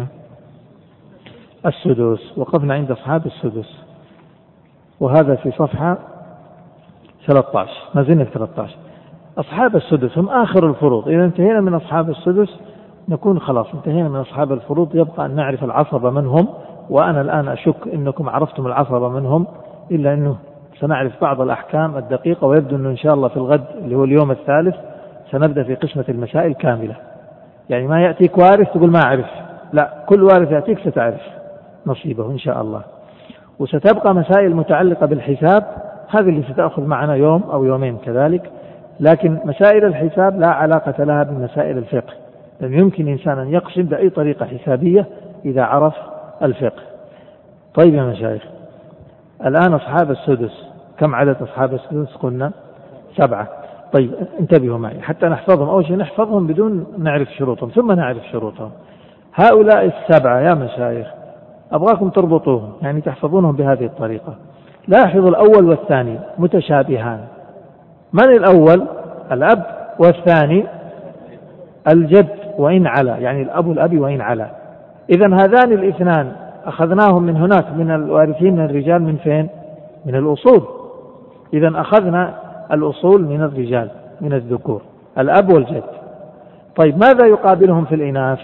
Speaker 1: السدس. وقفنا عند أصحاب السدس، وهذا في صفحة 13، ما زلنا في 13. أصحاب السدس هم آخر الفروض. إذا انتهينا من أصحاب السدس نكون خلاص انتهينا من أصحاب الفروض. يبقى أن نعرف العصبة من هم، وأنا الآن أشك أنكم عرفتم العصبة من هم، إلا أنه سنعرف بعض الأحكام الدقيقة، ويبدو أنه إن شاء الله في الغد اللي هو اليوم الثالث سنبدأ في قسمة المسائل كاملة. يعني ما يأتيك وارث تقول ما أعرف، لا، كل وارث يأتيك ستعرف نصيبه إن شاء الله. وستبقى مسائل متعلقة بالحساب، هذه اللي ستأخذ معنا يوم أو يومين كذلك، لكن مسائل الحساب لا علاقة لها بمسائل الفقه، لأن يمكن إنسان أن يقسم بأي طريقة حسابية إذا عرف الفقه. طيب يا مشايخ، الآن أصحاب السدس، كم عدد أصحاب السدس؟ قلنا 7. طيب انتبهوا معي حتى نحفظهم. أول شيء نحفظهم بدون نعرف شروطهم، ثم نعرف شروطهم. هؤلاء 7 يا مشايخ أبغاكم تربطوهم، يعني تحفظونهم بهذه الطريقة. لاحظوا الأول والثاني متشابهان. من الأول؟ الأب، والثاني الجد وإن علا، يعني الأب والأب وإن علا. إذن هذان الاثنان أخذناهم من هناك من الوارثين من الرجال. من فين؟ من الأصول. إذن أخذنا الأصول من الرجال من الذكور، الأب والجد. طيب ماذا يقابلهم في الإناث؟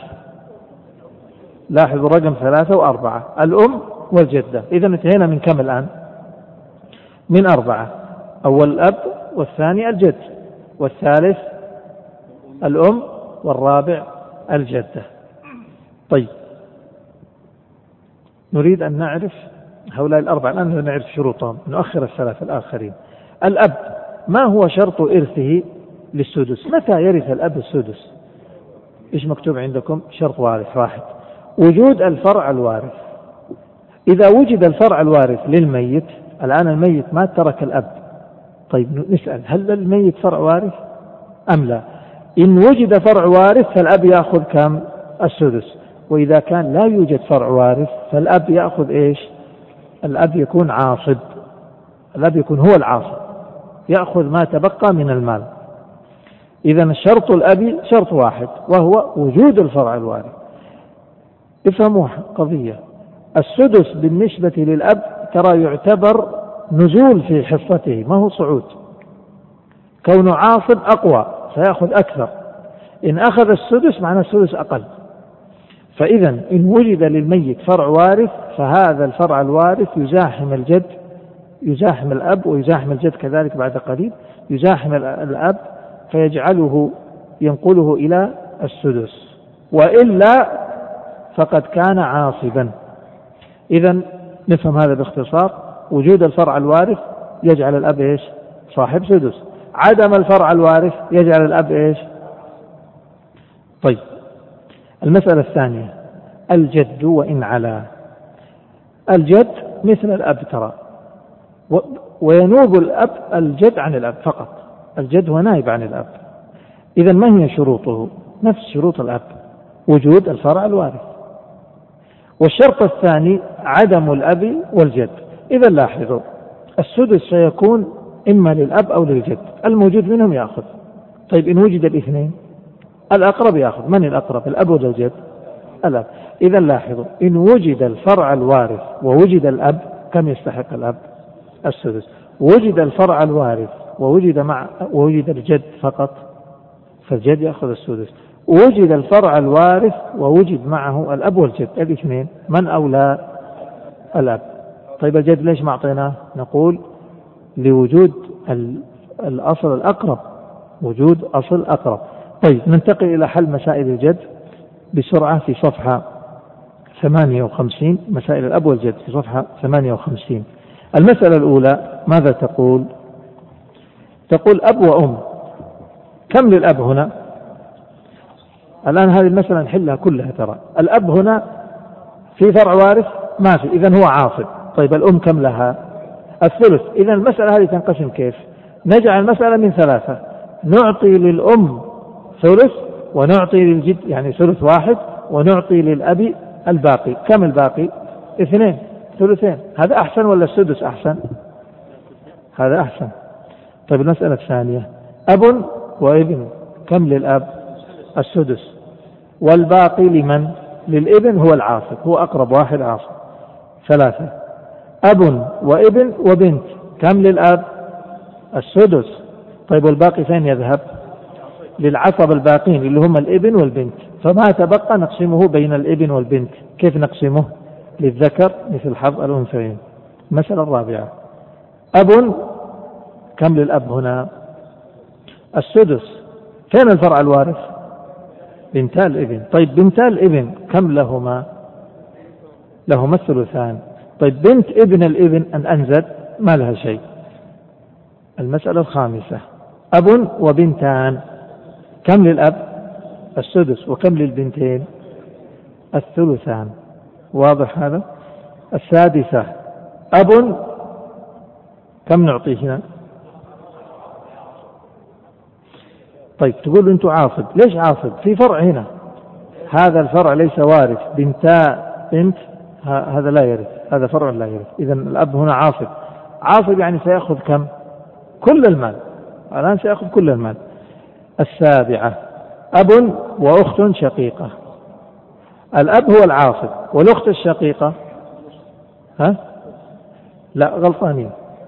Speaker 1: لاحظوا رقم 3 و4 الأم والجدة. إذن انتهينا من كم الآن؟ من 4. أول الأب، والثاني الجد، والثالث الأم، والرابع الجدة. طيب، نريد أن نعرف هؤلاء الأربعة، الآن نعرف شروطهم، نؤخر الثلاث الآخرين. الأب، ما هو شرط إرثه للسدس؟ متى يرث الأب السدس؟ إيش مكتوب عندكم؟ شرط وارث واحد، وجود الفرع الوارث. إذا وجد الفرع الوارث للميت، الآن الميت ما ترك الأب، طيب نسأل هل الميت فرع وارث أم لا؟ إن وجد فرع وارث فالأب يأخذ كم؟ السدس. وإذا كان لا يوجد فرع وارث فالأب يأخذ إيش؟ الأب يكون عاصب، الأب يكون هو العاصب، يأخذ ما تبقى من المال. إذن شرط الأب شرط واحد، وهو وجود الفرع الوارث. افهموا قضية، السدس بالنسبة للأب ترى يعتبر نزول في حصته، ما هو صعود. كونه عاصب أقوى سيأخذ أكثر، إن أخذ السدس معنى السدس أقل. فإذا إن وجد للميت فرع وارث فهذا الفرع الوارث يزاحم الجد، يزاحم الأب ويزاحم الجد كذلك بعد قليل، يزاحم الأب فيجعله ينقله إلى السدس، وإلا فقد كان عاصبا. إذا نفهم هذا باختصار، وجود الفرع الوارث يجعل الأب إيش؟ صاحب سدس. عدم الفرع الوارث يجعل الأب إيش؟ طيب، المسألة الثانية، الجد وإن علا. الجد مثل الأب ترى، وينوب الأب الجد عن الأب فقط، الجد هو نائب عن الأب. إذا ما هي شروطه؟ نفس شروط الأب، وجود الفرع الوارث. والشرط الثاني عدم الأب والجد. إذا لاحظوا السدس سيكون إما للأب أو للجد، الموجود منهم يأخذ. طيب إن وجد الاثنين الأقرب يأخذ. من الأقرب، الأب ولا الجد؟ الأب. إذا لاحظوا إن وجد الفرع الوارث ووجد الأب كم يستحق الأب؟ السدس. وجد الفرع الوارث ووجد الجد فقط فالجد يأخذ السدس. وجد الفرع الوارث ووجد معه الأب والجد الاثنين، من أولى؟ الأب. طيب الجد ليش ما أعطيناه؟ نقول لوجود الأصل الأقرب، وجود أصل أقرب. طيب ننتقل إلى حل مسائل الجد بسرعة في صفحة 58، مسائل الأب والجد في صفحة 58. المسألة الأولى ماذا تقول؟ تقول أب وأم، كم للأب هنا؟ الآن هذه المسألة نحلها كلها ترى. الأب هنا في فرع وارث ما في، إذن هو عاصب. طيب الأم كم لها؟ الثلث. إذن المسألة هذه تنقسم كيف؟ نجعل المسألة من 3، نعطي للأم ثلث ونعطي للجد يعني ثلث واحد، ونعطي للأب الباقي. كم الباقي؟ 2 ثلثين. هذا أحسن ولا السدس أحسن؟ هذا أحسن. طيب المسألة الثانية، أب وابن، كم للأب؟ السدس. والباقي لمن؟ للابن، هو العاصب، هو أقرب واحد عاصب. 3، أب وابن وبنت، كم للأب؟ السدس. طيب والباقي فين يذهب؟ للعصب الباقين اللي هم الابن والبنت، فما تبقى نقسمه بين الابن والبنت. كيف نقسمه؟ للذكر مثل حظ الأنثيين. المسألة الرابعة، أب، كم للأب هنا؟ السدس. فين الفرع الوارث؟ بنتا الابن. طيب بنتا الابن كم لهما؟ لهما الثلثان. طيب بنت ابن الابن أن أنزل ما لها شيء. المسألة الخامسة، أب وبنتان، كم للأب؟ السدس. وكم للبنتين؟ الثلثان. واضح هذا؟ السادسة، أب، كم نعطيه هنا؟ طيب تقول أنتم عاصب، ليش عاصب؟ في فرع هنا، هذا الفرع ليس وارث، بنتا بنت هذا لا يرث، هذا فرع لا يرث. إذن الأب هنا عاصب. عاصب يعني سيأخذ كم؟ كل المال، الآن سيأخذ كل المال. السابعة، أب وأخت شقيقة. الأب هو العاصب والأخت الشقيقة لا غلطانين،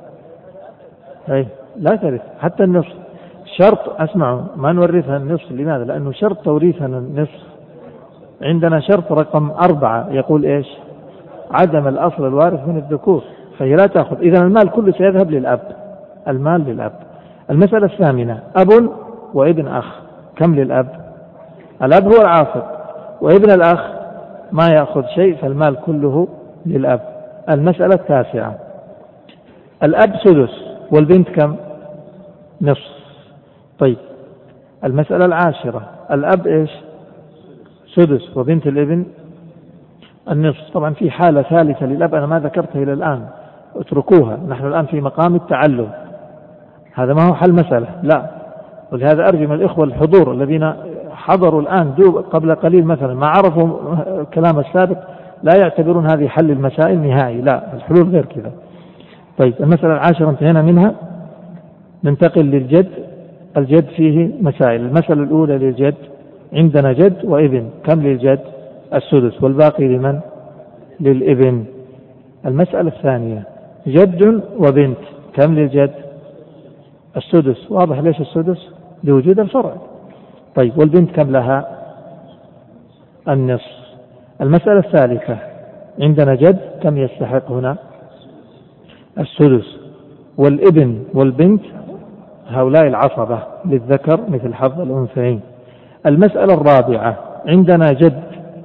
Speaker 1: لا ترث حتى النصف. شرط، اسمعوا، ما نورثها النصف. لماذا؟ لأنه شرط توريثها النصف عندنا شرط رقم 4 يقول إيش؟ عدم الأصل الوارث من الذكور، فهي لا تأخذ. إذن المال كله سيذهب للأب، المال للأب. المسألة الثامنة، أب وابن أخ، كم للأب؟ الأب هو العاصب، وابن الأخ ما يأخذ شيء، فالمال كله للأب. المسألة التاسعة، الأب سدس والبنت كم؟ نصف. طيب المسألة العاشرة، الأب إيش؟ سدس وبنت الابن النصف. طبعا في حالة ثالثة للأب أنا ما ذكرتها إلى الآن، اتركوها، نحن الآن في مقام التعلم، هذا ما هو حل مسألة، لا. ولهذا أرجو من الإخوة الحضور الذين حضروا الآن قبل قليل مثلا ما عرفوا كلام السابق لا يعتبرون هذه حل المسائل نهائي، لا، الحلول غير كذا. طيب المسألة العاشرة انتهينا منها، ننتقل للجد. الجد فيه مسائل. المسألة الأولى للجد، عندنا جد وابن، كم للجد؟ السدس، والباقي لمن؟ للابن. المسألة الثانية، جد وبنت، كم للجد؟ السدس. واضح ليش السدس؟ لوجود الفرع. طيب والبنت كم لها؟ النصف. المسألة الثالثة، عندنا جد، كم يستحق هنا؟ السدس، والابن والبنت هؤلاء العصبة، للذكر مثل حظ الأنثيين. المسألة الرابعة، عندنا جد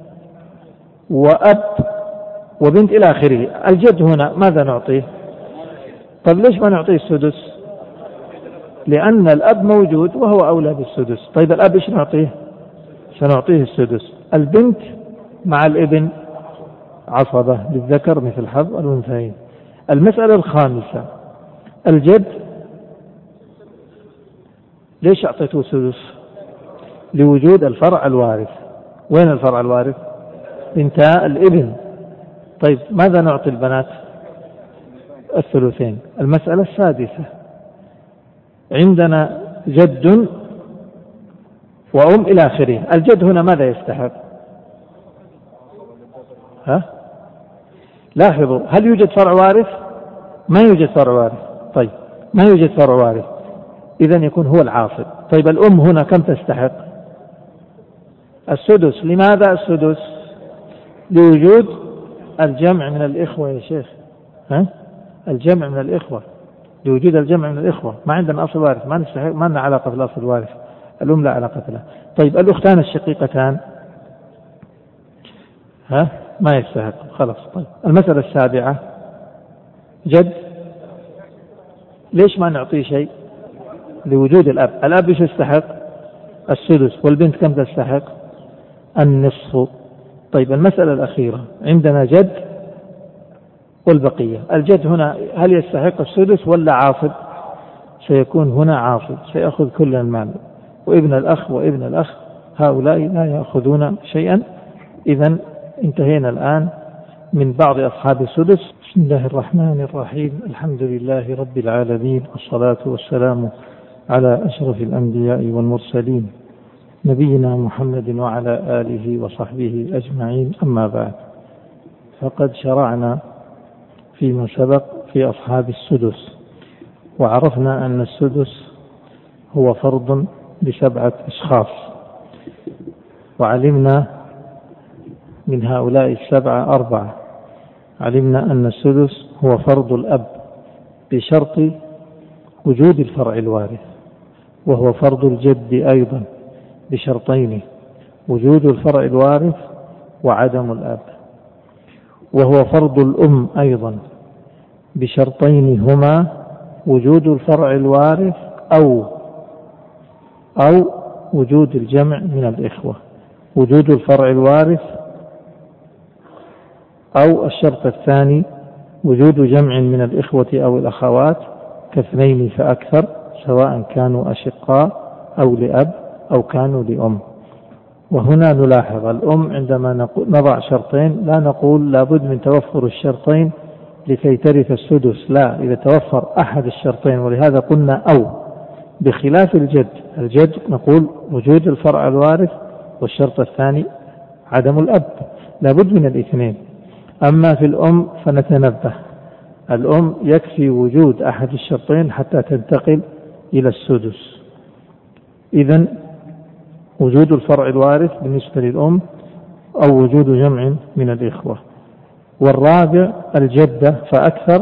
Speaker 1: وأب وبنت إلى آخره. الجد هنا ماذا نعطيه؟ طيب ليش ما نعطيه السدس؟ لأن الأب موجود وهو أولى بالسدس. طيب الأب إيش نعطيه؟ سنعطيه السدس. البنت مع الابن عصبة، للذكر مثل حظ الأنثيين. المسألة الخامسة، الجد ليش أعطيته سدس؟ لوجود الفرع الوارث. وين الفرع الوارث؟ بنتا الابن. طيب ماذا نعطي البنات؟ الثلثين. المسألة السادسة، عندنا جد وأم إلى آخره. الجد هنا ماذا يستحق؟ لاحظوا، هل يوجد فرع وارث؟ ما يوجد فرع وارث. طيب ما يوجد فرع وارث، إذن يكون هو العاصب. طيب الأم هنا كم تستحق؟ السدس. لماذا السدس؟ لوجود الجمع من الإخوة يا شيخ، الجمع من الإخوة، لوجود الجمع من الإخوة. ما عندنا أصل وارث، ما نستحق، ما لنا علاقة بالأصل الوارث، الأم لا علاقة لها. طيب الأختان الشقيقتان ما يستحق، خلاص. طيب المسألة السابعة، جد ليش ما نعطيه شيء؟ لوجود الأب. الأب ايش يستحق؟ السدس، والبنت كم تستحق؟ النصف. طيب المسألة الأخيرة، عندنا جد والبقية. الجد هنا هل يستحق السدس ولا عاصب؟ سيكون هنا عاصب، سيأخذ كل المال. وابن الأخ وابن الأخ هؤلاء لا يأخذون شيئا. إذن انتهينا الآن من بعض أصحاب السدس. بسم الله الرحمن الرحيم، الحمد لله رب العالمين، والصلاة والسلام على أشرف الأنبياء والمرسلين، نبينا محمد وعلى آله وصحبه أجمعين. أما بعد، فقد شرعنا فيما سبق في أصحاب السدس، وعرفنا أن السدس هو فرض ل7 أشخاص، وعلمنا من هؤلاء 7 4. علمنا أن السدس هو فرض الأب بشرط وجود الفرع الوارث، وهو فرض الجد أيضا بشرطين: وجود الفرع الوارث وعدم الأب. وهو فرض الأم أيضا بشرطين هما: وجود الفرع الوارث أو وجود الجمع من الإخوة. وجود الفرع الوارث، أو الشرط الثاني وجود جمع من الإخوة أو الأخوات كاثنين فأكثر، سواء كانوا أشقاء أو لأب أو كانوا لأم. وهنا نلاحظ الأم عندما نضع شرطين لا نقول لابد من توفر الشرطين لكي ترث السدس، لا، إذا توفر أحد الشرطين، ولهذا قلنا أو، بخلاف الجد نقول وجود الفرع الوارث، والشرط الثاني عدم الأب، لابد من الاثنين. أما في الأم فنتنبه، الأم يكفي وجود أحد الشرطين حتى تنتقل إلى السدس. إذن وجود الفرع الوارث بالنسبة للأم، أو وجود جمع من الإخوة. والرابع الجدة فأكثر،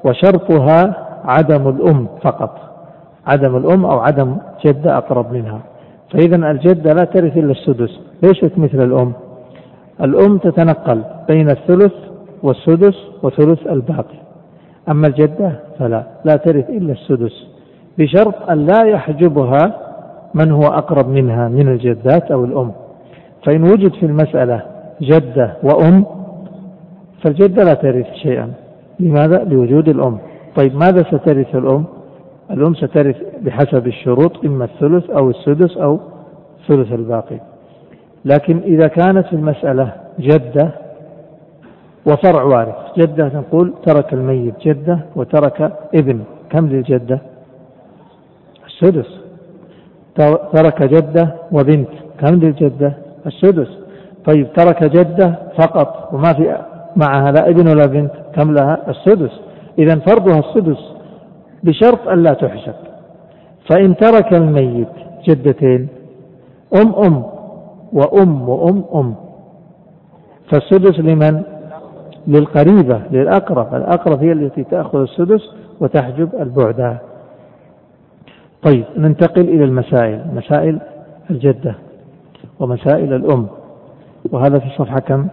Speaker 1: وشرطها عدم الأم فقط، عدم الأم أو عدم جدة أقرب منها. فإذا الجدة لا ترث إلا السدس، ليست مثل الأم. الأم تتنقل بين الثلث والسدس وثلث الباقي، أما الجدة لا ترث إلا السدس، بشرط أن لا يحجبها من هو أقرب منها من الجدات أو الأم. فإن وجد في المسألة جدة وأم فالجدة لا ترث شيئا. لماذا؟ لوجود الأم. طيب ماذا سترث الأم؟ الأم سترث بحسب الشروط، إما الثلث أو السدس أو ثلث الباقي. لكن إذا كانت في المسألة جدة وفرع وارث، جدة نقول ترك الميت جدة وترك ابن، كم للجدة؟ السدس. ترك جدة وبنت، كم للجدة؟ السدس. طيب ترك جدة فقط وما في معها لا ابن ولا بنت، كم لها؟ السدس. إذن فرضها السدس بشرط أن لا تحسب. فإن ترك الميت جدتين أم وأم فالسدس لمن؟ للقريبة، للأقرب. الأقرب هي التي تأخذ السدس وتحجب البعد. طيب ننتقل إلى المسائل، مسائل الجدة ومسائل الأم، وهذا في صفحة كم؟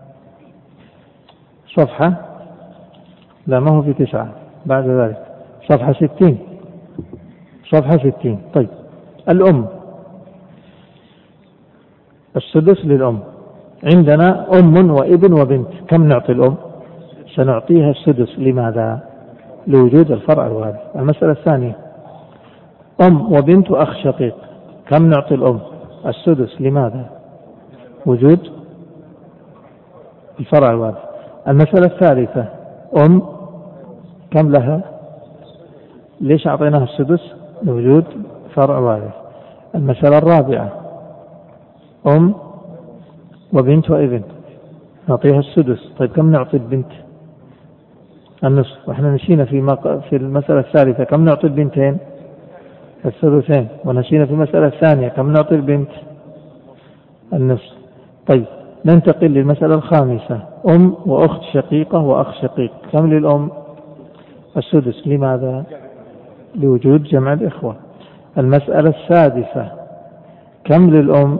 Speaker 1: صفحة لا ما هو في 9 بعد ذلك، صفحة 60. صفحة 60. طيب الأم، السدس للأم. عندنا أم وابن وبنت، كم نعطي الأم؟ سنعطيها السدس. لماذا؟ لوجود الفرع الوارث. المسألة الثانية أم وبنت وأخ شقيق، كم نعطي الأم؟ السدس. لماذا؟ وجود الفرع الوارث. المسألة الثالثة أم، كم لها؟ ليش أعطيناها السدس؟ لوجود فرع وارث. المسألة الرابعة أم وبنت وابن، نعطيها السدس. طيب كم نعطي البنت؟ النصف. وإحنا نسينا في المسألة الثالثة كم نعطي البنتين؟ الثلثين. ونسينا في المسألة الثانية كم نعطي البنت؟ النصف. طيب ننتقل للمسألة الخامسة أم وأخت شقيقة وأخ شقيق، كم للأم؟ السدس. لماذا؟ لوجود جمع الإخوة. المسألة السادسة كم للأم؟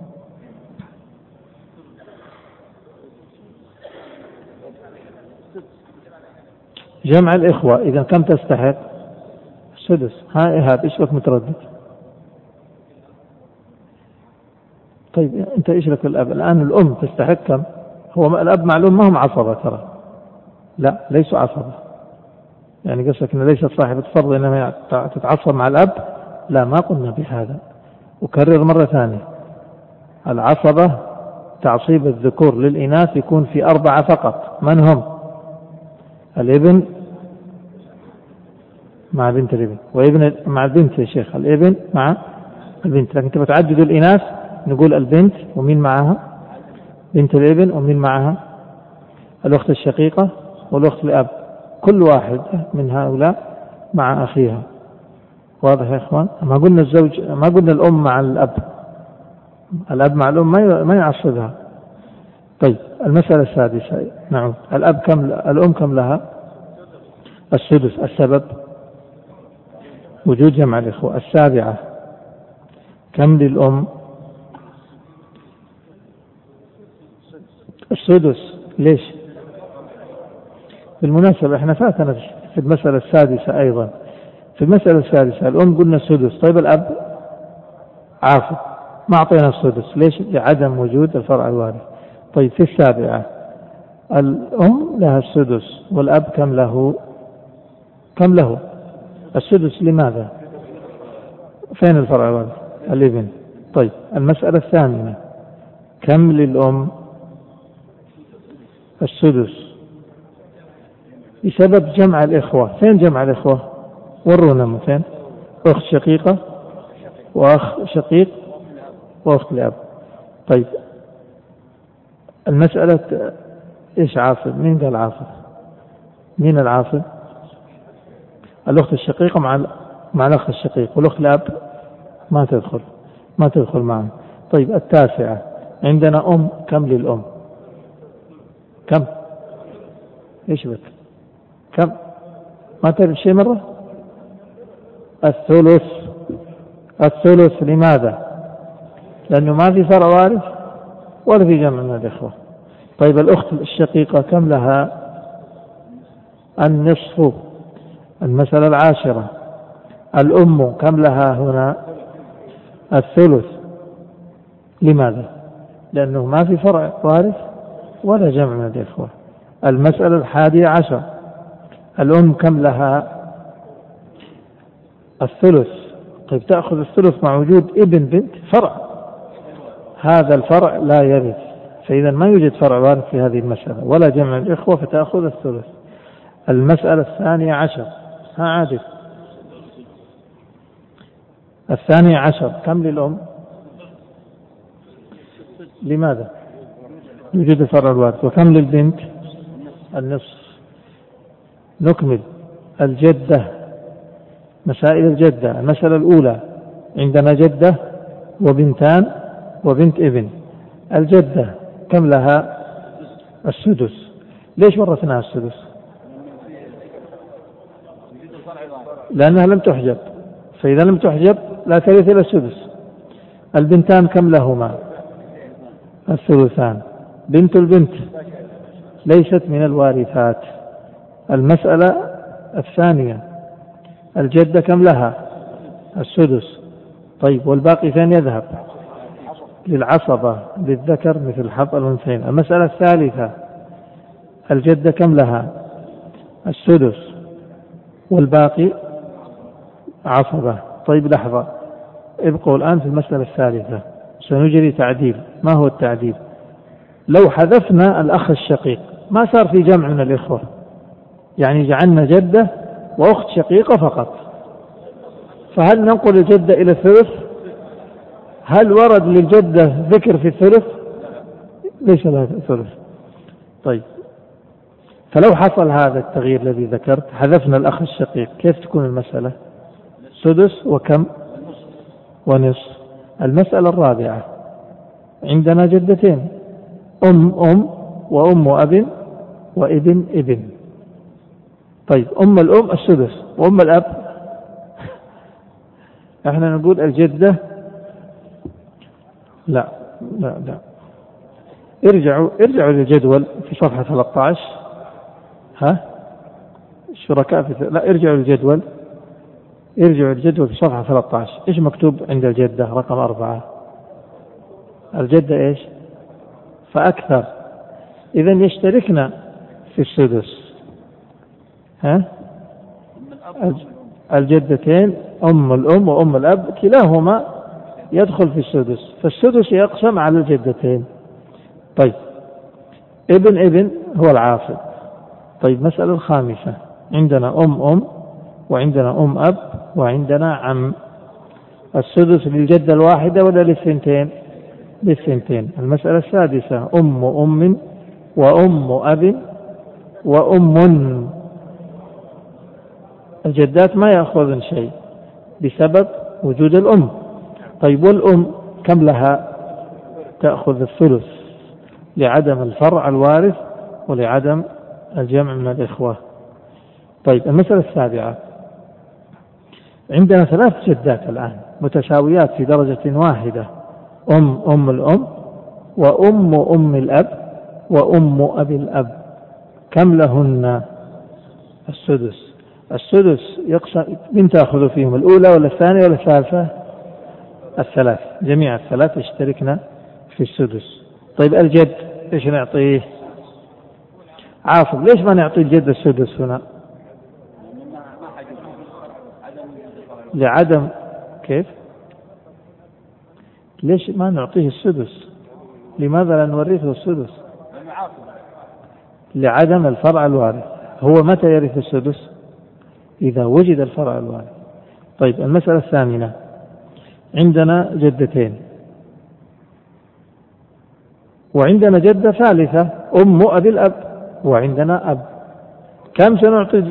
Speaker 1: جمع الإخوة. إذا كم تستحق؟ السدس. ها إيهاب إيش لك متردد؟ طيب أنت إيش لك الأب؟ الآن الأم تستحق كم؟ هو الأب معلوم ما هم عصبة ترى، لا ليسوا عصبة. يعني قصدك أنه ليست صاحبة فرض إنما تتعصب مع الأب؟ لا ما قلنا بهذا. أكرر مرة ثانية، العصبة تعصيب الذكور للإناث يكون في 4 فقط. من هم؟ الابن مع بنت الابن، وابن مع البنت يا شيخ، الابن مع البنت. لكن تبغى تعدد الإناث نقول البنت ومين معها؟ بنت الابن. ومين معها؟ الأخت الشقيقة والأخت الأب، كل واحد من هؤلاء مع أخيها. واضح يا إخوان؟ ما قلنا الزوج، ما قلنا الأم مع الأب، الأب مع الأم ما يعصبها. طيب المسألة السادسة نعم الأم كم لها؟ السدس. السبب وجود جمع الإخوة. السابعة كم للأم؟ السدس. ليش؟ بالمناسبة احنا فاتنا في المسألة السادسة أيضا. في المسألة السادسة الأم قلنا السدس. طيب الأب عافو ما أعطينا السدس. ليش؟ لعدم وجود الفرع الوارث. طيب في السابعة الأم لها السدس والأب كم له؟ كم له؟ السدس. لماذا؟ فين الفرع الوارث؟ الابن. طيب المسألة الثامنة كم للأم؟ السدس بسبب جمع الإخوة. فين جمع الإخوة؟ ورونا فين؟ أخت شقيقة وأخ شقيق وأخت لأب. طيب المسألة إيش عاصب؟ مين قال عاصب؟ مين العاصب؟ الأخت الشقيقة مع الأخ الشقيق، والأخت الأب ما تدخل معه. طيب التاسعة عندنا أم، كم للأم؟ كم؟ إيش بك؟ كم؟ ما تعرف شيء مرة؟ الثلث لماذا؟ لأنه ما في فرع وارث ولا في جمع من الإخوة. طيب الأخت الشقيقة كم لها؟ النصف. المسألة 10. الأم كم لها هنا؟ الثلث. لماذا؟ لأنه ما في فرع وارث ولا جمع من الإخوة. المسألة 11. الأم كم لها؟ الثلث. طيب تأخذ الثلث مع وجود ابن بنت فرع، هذا الفرع لا يرث، فإذا ما يوجد فرع وارث في هذه المسألة ولا جمع الإخوة، فتأخذ الثلث. المسألة 12. ها عادل. 12 كم للأم؟ لماذا؟ يوجد الفرع الوارث. وكم للبنت؟ النصف. نكمل. الجدة، مسائل الجدة. المسألة الأولى عندنا جدة وبنتان وبنت ابن. الجدة كم لها؟ السدس. ليش ورثناها السدس؟ لأنها لم تحجب، فإذا لم تحجب لا ترث إلى السدس. البنتان كم لهما؟ الثلثان. بنت البنت ليست من الوارثات. المسألة الثانية الجدة كم لها؟ السدس. طيب والباقي فين يذهب؟ للعصبة، للذكر مثل حظ الأنثيين. المسألة الثالثة الجدة كم لها؟ السدس والباقي عصبة. طيب لحظة، ابقوا الآن في المسألة الثالثة، سنجري تعديل. ما هو التعديل؟ لو حذفنا الأخ الشقيق ما صار في جمع من الإخوة، يعني جعلنا جدة وأخت شقيقة فقط، فهل ننقل الجدة إلى الثلث؟ هل ورد للجدة ذكر في الثلث؟ ليس لها ثلث. طيب فلو حصل هذا التغيير الذي ذكرت، حذفنا الأخ الشقيق، كيف تكون المسألة؟ سدس وكم؟ ونصف. المسألة الرابعة عندنا جدتين، أم وأم أب وابن ابن. طيب أم الأم السدس وأم الأب احنا نقول الجدة لا. ارجعوا للجدول في صفحة 13. ها الشركاء لا، ارجعوا للجدول في صفحة 13. ايش مكتوب عند الجدة رقم 4؟ الجدة ايش؟ فأكثر. إذا يشتركنا في السدس. ها الجدتين أم الأم وأم الأب كلاهما يدخل في السدس، فالسدس يقسم على الجدتين. طيب ابن هو العاصب. طيب مسألة الخامسة عندنا أم وعندنا أم أب وعندنا عم. السدس للجدة الواحدة ولا للثنتين؟ للثنتين. المسألة السادسة أم وأم أب وأم. الجدات ما يأخذن شيء بسبب وجود الأم. طيب والأم كم لها؟ تأخذ الثلث لعدم الفرع الوارث ولعدم الجمع من الإخوة. طيب المسألة السابعة عندنا 3 جدات الآن متساويات في درجة واحدة، أم الأم وأم الأب وأم أبي الأب. كم لهن؟ السدس. السدس يقسم، من تأخذ فيهم الأولى ولا الثانية ولا الثالثة؟ الثلاث، جميع الثلاث يشتركنا في السدس. طيب الجد ايش نعطيه؟ عاصب. ليش ما نعطي الجد السدس هنا؟ لعدم كيف؟ ليش ما نعطيه السدس؟ لماذا لا نورثه السدس؟ لعدم الفرع الوارث. هو متى يرث السدس؟ إذا وجد الفرع الوارث. طيب المسألة الثامنة عندنا جدتين وعندنا جدة ثالثة أم أبي الأب وعندنا أب. كم سنعطي؟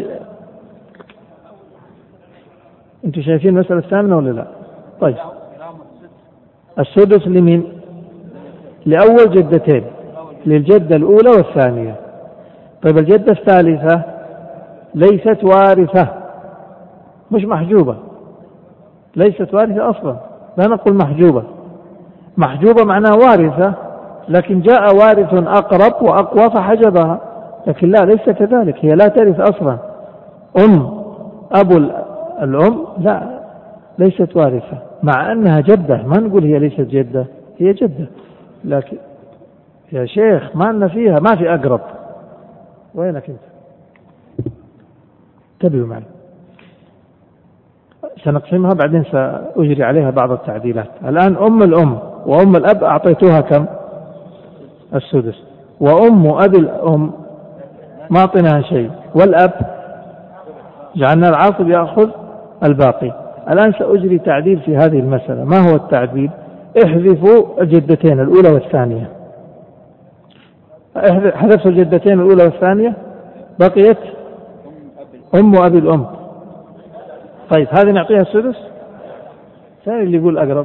Speaker 1: أنتم شايفين المسألة الثامنة ولا لا؟ طيب السدس لمن؟ لأول جدتين، للجدة الأولى والثانية. طيب الجدة الثالثة ليست وارثة، مش محجوبة، ليست وارثة أصلا، لا نقول محجوبة. محجوبة معناها وارثة، لكن جاء وارث أقرب وأقوى فحجبها، لكن لا، ليس كذلك، هي لا ترث أصلا. أبو الأم لا، ليست وارثة، مع أنها جدة، ما نقول هي ليست جدة، هي جدة، لكن يا شيخ ما أن فيها، ما في أقرب. وينك أنت؟ انتبهوا معي، سنقسمها بعدين سأجري عليها بعض التعديلات. الآن أم الأم وأم الأب أعطيتها كم؟ السدس. وأم أبي الأم ما أعطيناها شيء، والأب جعلنا العاصب يأخذ الباقي. الآن سأجري تعديل في هذه المسألة. ما هو التعديل؟ احذفوا الجدتين الأولى والثانية، حذفت الجدتين الأولى والثانية، بقيت أم أبي الأم. طيب هذه نعطيها السدس؟ ثاني اللي يقول أقرب،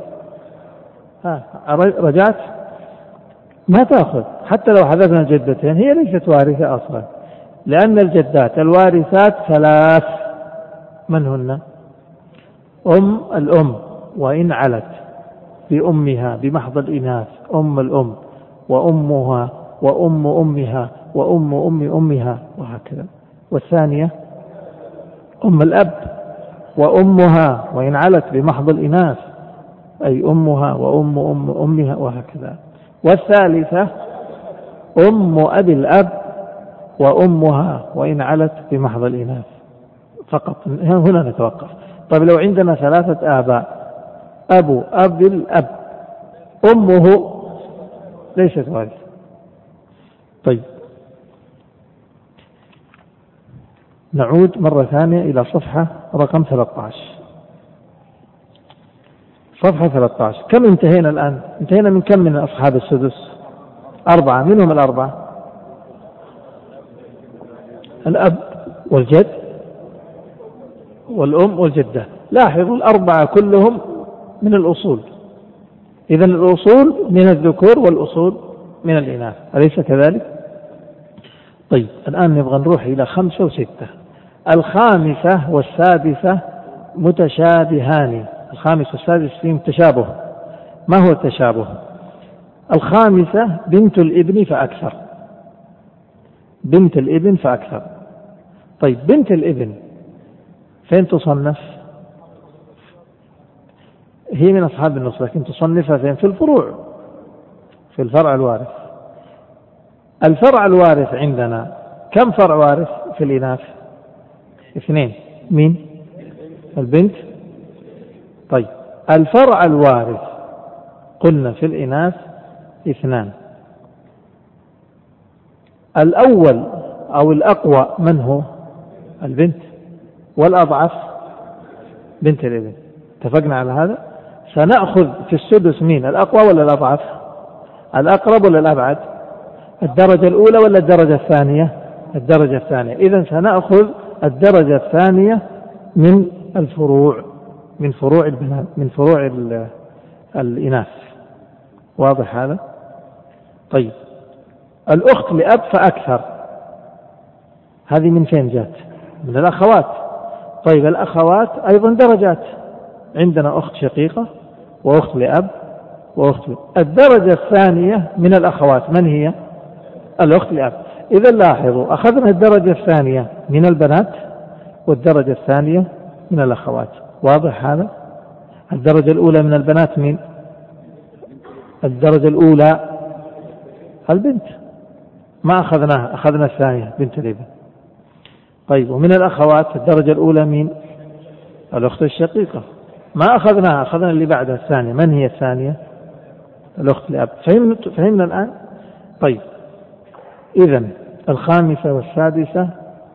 Speaker 1: رجعت ما تأخذ، حتى لو حذفنا الجدتين هي ليست وارثة أصلا، لأن الجدات الوارثات ثلاث، من هن؟ أم الأم وإن علت بأمها بمحض الإناث، أم الأم وأمها وأم أمها وأم أم أمها وهكذا. والثانية أم الأب وأمها وإن علت بمحض الإناث، أي أمها وأم أم أمها وهكذا. والثالثة أم أبي الأب وأمها وإن علت بمحض الإناث فقط. هنا نتوقف. طيب لو عندنا ثلاثة آباء، أبو أبي الأب، أمه ليست وارثة. طيب نعود مرة ثانية إلى صفحة رقم 13. صفحة 13 كم انتهينا الآن؟ انتهينا من كم من أصحاب السدس؟ 4. منهم الأربعة؟ الأب والجد والأم والجدة. لاحظوا الأربعة كلهم من الأصول، إذن الأصول من الذكور والأصول من الإناث، أليس كذلك؟ طيب الآن نبغى نروح إلى 5 و6. الخامسة والسادسة متشابهان، الخامس والسادس فيهم تشابه. ما هو التشابه؟ الخامسة بنت الابن فأكثر، بنت الابن فأكثر. طيب بنت الابن فين تصنف؟ هي من أصحاب النص، لكن تصنفها فين؟ في الفروع، في الفرع الوارث. الفرع الوارث عندنا كم فرع وارث في الإناث؟ 2. مين؟ البنت. طيب الفرع الوارث قلنا في الإناث 2. الأول أو الأقوى من هو؟ البنت. والأضعف بنت الابن. اتفقنا على هذا؟ سنأخذ في السدس مين؟ الأقوى ولا الأضعف؟ الأقرب ولا الأبعد؟ الدرجة الأولى ولا الدرجة الثانية؟ الدرجة الثانية. إذن سنأخذ الدرجة الثانية من الفروع، من فروع البنات، من فروع الإناث. واضح هذا؟ طيب الأخت لأب فأكثر، هذه من فين جات؟ من الأخوات. طيب الأخوات أيضا درجات، عندنا أخت شقيقة وأخت لأب وأخت لأب. الدرجة الثانية من الأخوات من هي؟ الأخت لأب. إذا لاحظوا أخذنا الدرجة الثانية من البنات والدرجة الثانية من الأخوات. واضح هذا؟ الدرجة الأولى من البنات من؟ الدرجة الأولى البنت، ما أخذناها، أخذنا الثانية بنت الابن. طيب ومن الأخوات الدرجة الأولى من؟ الأخت الشقيقة، ما أخذناها، أخذنا اللي بعدها الثانية. من هي الثانية؟ الأخت لأب. فهمنا الآن؟ طيب إذن الخامسة والسادسة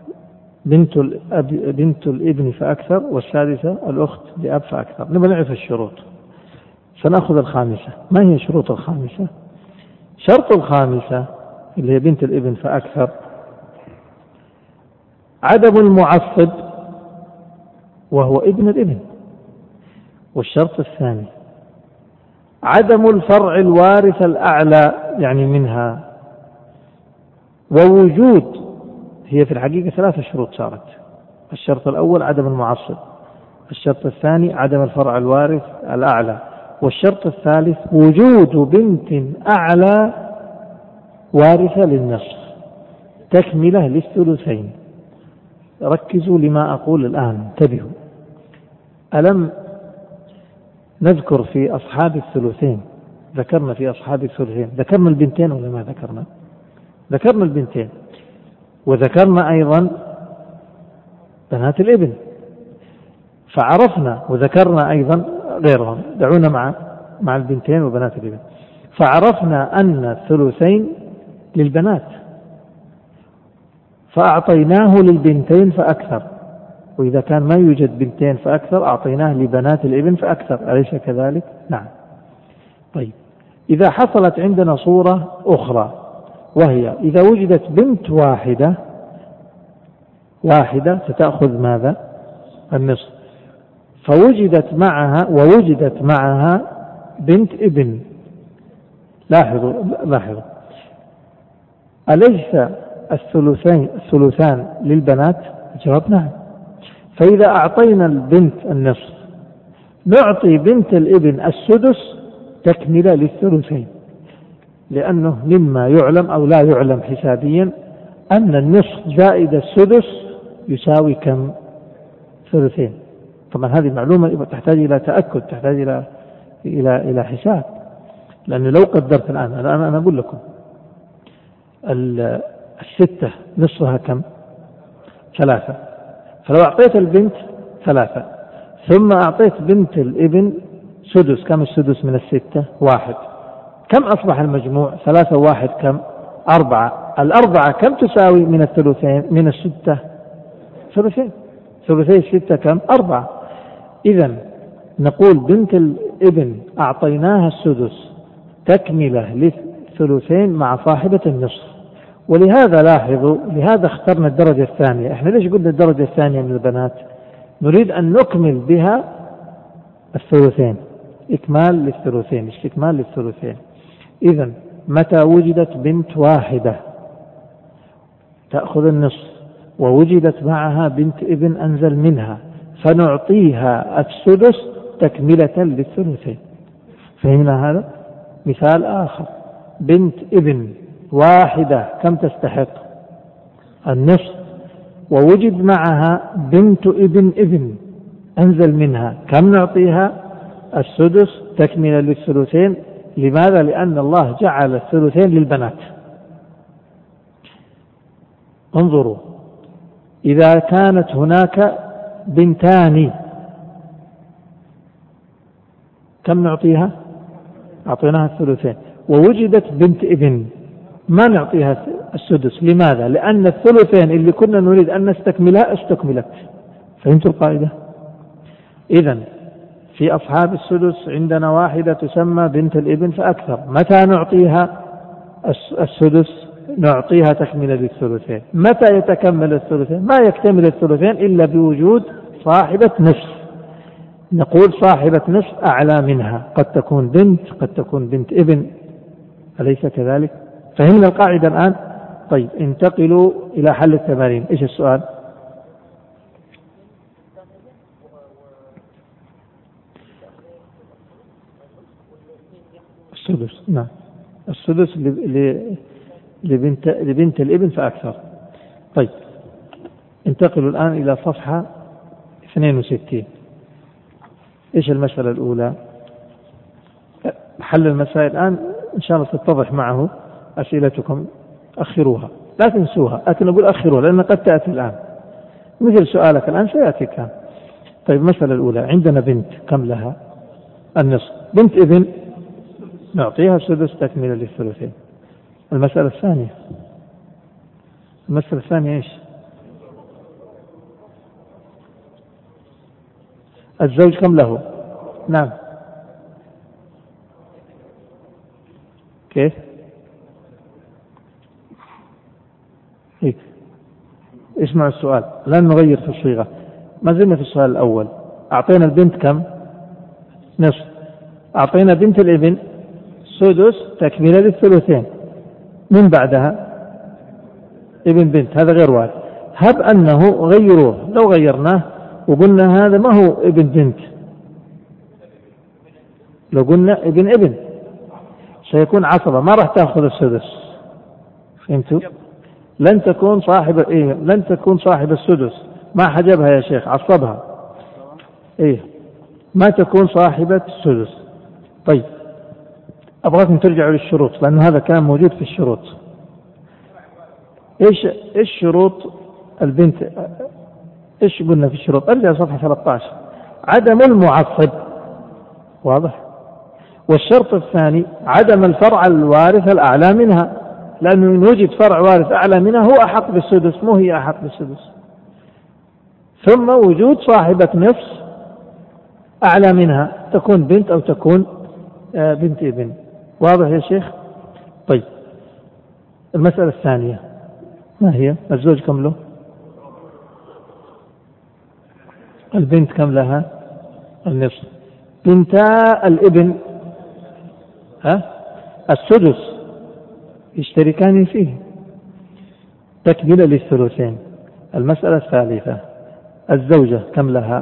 Speaker 1: بنت الابن فأكثر، والسادسة الأخت لأب فأكثر. نبغى نعرف الشروط. سنأخذ الخامسة. ما هي شروط الخامسة؟ شرط الخامسة اللي هي بنت الابن فأكثر عدم المعصب وهو ابن الابن. والشرط الثاني عدم الفرع الوارث الأعلى يعني منها، ووجود، هي في الحقيقة 3 شروط صارت. الشرط الأول عدم المعصب، الشرط الثاني عدم الفرع الوارث الأعلى، والشرط الثالث وجود بنت أعلى وارثة للنصف تكملة للثلثين. ركزوا لما أقول الآن، انتبهوا. ألم نذكر في أصحاب الثلثين، ذكرنا في أصحاب الثلثين ذكرنا البنتين ولا ما ذكرنا؟ ذكرنا البنتين، وذكرنا أيضا بنات الابن، فعرفنا وذكرنا أيضا غيرهم. دعونا مع البنتين وبنات الابن. فعرفنا أن الثلثين للبنات، فأعطيناه للبنتين فأكثر، وإذا كان ما يوجد بنتين فأكثر أعطيناه لبنات الابن فأكثر، أليس كذلك؟ نعم. طيب، إذا حصلت عندنا صورة أخرى، وهي إذا وجدت بنت واحدة ستأخذ ماذا؟ النصف، ووجدت معها بنت ابن. لاحظوا، أليس الثلثان للبنات؟ الجواب نعم. فإذا أعطينا البنت النصف نعطي بنت الابن السدس تكملة للثلثين، لأنه مما يعلم أو لا يعلم حسابيا أن النصف زائد السدس يساوي كم؟ ثلثين. طبعا هذه معلومة تحتاج إلى تأكد، تحتاج إلى حساب، لأنه لو قدرت الآن أنا أقول لكم الستة نصفها كم؟ 3. فلو أعطيت البنت 3 ثم أعطيت بنت الابن سدس، كم السدس من 6؟ 1. كم أصبح المجموع؟ 3 و1 كم؟ 4. 4 كم تساوي من الثلثين؟ من 6 ثلثين. ثلثي 6 كم؟ 4. إذن نقول بنت الابن أعطيناها السدس تكملة للثلثين مع صاحبة النصف. ولهذا لاحظوا، لهذا اخترنا الدرجة الثانية. احنا ليش قلنا الدرجة الثانية من البنات؟ نريد أن نكمل بها الثلثين، إكمال للثلثين، استكمال للثلثين. إذن متى وجدت بنت واحدة تأخذ النصف، ووجدت معها بنت ابن أنزل منها، فنعطيها السدس تكملة للثلثين. فهمنا هذا؟ مثال آخر، بنت ابن واحدة كم تستحق؟ النصف، ووجد معها بنت ابن أنزل منها، كم نعطيها؟ السدس تكملة للثلثين. لماذا؟ لأن الله جعل الثلثين للبنات. انظروا، إذا كانت هناك بنتان كم نعطيها؟ أعطيناها الثلثين. ووجدت بنت ابن ما نعطيها السدس. لماذا؟ لأن الثلثين اللي كنا نريد أن نستكملها استكملت. فهمتوا القاعدة؟ إذن في أصحاب السدس عندنا واحدة تسمى بنت الابن فأكثر. متى نعطيها السدس؟ نعطيها تكملة للثلثين. متى يتكمل الثلثين؟ ما يكتمل الثلثين إلا بوجود صاحبة نصف. نقول صاحبة نصف أعلى منها، قد تكون بنت، قد تكون بنت ابن، أليس كذلك؟ فهمنا القاعدة الآن؟ طيب، انتقلوا إلى حل التمارين. إيش السؤال؟ السدس. نعم، السدس لبنت الابن فأكثر. طيب، انتقلوا الآن إلى صفحة 62. إيش المسألة الأولى؟ حل المسائل الآن إن شاء الله تتضح معه أسئلتكم، أخروها، لا تنسوها، لكن أقول أخروها لأن قد تأتي الآن، مثل سؤالك الآن سيأتي كان. طيب، المسألة الأولى، عندنا بنت كم لها؟ النصف. بنت ابن نعطيها السدس تكملة للثلثين. المسألة الثانية إيش؟ الزوج كم له؟ نعم، كيف؟ هيك. اسمع السؤال، لا نغير في الصيغة، ما زلنا في السؤال الأول. أعطينا البنت كم؟ نصف. أعطينا بنت الابن سدس تكملة للثلثين. من بعدها ابن بنت، هذا غير واحد. هب أنه غيروه، لو غيرناه وقلنا هذا ما هو ابن بنت، لو قلنا ابن سيكون عصبة، ما راح تأخذ السدس. فهمتوا؟ لن تكون صاحب السدس، ما حجبها يا شيخ، عصبها. ما تكون صاحبة السدس. طيب أبغاكم ترجعوا للشروط، لأن هذا كان موجود في الشروط. إيش شروط البنت؟ إيش قلنا في الشروط؟ أرجع صفحة 13. عدم المعصب، واضح. والشرط الثاني عدم الفرع الوارث الأعلى منها، لأنه إن وجد فرع وارث أعلى منها هو أحق بالسدس، مو هي أحق بالسدس. ثم وجود صاحبة نفس أعلى منها، تكون بنت أو تكون بنت ابن. واضح يا شيخ؟ طيب المسألة الثانية ما هي؟ الزوج كم له؟ البنت كم لها؟ النصف. بنتا الابن السدس يشتركان فيه، تكملة للثلثين. المسألة الثالثة الزوجة كم لها؟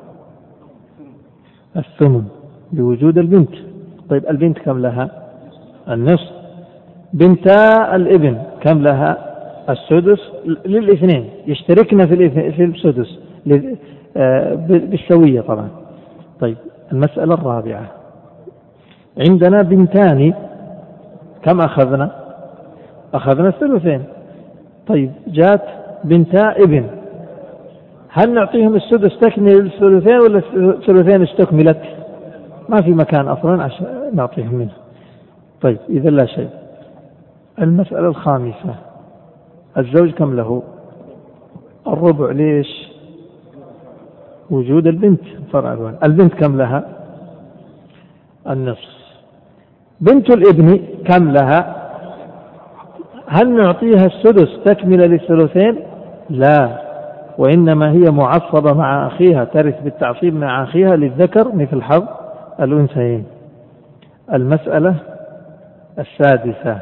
Speaker 1: الثمن بوجود البنت. طيب البنت كم لها؟ النصف. بنتا الابن كم لها؟ السدس للاثنين، يشتركن في السدس بالسوية طبعا. طيب المسألة الرابعة عندنا بنتان، كم أخذنا الثلثين. طيب جاءت بنتا ابن، هل نعطيهم السدس تكمل الثلثين ولا الثلثين استكملت؟ ما في مكان أصلا عشان نعطيهم منه. طيب إذا لا شيء. المسألة الخامسة الزوج كم له؟ الربع. ليش؟ وجود البنت فرع الوارث. البنت كم لها؟ النصف. بنت الابن كم لها؟ هل نعطيها السدس تكمل للثلثين؟ لا، وإنما هي معصبة مع أخيها، ترث بالتعصيب مع أخيها للذكر مثل حظ الأنثيين. المسألة السادسة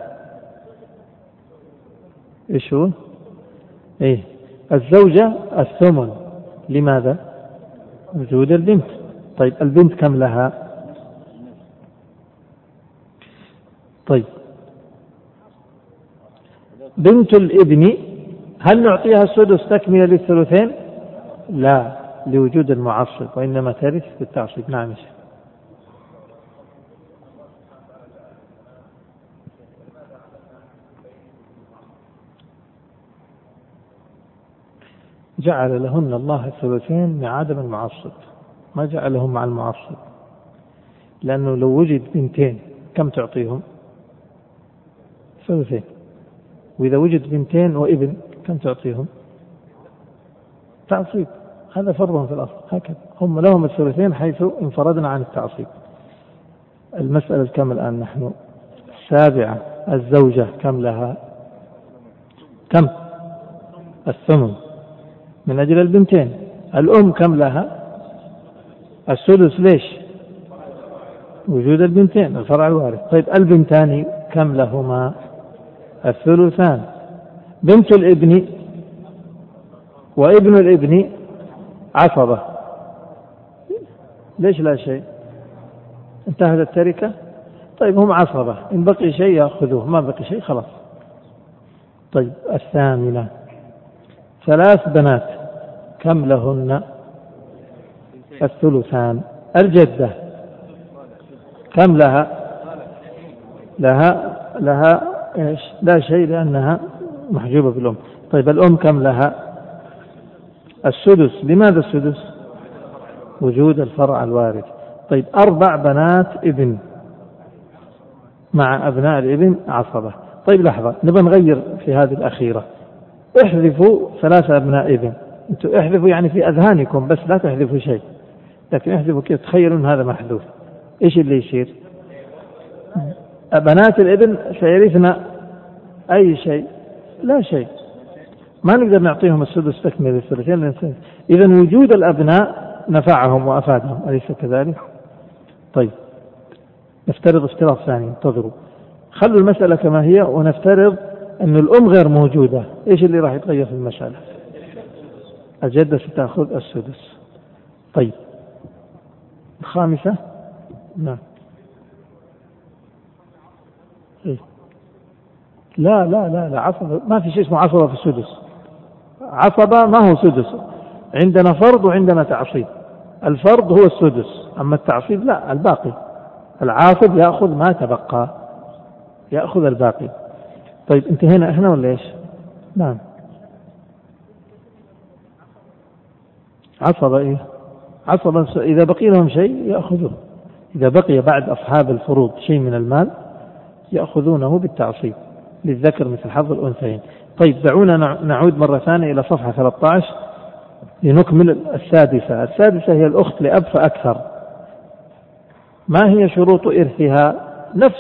Speaker 1: إيش هو؟ الزوجة الثمن. لماذا؟ وجود البنت. طيب البنت كم لها؟ طيب بنت الابن هل نعطيها السدس تكمل للثلثين؟ لا، لوجود المعصب، وإنما ترث بالتعصيب. نعم. جعل لهن الله الثلثين مع عدم المعصب، ما جعلهم مع المعصب، لأنه لو وجد بنتين كم تعطيهم؟ ثلثين. وإذا وجد بنتين وابن كم تعطيهم؟ تعصيب. هذا فرض في الأصل، هكذا هم لهم الثلثين حيث انفردنا عن التعصيب. المسألة الكم الآن نحن؟ السابعة الزوجة كم لها؟ كم؟ الثمن من أجل البنتين. الأم كم لها؟ السدس. ليش؟ وجود البنتين الفرع الوارث. طيب البنتان كم لهما؟ الثلثان. بنت الابن وابن الابن عصبة. ليش لا شيء؟ انتهت التركة. طيب هم عصبة، إن بقي شيء يأخذوه، ما بقي شيء خلاص. طيب الثامنة 3 بنات كم لهن؟ الثلثان. الجدة كم لها؟ لها إيش؟ لا شيء، لأنها محجوبة بالأم. طيب الأم كم لها؟ السدس. لماذا السدس؟ وجود الفرع الوارث. طيب 4 بنات ابن مع أبناء الابن عصبة. طيب لحظة، نبغى نغير في هذه الأخيرة. احذفوا 3 أبناء ابن. انتوا احذفوا يعني في أذهانكم، بس لا تحذفوا شيء، لكن احذفوا كيف تخيلوا أن هذا محذوف. إيش اللي يصير؟ بنات الابن سيرثن أي شيء؟ لا شيء. ما نقدر نعطيهم السدس تكمل الثلثين. إذا وجود الأبناء نفعهم وأفادهم، أليس كذلك؟ طيب نفترض افتراض ثاني، انتظروا، خلوا المسألة كما هي ونفترض أن الأم غير موجودة. إيش اللي راح يتغير في المسألة؟ الجدة ستأخذ السدس. طيب الخامسة. نعم. إيه؟ لا لا لا لا، عصبة ما في شيء اسمه عصبة في السدس. عصبة ما هو سدس. عندنا فرض وعندنا تعصيب. الفرض هو السدس، أما التعصيب لا، الباقي. العاصب يأخذ ما تبقى، يأخذ الباقي. طيب انتهينا احنا ولا ايش؟ نعم. عصبة ايه؟ عصبة إذا بقي لهم شيء يأخذوه، إذا بقي بعد أصحاب الفروض شيء من المال يأخذونه بالتعصيب، للذكر مثل حظ الأنثيين. طيب دعونا نعود مرة ثانية إلى صفحة 13 لنكمل السادسة. السادسة هي الأخت لأب فأكثر. ما هي شروط إرثها؟ نفس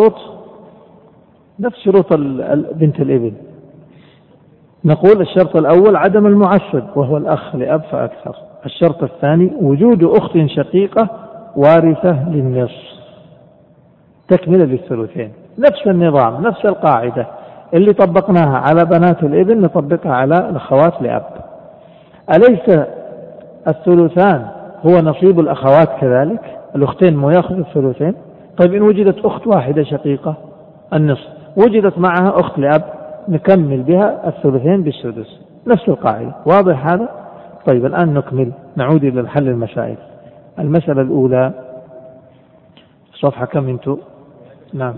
Speaker 1: شروط بنت الابن. نقول الشرط الأول عدم المعصب وهو الأخ لأب فأكثر. الشرط الثاني وجود أخت شقيقة وارثة للنصف تكملة للثلثين. نفس النظام، نفس القاعدة اللي طبقناها على بنات الابن نطبقها على الأخوات لأب. أليس الثلثان هو نصيب الأخوات كذلك؟ الأختين ما يأخذ الثلثين. طيب إن وجدت أخت واحدة شقيقة النصف، وجدت معها أخت لأب نكمل بها الثلثين بالسدس، نفس القاعدة. واضح هذا؟ طيب الآن نكمل، نعود إلى الحل المسائل. المسألة الأولى صفحة كم انتو؟ نعم.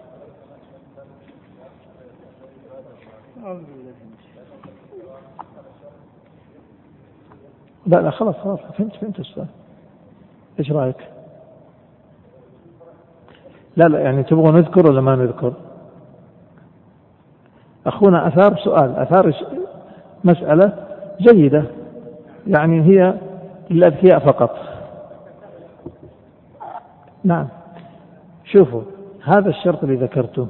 Speaker 1: لا خلاص فهمت السؤال. ايش رأيك؟ لا يعني تبغوا نذكر ولا ما نذكر؟ أخونا أثار سؤال، أثار مسألة جيدة، يعني هي للأذكياء فقط. نعم. شوفوا هذا الشرط اللي ذكرته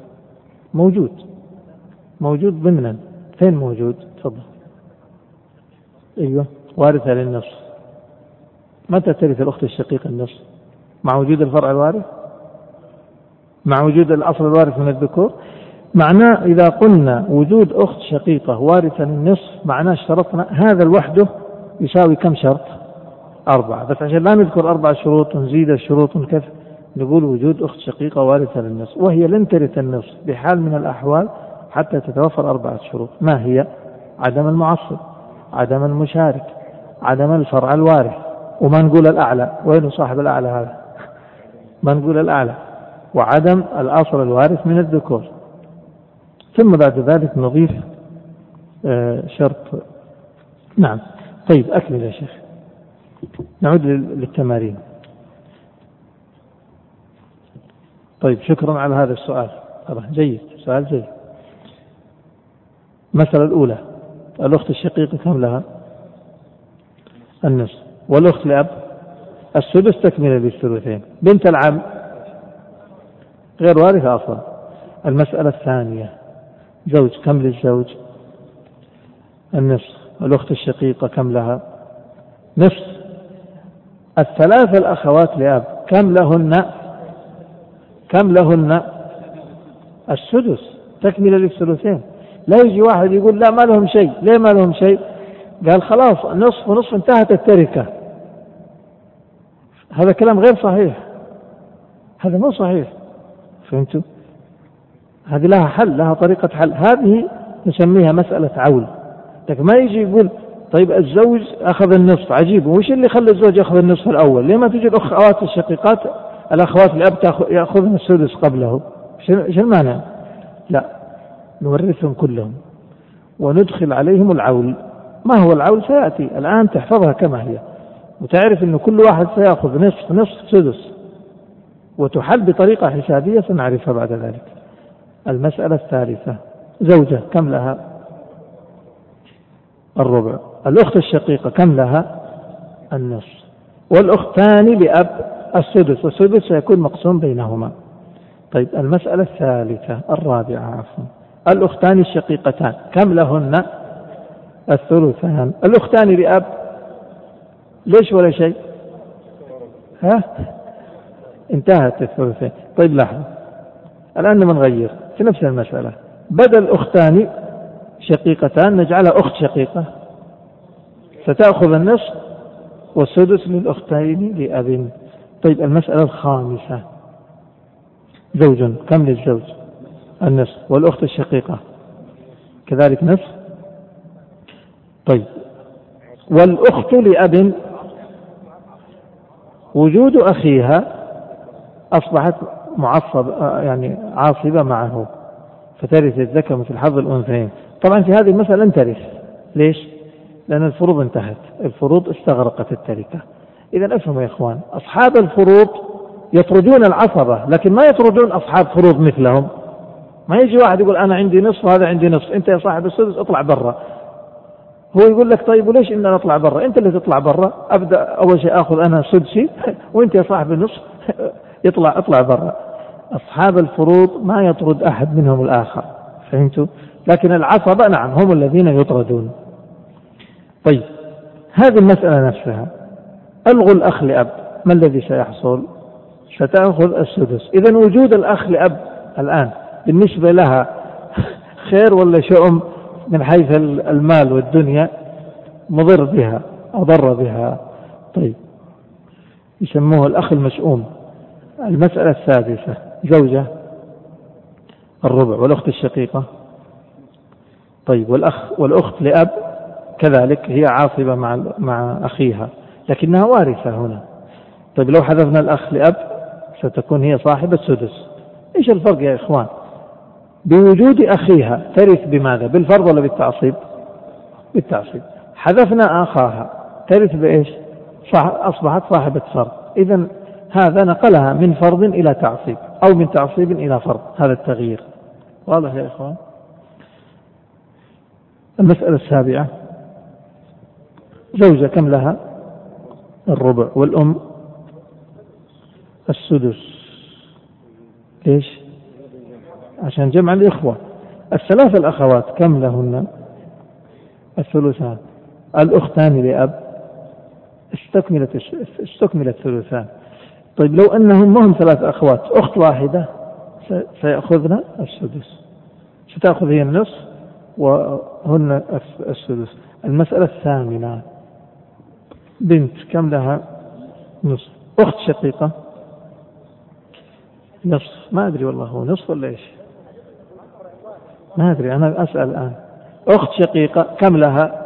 Speaker 1: موجود ضمنا. فين موجود؟ تفضل. أيوة، وارثة للنصف. متى ترث الأخت الشقيقة النصف؟ مع وجود الفرع الوارث، مع وجود الأصل الوارث من الذكور. معناه إذا قلنا وجود أخت شقيقة وارثة للنصف معناه اشترطنا هذا لوحده يساوي كم شرط؟ 4. بس عشان لا نذكر 4 شروط ونزيد الشروط كيف نقول وجود أخت شقيقة وارثة للنصف، وهي لن ترث النصف بحال من الأحوال حتى تتوفر 4 شروط. ما هي؟ عدم المعصب، عدم المشارك، عدم الفرع الوارث، وما نقول الأعلى. وين صاحب الأعلى هذا؟ ما نقول الأعلى، وعدم الأصل الوارث من الذكور. ثم بعد ذلك نضيف شرط. نعم. طيب أكمل يا شيخ، نعود للتمارين. طيب شكرا على هذا السؤال، جيد، سؤال جيد. المسألة الأولى الأخت الشقيقة كم لها؟ النصف. والأخت لأب السدس تكملة للثلثين. بنت العم غير وارثة أصلا. المسألة الثانية زوج كم للزوج؟ النصف. الأخت الشقيقة كم لها؟ نصف. الثلاث الأخوات لأب كم لهن؟ السدس تكملة للثلثين. لا يجي واحد يقول لا ما لهم شيء. ليه ما لهم شيء؟ قال خلاص نصف ونصف انتهت التركة. هذا كلام غير صحيح، هذا مو صحيح. فهمتوا؟ هذه لها حل، لها طريقة حل. هذه نسميها مسألة عول. لكن ما يجي يقول طيب الزوج أخذ النصف، عجيب، وش اللي خلى الزوج يأخذ النصف الأول؟ ليه ما تجي الأخوات الشقيقات الأخوات الأب يأخذن السدس قبله؟ إيش المعنى؟ لا، نورثهم كلهم وندخل عليهم العول. ما هو العول سيأتي الآن، تحفظها كما هي وتعرف أن كل واحد سيأخذ نصف سدس، وتحل بطريقة حسابية سنعرفها بعد ذلك. المسألة الثالثة زوجة كم لها؟ الربع. الأخت الشقيقة كم لها؟ النصف. والأختان لأب السدس، والسدس سيكون مقسوم بينهما. طيب المسألة الثالثة الرابعة عفوا الأختان الشقيقتان كم لهن؟ الثلثان. الأختان لأب ليش ولا شيء؟ انتهت الثلثين. طيب لحظة، الآن بنغير في نفس المسألة، بدل أختان شقيقتان نجعلها أخت شقيقة ستأخذ النصف والسدس للأختين لأب. طيب المسألة الخامسة، زوج، كم للزوج؟ النصف، والأخت الشقيقة كذلك نصف. طيب والأخت لأب وجود أخيها أصبحت معصب يعني عاصبة معه، فترث الذكر مثل حظ الأنثيين. طبعا في هذه المسألة لن ترث. ليش؟ لأن الفروض انتهت، الفروض استغرقت التركة. إذا افهموا يا إخوان، أصحاب الفروض يطردون العصبة، لكن ما يطردون أصحاب فروض مثلهم. ما يجي واحد يقول أنا عندي نصف وهذا عندي نصف، أنت يا صاحب السدس اطلع برا. هو يقول لك طيب وليش إن أنا أطلع برا؟ أنت اللي تطلع برا، أبدأ أول شيء أخذ أنا سدسي وأنت يا صاحب النصف اطلع برا. أصحاب الفروض ما يطرد أحد منهم الآخر، فهمتوا؟ لكن العصبة نعم هم الذين يطردون. طيب هذه المسألة نفسها، ألغوا الأخ لأب، ما الذي سيحصل؟ ستأخذ السدس. إذن وجود الأخ لأب الآن بالنسبة لها خير ولا شؤم من حيث المال والدنيا؟ مضر بها، أضر بها. طيب يسموه الأخ المشؤوم. المسألة السادسة، زوجة الربع، والأخت الشقيقة. طيب والأخت لأب كذلك هي عاصبة مع أخيها لكنها وارثة هنا. طيب لو حذفنا الأخ لأب ستكون هي صاحبة السدس. إيش الفرق يا إخوان؟ بوجود أخيها ترث بماذا؟ بالفرض ولا بالتعصيب؟ بالتعصيب. حذفنا أخاها ترث بإيش؟ أصبحت صاحبة فرض. إذن هذا نقلها من فرض إلى تعصيب أو من تعصيب إلى فرض، هذا التغيير. واضح يا إخوان؟ المسألة السابعة، زوجة كم لها؟ الربع، والأم السدس. ليش؟ عشان جمع الإخوة. الثلاث الأخوات كم لهن؟ الثلثان. الأختان لأب استكملت الثلثان. طيب لو أنهم هم ثلاث أخوات، أخت واحدة سيأخذن السدس، ستأخذ هي النصف وهن السدس. المسألة الثامنة، بنت كم لها؟ نصف. أخت شقيقة نصف. ما أدري والله هو نصف ولا إيش، ما أدري، أنا أسأل الآن. أخت شقيقة كم لها؟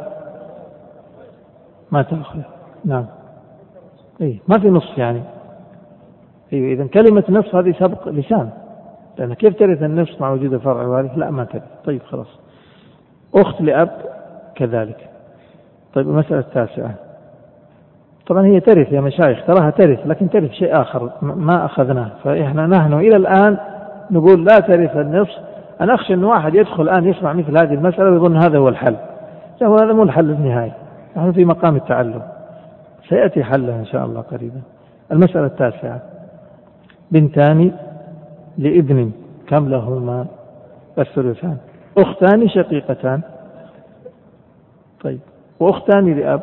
Speaker 1: ما تأخذ. نعم إيه، ما في نصف يعني. إيه إذن كلمة نصف هذه سبق لسان، لأن كيف ترث النصف مع وجود الفرع الوارث؟ لا ما ترث. طيب خلاص. أخت لأب كذلك. طيب المسألة التاسعة، طبعا هي ترث يا مشايخ، تراها ترث لكن ترث شيء آخر ما أخذناه، فإحنا نحن إلى الآن نقول لا ترث النصف. أنا أخشى أن واحد يدخل الآن يسمع مثل هذه المسألة ويظن هذا هو الحل. هذا مو الحل النهائي، نحن في مقام التعلم، سيأتي حلها إن شاء الله قريبا. المسألة التاسعة، بنتان لابن كم لهما؟ الثلثان. أختان شقيقتان. طيب وأختان لأب.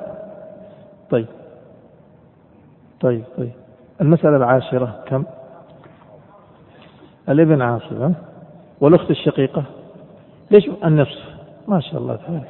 Speaker 1: طيب المسألة العاشرة كم؟ الابن عاصبة، والأخت الشقيقة ليش النصف؟ ما شاء الله تعالى.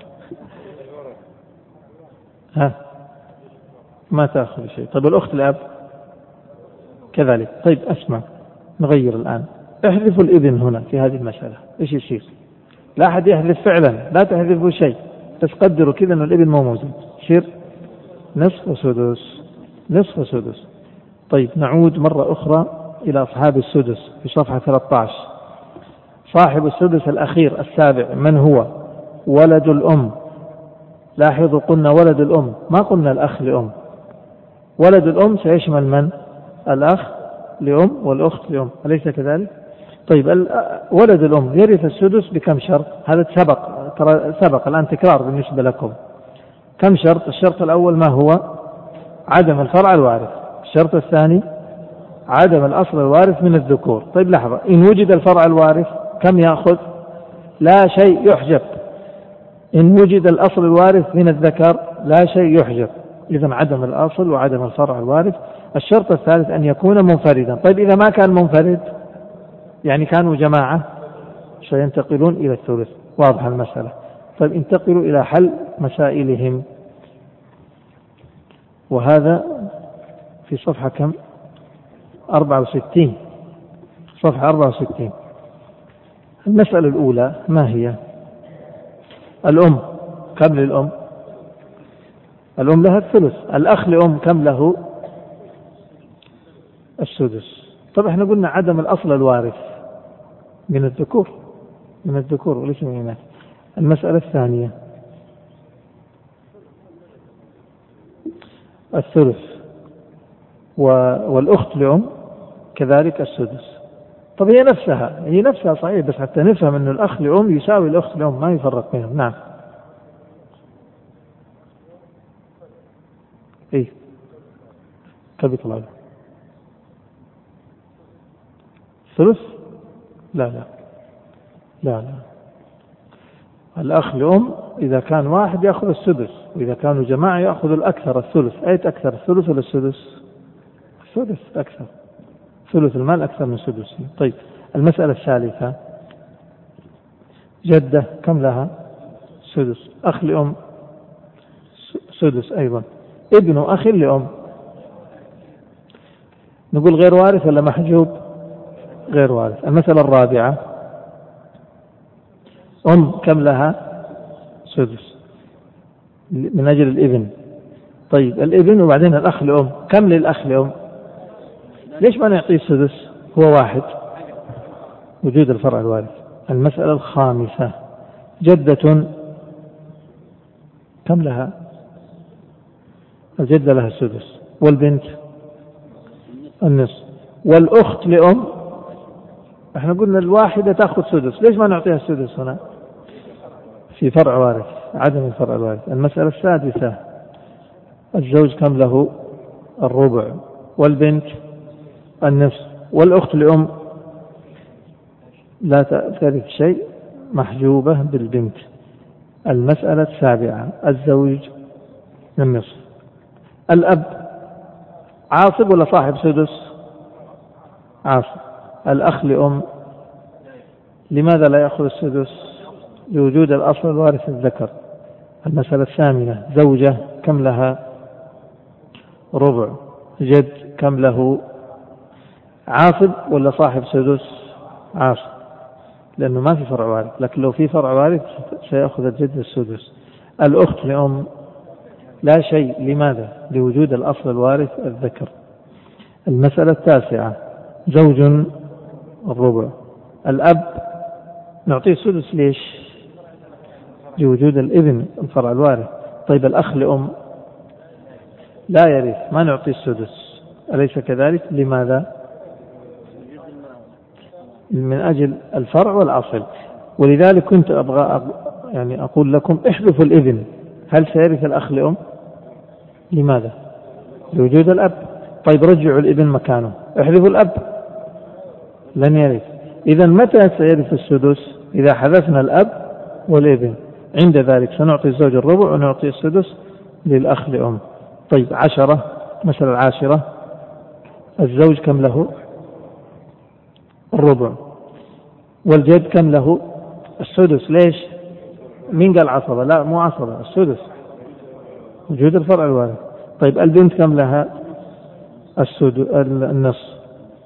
Speaker 1: ها ما تأخذ شيء. طيب الأخت الأب كذلك. طيب أسمع، نغير الآن، احذفوا الابن هنا في هذه المسألة. إيش يصير؟ لا أحد يحذف فعلا، لا تحذفوا شيء، بس قدروا كذا أن الابن مو موجود. يصير نصف وسدس، نصف وسدس. طيب نعود مرة أخرى إلى أصحاب السدس في صفحة 13. صاحب السدس الأخير السابع من هو؟ ولد الأم. لاحظوا قلنا ولد الأم، ما قلنا الأخ لأم. ولد الأم سيشمل من؟ الأخ لأم والأخت لأم، أليس كذلك؟ طيب ولد الأم يرث السدس بكم شرط؟ هذا سبق الآن تكرار بالنسبة لكم. كم شرط؟ الشرط الأول ما هو؟ عدم الفرع الوارث. الشرط الثاني عدم الأصل الوارث من الذكور. طيب لحظة، إن وجد الفرع الوارث كم يأخذ؟ لا شيء يحجب. إن وجد الأصل الوارث من الذكر لا شيء يحجب. إذن عدم الأصل وعدم الفرع الوارث. الشرط الثالث أن يكون منفردا. طيب إذا ما كان منفرد يعني كانوا جماعة سينتقلون إلى الثلث. واضح المسألة؟ طيب انتقلوا إلى حل مسائلهم. وهذا في صفحة كم؟ 64. صفحة 64. المسألة الأولى ما هي؟ الأم كم للأم؟ الأم لها الثلث. الأخ لأم كم له؟ السدس. طب احنا قلنا عدم الأصل الوارث من الذكور، من الذكور وليس من الإناث. المسألة الثانية الثلث، والأخت لأم كذلك السدس. طب هي نفسها صحيح، بس حتى نفهم أن الأخ لأم يساوي الأخت لأم، ما يفرق بينهم. نعم. إيه كم يطلع له؟ ثلث؟ لا لا لا لا. الأخ لأم إذا كان واحد يأخذ السدس، وإذا كانوا جماعة يأخذ الأكثر الثلث. أي أكثر، الثلث ولا السدس؟ الثلث أكثر، ثلث المال أكثر من سدسه. طيب المسألة الثالثة جدة كم لها؟ سدس. أخ لأم سدس أيضا. ابن أخ لأم نقول غير وارث ولا محجوب؟ غير وارث. المسألة الرابعة أم كم لها؟ سدس من أجل الابن. طيب الابن وبعدين الأخ لأم كم للأخ لأم؟ ليش ما نعطيه السدس؟ هو واحد، وجود الفرع الوارث. المسألة الخامسة جدة كم لها؟ الجدة لها السدس، والبنت النصف، والأخت لأم احنا قلنا الواحدة تأخذ سدس. ليش ما نعطيها السدس هنا؟ في فرع وارث، عدم الفرع الوارث. المسألة السادسة الزوج كم له؟ الربع، والبنت النصف، والأخت لأم لا ترث شيء، محجوبة بالبنت. المسألة السابعة الزوج النصف. الأب عاصب ولا صاحب سدس؟ عاصب. الأخ لأم لماذا لا يأخذ السدس؟ لوجود الأصل الوارث الذكر. المسألة الثامنة زوجة كم لها؟ ربع. جد كم له؟ عاصب ولا صاحب سدس؟ عاصب، لأنه ما في فرع وارث، لكن لو في فرع وارث سيأخذ الجد السدس. الأخت لأم لا شيء، لماذا؟ لوجود الأصل الوارث الذكر. المسألة التاسعة زوج الربع. الأب نعطيه السدس ليش؟ لوجود الابن الفرع الوارث. طيب الأخ لأم لا يرث، ما نعطيه السدس، أليس كذلك؟ لماذا؟ من أجل الفرع والأصل. ولذلك كنت أبغى يعني أقول لكم احذفوا الابن. هل سيرث الأخ لأم؟ لماذا؟ لوجود الأب. طيب رجعوا الابن مكانه، احذفوا الأب، لن يرث. إذا متى سيرث السدس؟ إذا حذفنا الأب والابن، عند ذلك سنعطي الزوج الربع ونعطي السدس للأخ لأم. طيب 10. مسألة العاشرة الزوج كم له؟ الربع. والجد كم له؟ السدس. ليش؟ مين قال عصبة؟ لا مو عصبة، السدس، وجود الفرع الوارث. طيب البنت كم لها؟ النصف.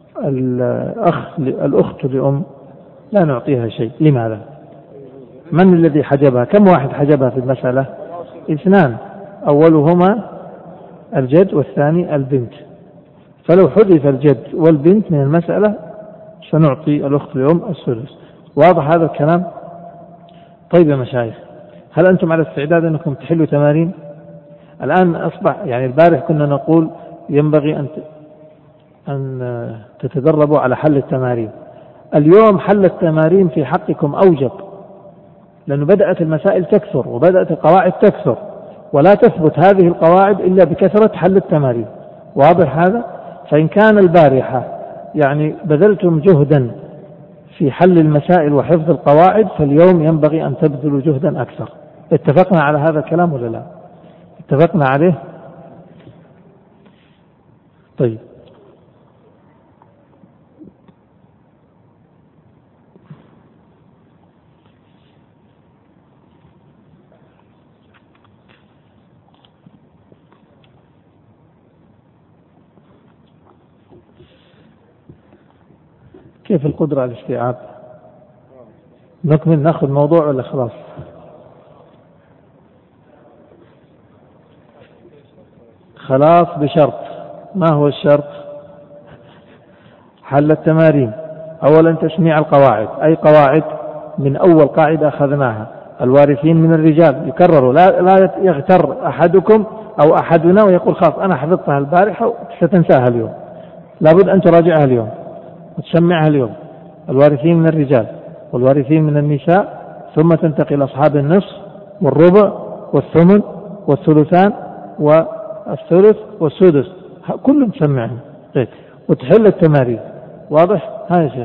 Speaker 1: الأخت لأم لا نعطيها شيء. لماذا؟ من الذي حجبها؟ كم واحد حجبها في المسألة؟ 2، أولهما الجد والثاني البنت. فلو حذف الجد والبنت من المسألة سنعطي الأخت لأم السدس. واضح هذا الكلام؟ طيب يا مشايخ، هل أنتم على استعداد أنكم تحلوا تمارين؟ الآن أصبح يعني البارح كنا نقول ينبغي أن تتدربوا على حل التمارين. اليوم حل التمارين في حقكم أوجب، لأنه بدأت المسائل تكثر وبدأت القواعد تكثر، ولا تثبت هذه القواعد إلا بكثرة حل التمارين. واضح هذا؟ فإن كان البارحة يعني بذلتم جهدا في حل المسائل وحفظ القواعد، فاليوم ينبغي أن تبذلوا جهدا أكثر. اتفقنا على هذا الكلام ولا لا؟ اتفقنا عليه؟ طيب كيف القدرة على الاستيعاب؟ نكمل ناخذ موضوع ولا خلاص؟ خلاص بشرط. ما هو الشرط؟ حل التمارين. أولا تسميع القواعد. أي قواعد؟ من أول قاعدة أخذناها، الوارثين من الرجال. يكرروا، لا يغتر أحدكم أو أحدنا ويقول خلاص أنا حفظتها البارحة ستنساها اليوم. لابد أن تراجعها اليوم وتسمعها اليوم. الوارثين من الرجال والوارثين من النساء، ثم تنتقل أصحاب النصف والربع والثمن والثلثان والثلث والسدس، كلهم تسمعهم وتحل التمارين. واضح؟ هذا يا شيخ.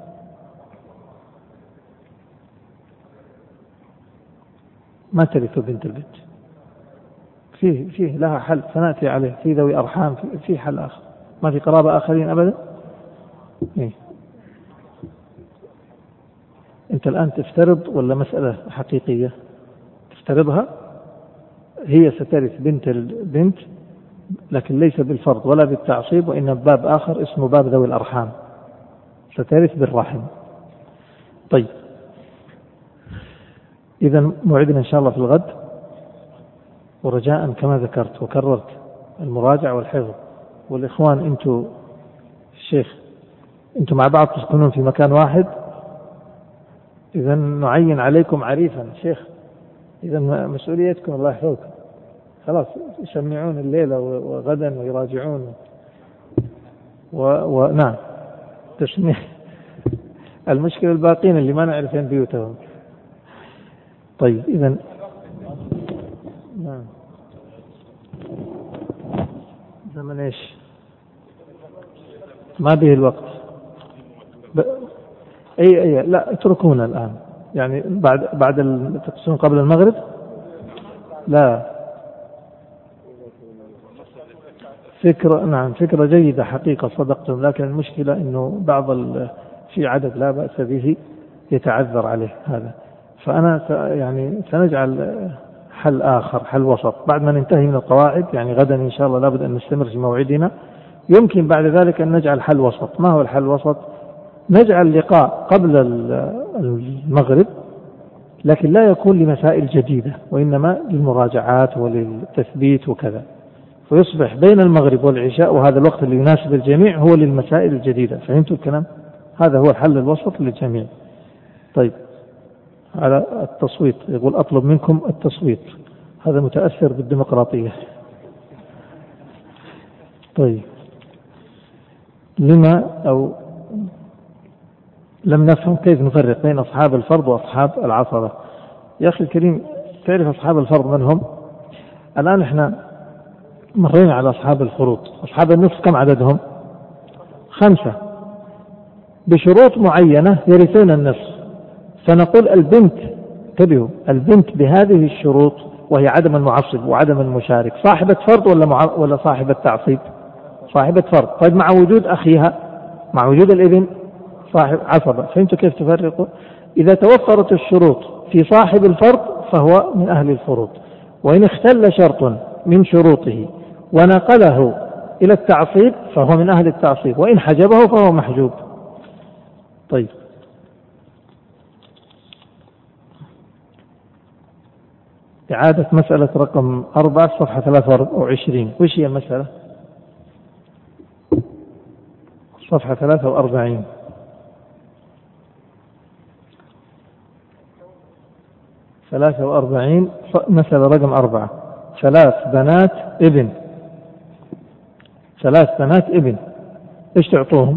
Speaker 1: ما ترث بنت البنت، فيه لها حل سنأتي عليه، في ذوي أرحام، في حل آخر، ما في قرابة آخرين أبدا. إيه؟ أنت الآن تفترض ولا مسألة حقيقية؟ تفترضها. هي سترث بنت البنت لكن ليس بالفرض ولا بالتعصيب، وإنما باب آخر اسمه باب ذوي الأرحام، سترث بالرحم. طيب، إذا موعدنا إن شاء الله في الغد، ورجاء كما ذكرت وكررت المراجعة والحفظ. والإخوان أنتم الشيخ أنتم مع بعض تسكنون في مكان واحد، إذا نعين عليكم عريفا شيخ، إذا مسؤوليتكم الله يحفظكم. خلاص يسمعون الليلة وغدا ويراجعون ونعم تسميع. المشكلة الباقين اللي ما نعرف فين بيوتهم. طيب إذا نعم زمن إيش؟ ما به الوقت. أي لا اتركونا الآن، يعني بعد تقصون قبل المغرب. لا فكرة، نعم فكرة جيدة حقيقة، صدقتم، لكن المشكلة إنه في عدد لا بأس به يتعذر عليه هذا. فأنا يعني سنجعل حل آخر، حل وسط، بعد ما ننتهي من القواعد، يعني غدا إن شاء الله لابد أن نستمر في موعدنا. يمكن بعد ذلك أن نجعل حل وسط. ما هو الحل الوسط؟ نجعل لقاء قبل المغرب، لكن لا يكون لمسائل جديدة، وإنما للمراجعات وللتثبيت وكذا، فيصبح بين المغرب والعشاء، وهذا الوقت اللي يناسب الجميع هو للمسائل الجديدة. فهمتوا الكلام؟ هذا هو الحل الوسط للجميع. طيب، على التصويت يقول أطلب منكم التصويت، هذا متأثر بالديمقراطية. طيب، لم نفهم كيف نفرق بين أصحاب الفرض وأصحاب العصبة. يا أخي الكريم، تعرف أصحاب الفرض من هم؟ الآن إحنا مرينا على أصحاب الفروض. أصحاب النصف كم عددهم؟ 5 بشروط معينة يرثون النصف. فنقول البنت، انتبهوا، البنت بهذه الشروط، وهي عدم المعصب وعدم المشارك، صاحبة فرض ولا صاحبة تعصيب؟ صاحبة فرض. طيب، مع وجود أخيها، مع وجود الابن، صاحب عصبة. فهمتوا كيف تفرقوا؟ إذا توفرت الشروط في صاحب الفرض فهو من أهل الفروض، وإن اختل شرط من شروطه ونقله إلى التعصيب فهو من أهل التعصيب، وإن حجبه فهو محجوب. طيب، إعادة مسألة رقم 4 صفحة 23. وش هي المسألة؟ صفحة 43. مسألة رقم 4. 3 بنات ابن، إيش تعطوهم؟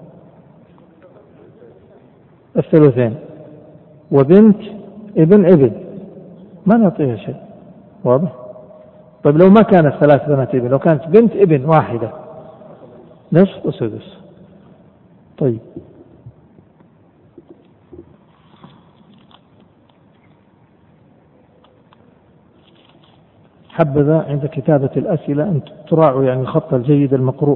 Speaker 1: الثلثين. وبنت ابن ما نعطيها شيء. واضح؟ طيب، لو ما كانت 3 بنات ابن، لو كانت بنت ابن واحدة، نصف وسدس. طيب، حبذا عند كتابة الأسئلة أن تراعوا يعني الخط الجيد المقروء.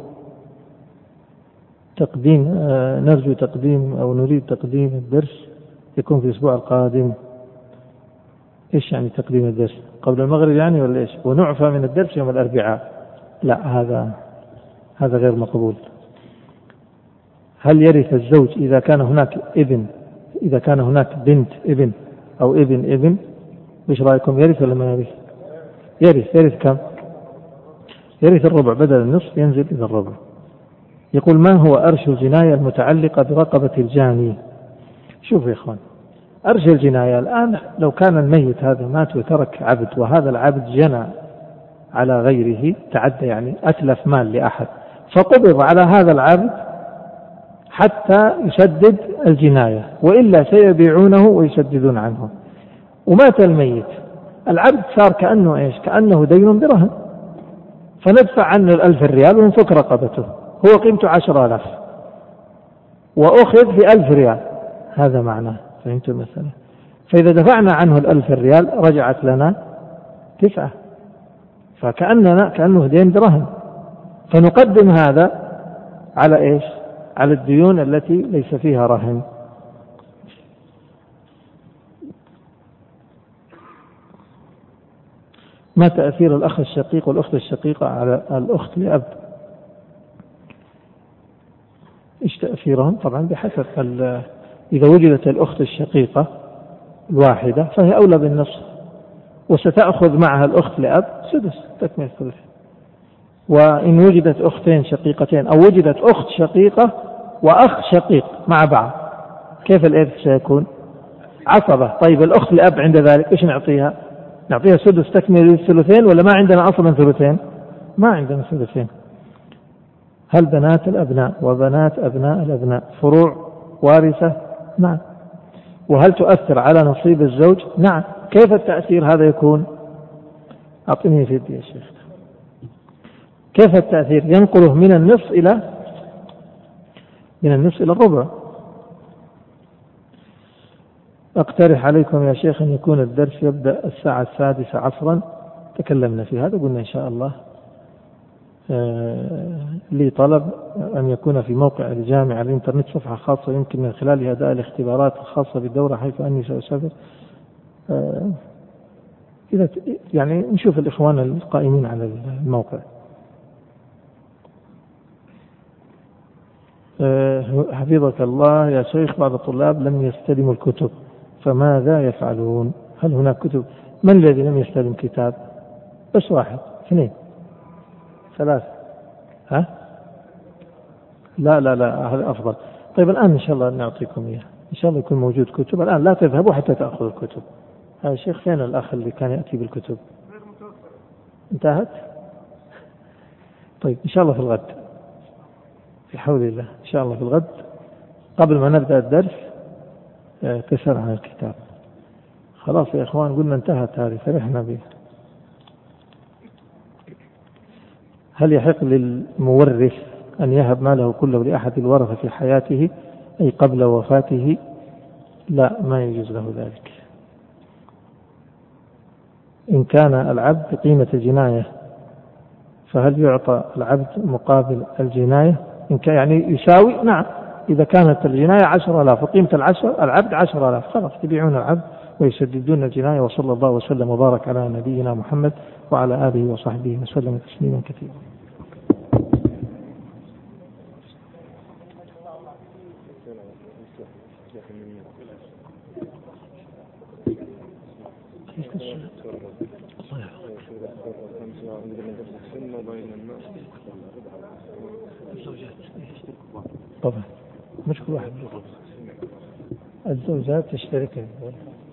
Speaker 1: نرجو تقديم أو نريد تقديم الدرس يكون في الأسبوع القادم. إيش يعني تقديم الدرس؟ قبل المغرب يعني ولا إيش؟ ونعفى من الدرس يوم الأربعاء؟ لا، هذا غير مقبول. هل يرث الزوج إذا كان هناك ابن، إذا كان هناك بنت ابن أو ابن؟ وش رأيكم، يرث ولا ما يرث؟ يرث كم؟ يرث الربع، بدل النصف ينزل إلى الربع. يقول ما هو أرش الجناية المتعلقة برقبة الجاني؟ شوف يا إخوان، أرش الجناية الآن لو كان الميت هذا مات وترك عبد، وهذا العبد جنى على غيره، تعدى يعني أتلف مال لأحد، فقبض على هذا العبد حتى يسدد الجناية، وإلا سيبيعونه ويسددون عنه. ومات الميت، العبد صار كأنه إيش؟ كأنه دين برهن، فندفع عنه 1000 ريال ونفك رقبته، هو قيمته 10,000 وأخذ في 1000 ريال، هذا معناه. فهمتوا المسألة؟ فإذا دفعنا عنه 1000 ريال رجعت لنا 9، كأنه دين برهن، فنقدم هذا على إيش؟ على الديون التي ليس فيها رهن. ما تأثير الأخ الشقيق والأخت الشقيقة على الأخت لأب؟ إيش تأثيرهم؟ طبعا بحسب إذا وجدت الأخت الشقيقة الواحدة فهي أولى بالنصف، وستأخذ معها الأخت لأب سدس تكمل الثلث. وإن وجدت أختين شقيقتين أو وجدت أخت شقيقة وأخ شقيق مع بعض، كيف الإرث سيكون؟ عصبة. طيب الأخت لأب عند ذلك إيش نعطيها؟ نعطيها سدس تكمل الثلثين، ولا ما عندنا أصلا ثلثين؟ ما عندنا ثلثين. هل بنات الأبناء وبنات أبناء الأبناء فروع وارثة؟ نعم. وهل تؤثر على نصيب الزوج؟ نعم. كيف التأثير هذا يكون؟ أعطني في يدي يا شيخ. كيف التأثير؟ ينقله من النصف إلى الربع. أقترح عليكم يا شيخ أن يكون الدرس يبدأ الساعة 6 عصرا، تكلمنا في هذا، قلنا إن شاء الله لي طلب أن يكون في موقع الجامعة على الإنترنت صفحة خاصة يمكن من خلالها أداء الاختبارات الخاصة بالدورة، حيث أني سأسافر. إذا يعني نشوف الإخوان القائمين على الموقع. حفظك الله يا شيخ، بعض الطلاب لم يستلموا الكتب فماذا يفعلون؟ هل هناك كتب؟ من الذي لم يستلم كتاب؟ بس 1 2 3 ها؟ لا هذا أفضل. طيب الآن إن شاء الله نعطيكم إياه، إن شاء الله يكون موجود كتب الآن، لا تذهبوا حتى تأخذوا الكتب. هذا الشيخ فين الأخ اللي كان يأتي بالكتب؟ انتهت؟ طيب إن شاء الله في الغد، في حول الله إن شاء الله في الغد قبل ما نبدأ الدرس تسأل عن الكتاب. خلاص يا إخوان قلنا انتهت هذه، فرحنا به. هل يحق للمورث أن يهب ماله كله لأحد الورثة في حياته أي قبل وفاته؟ لا، ما يجوز له ذلك. إن كان العبد بقيمة الجناية فهل يعطى العبد مقابل الجناية؟ إن كان يعني يساوي، نعم. إذا كانت الجناية 10,000 وقيمة العبد 10,000 خلاص تبيعون العبد ويسددون الجناية. وصلى الله وسلم وبارك على نبينا محمد وعلى آله وصحبه وسلم تسليما كثيرا. طبعا مش كل واحد، الزوجات تشترك.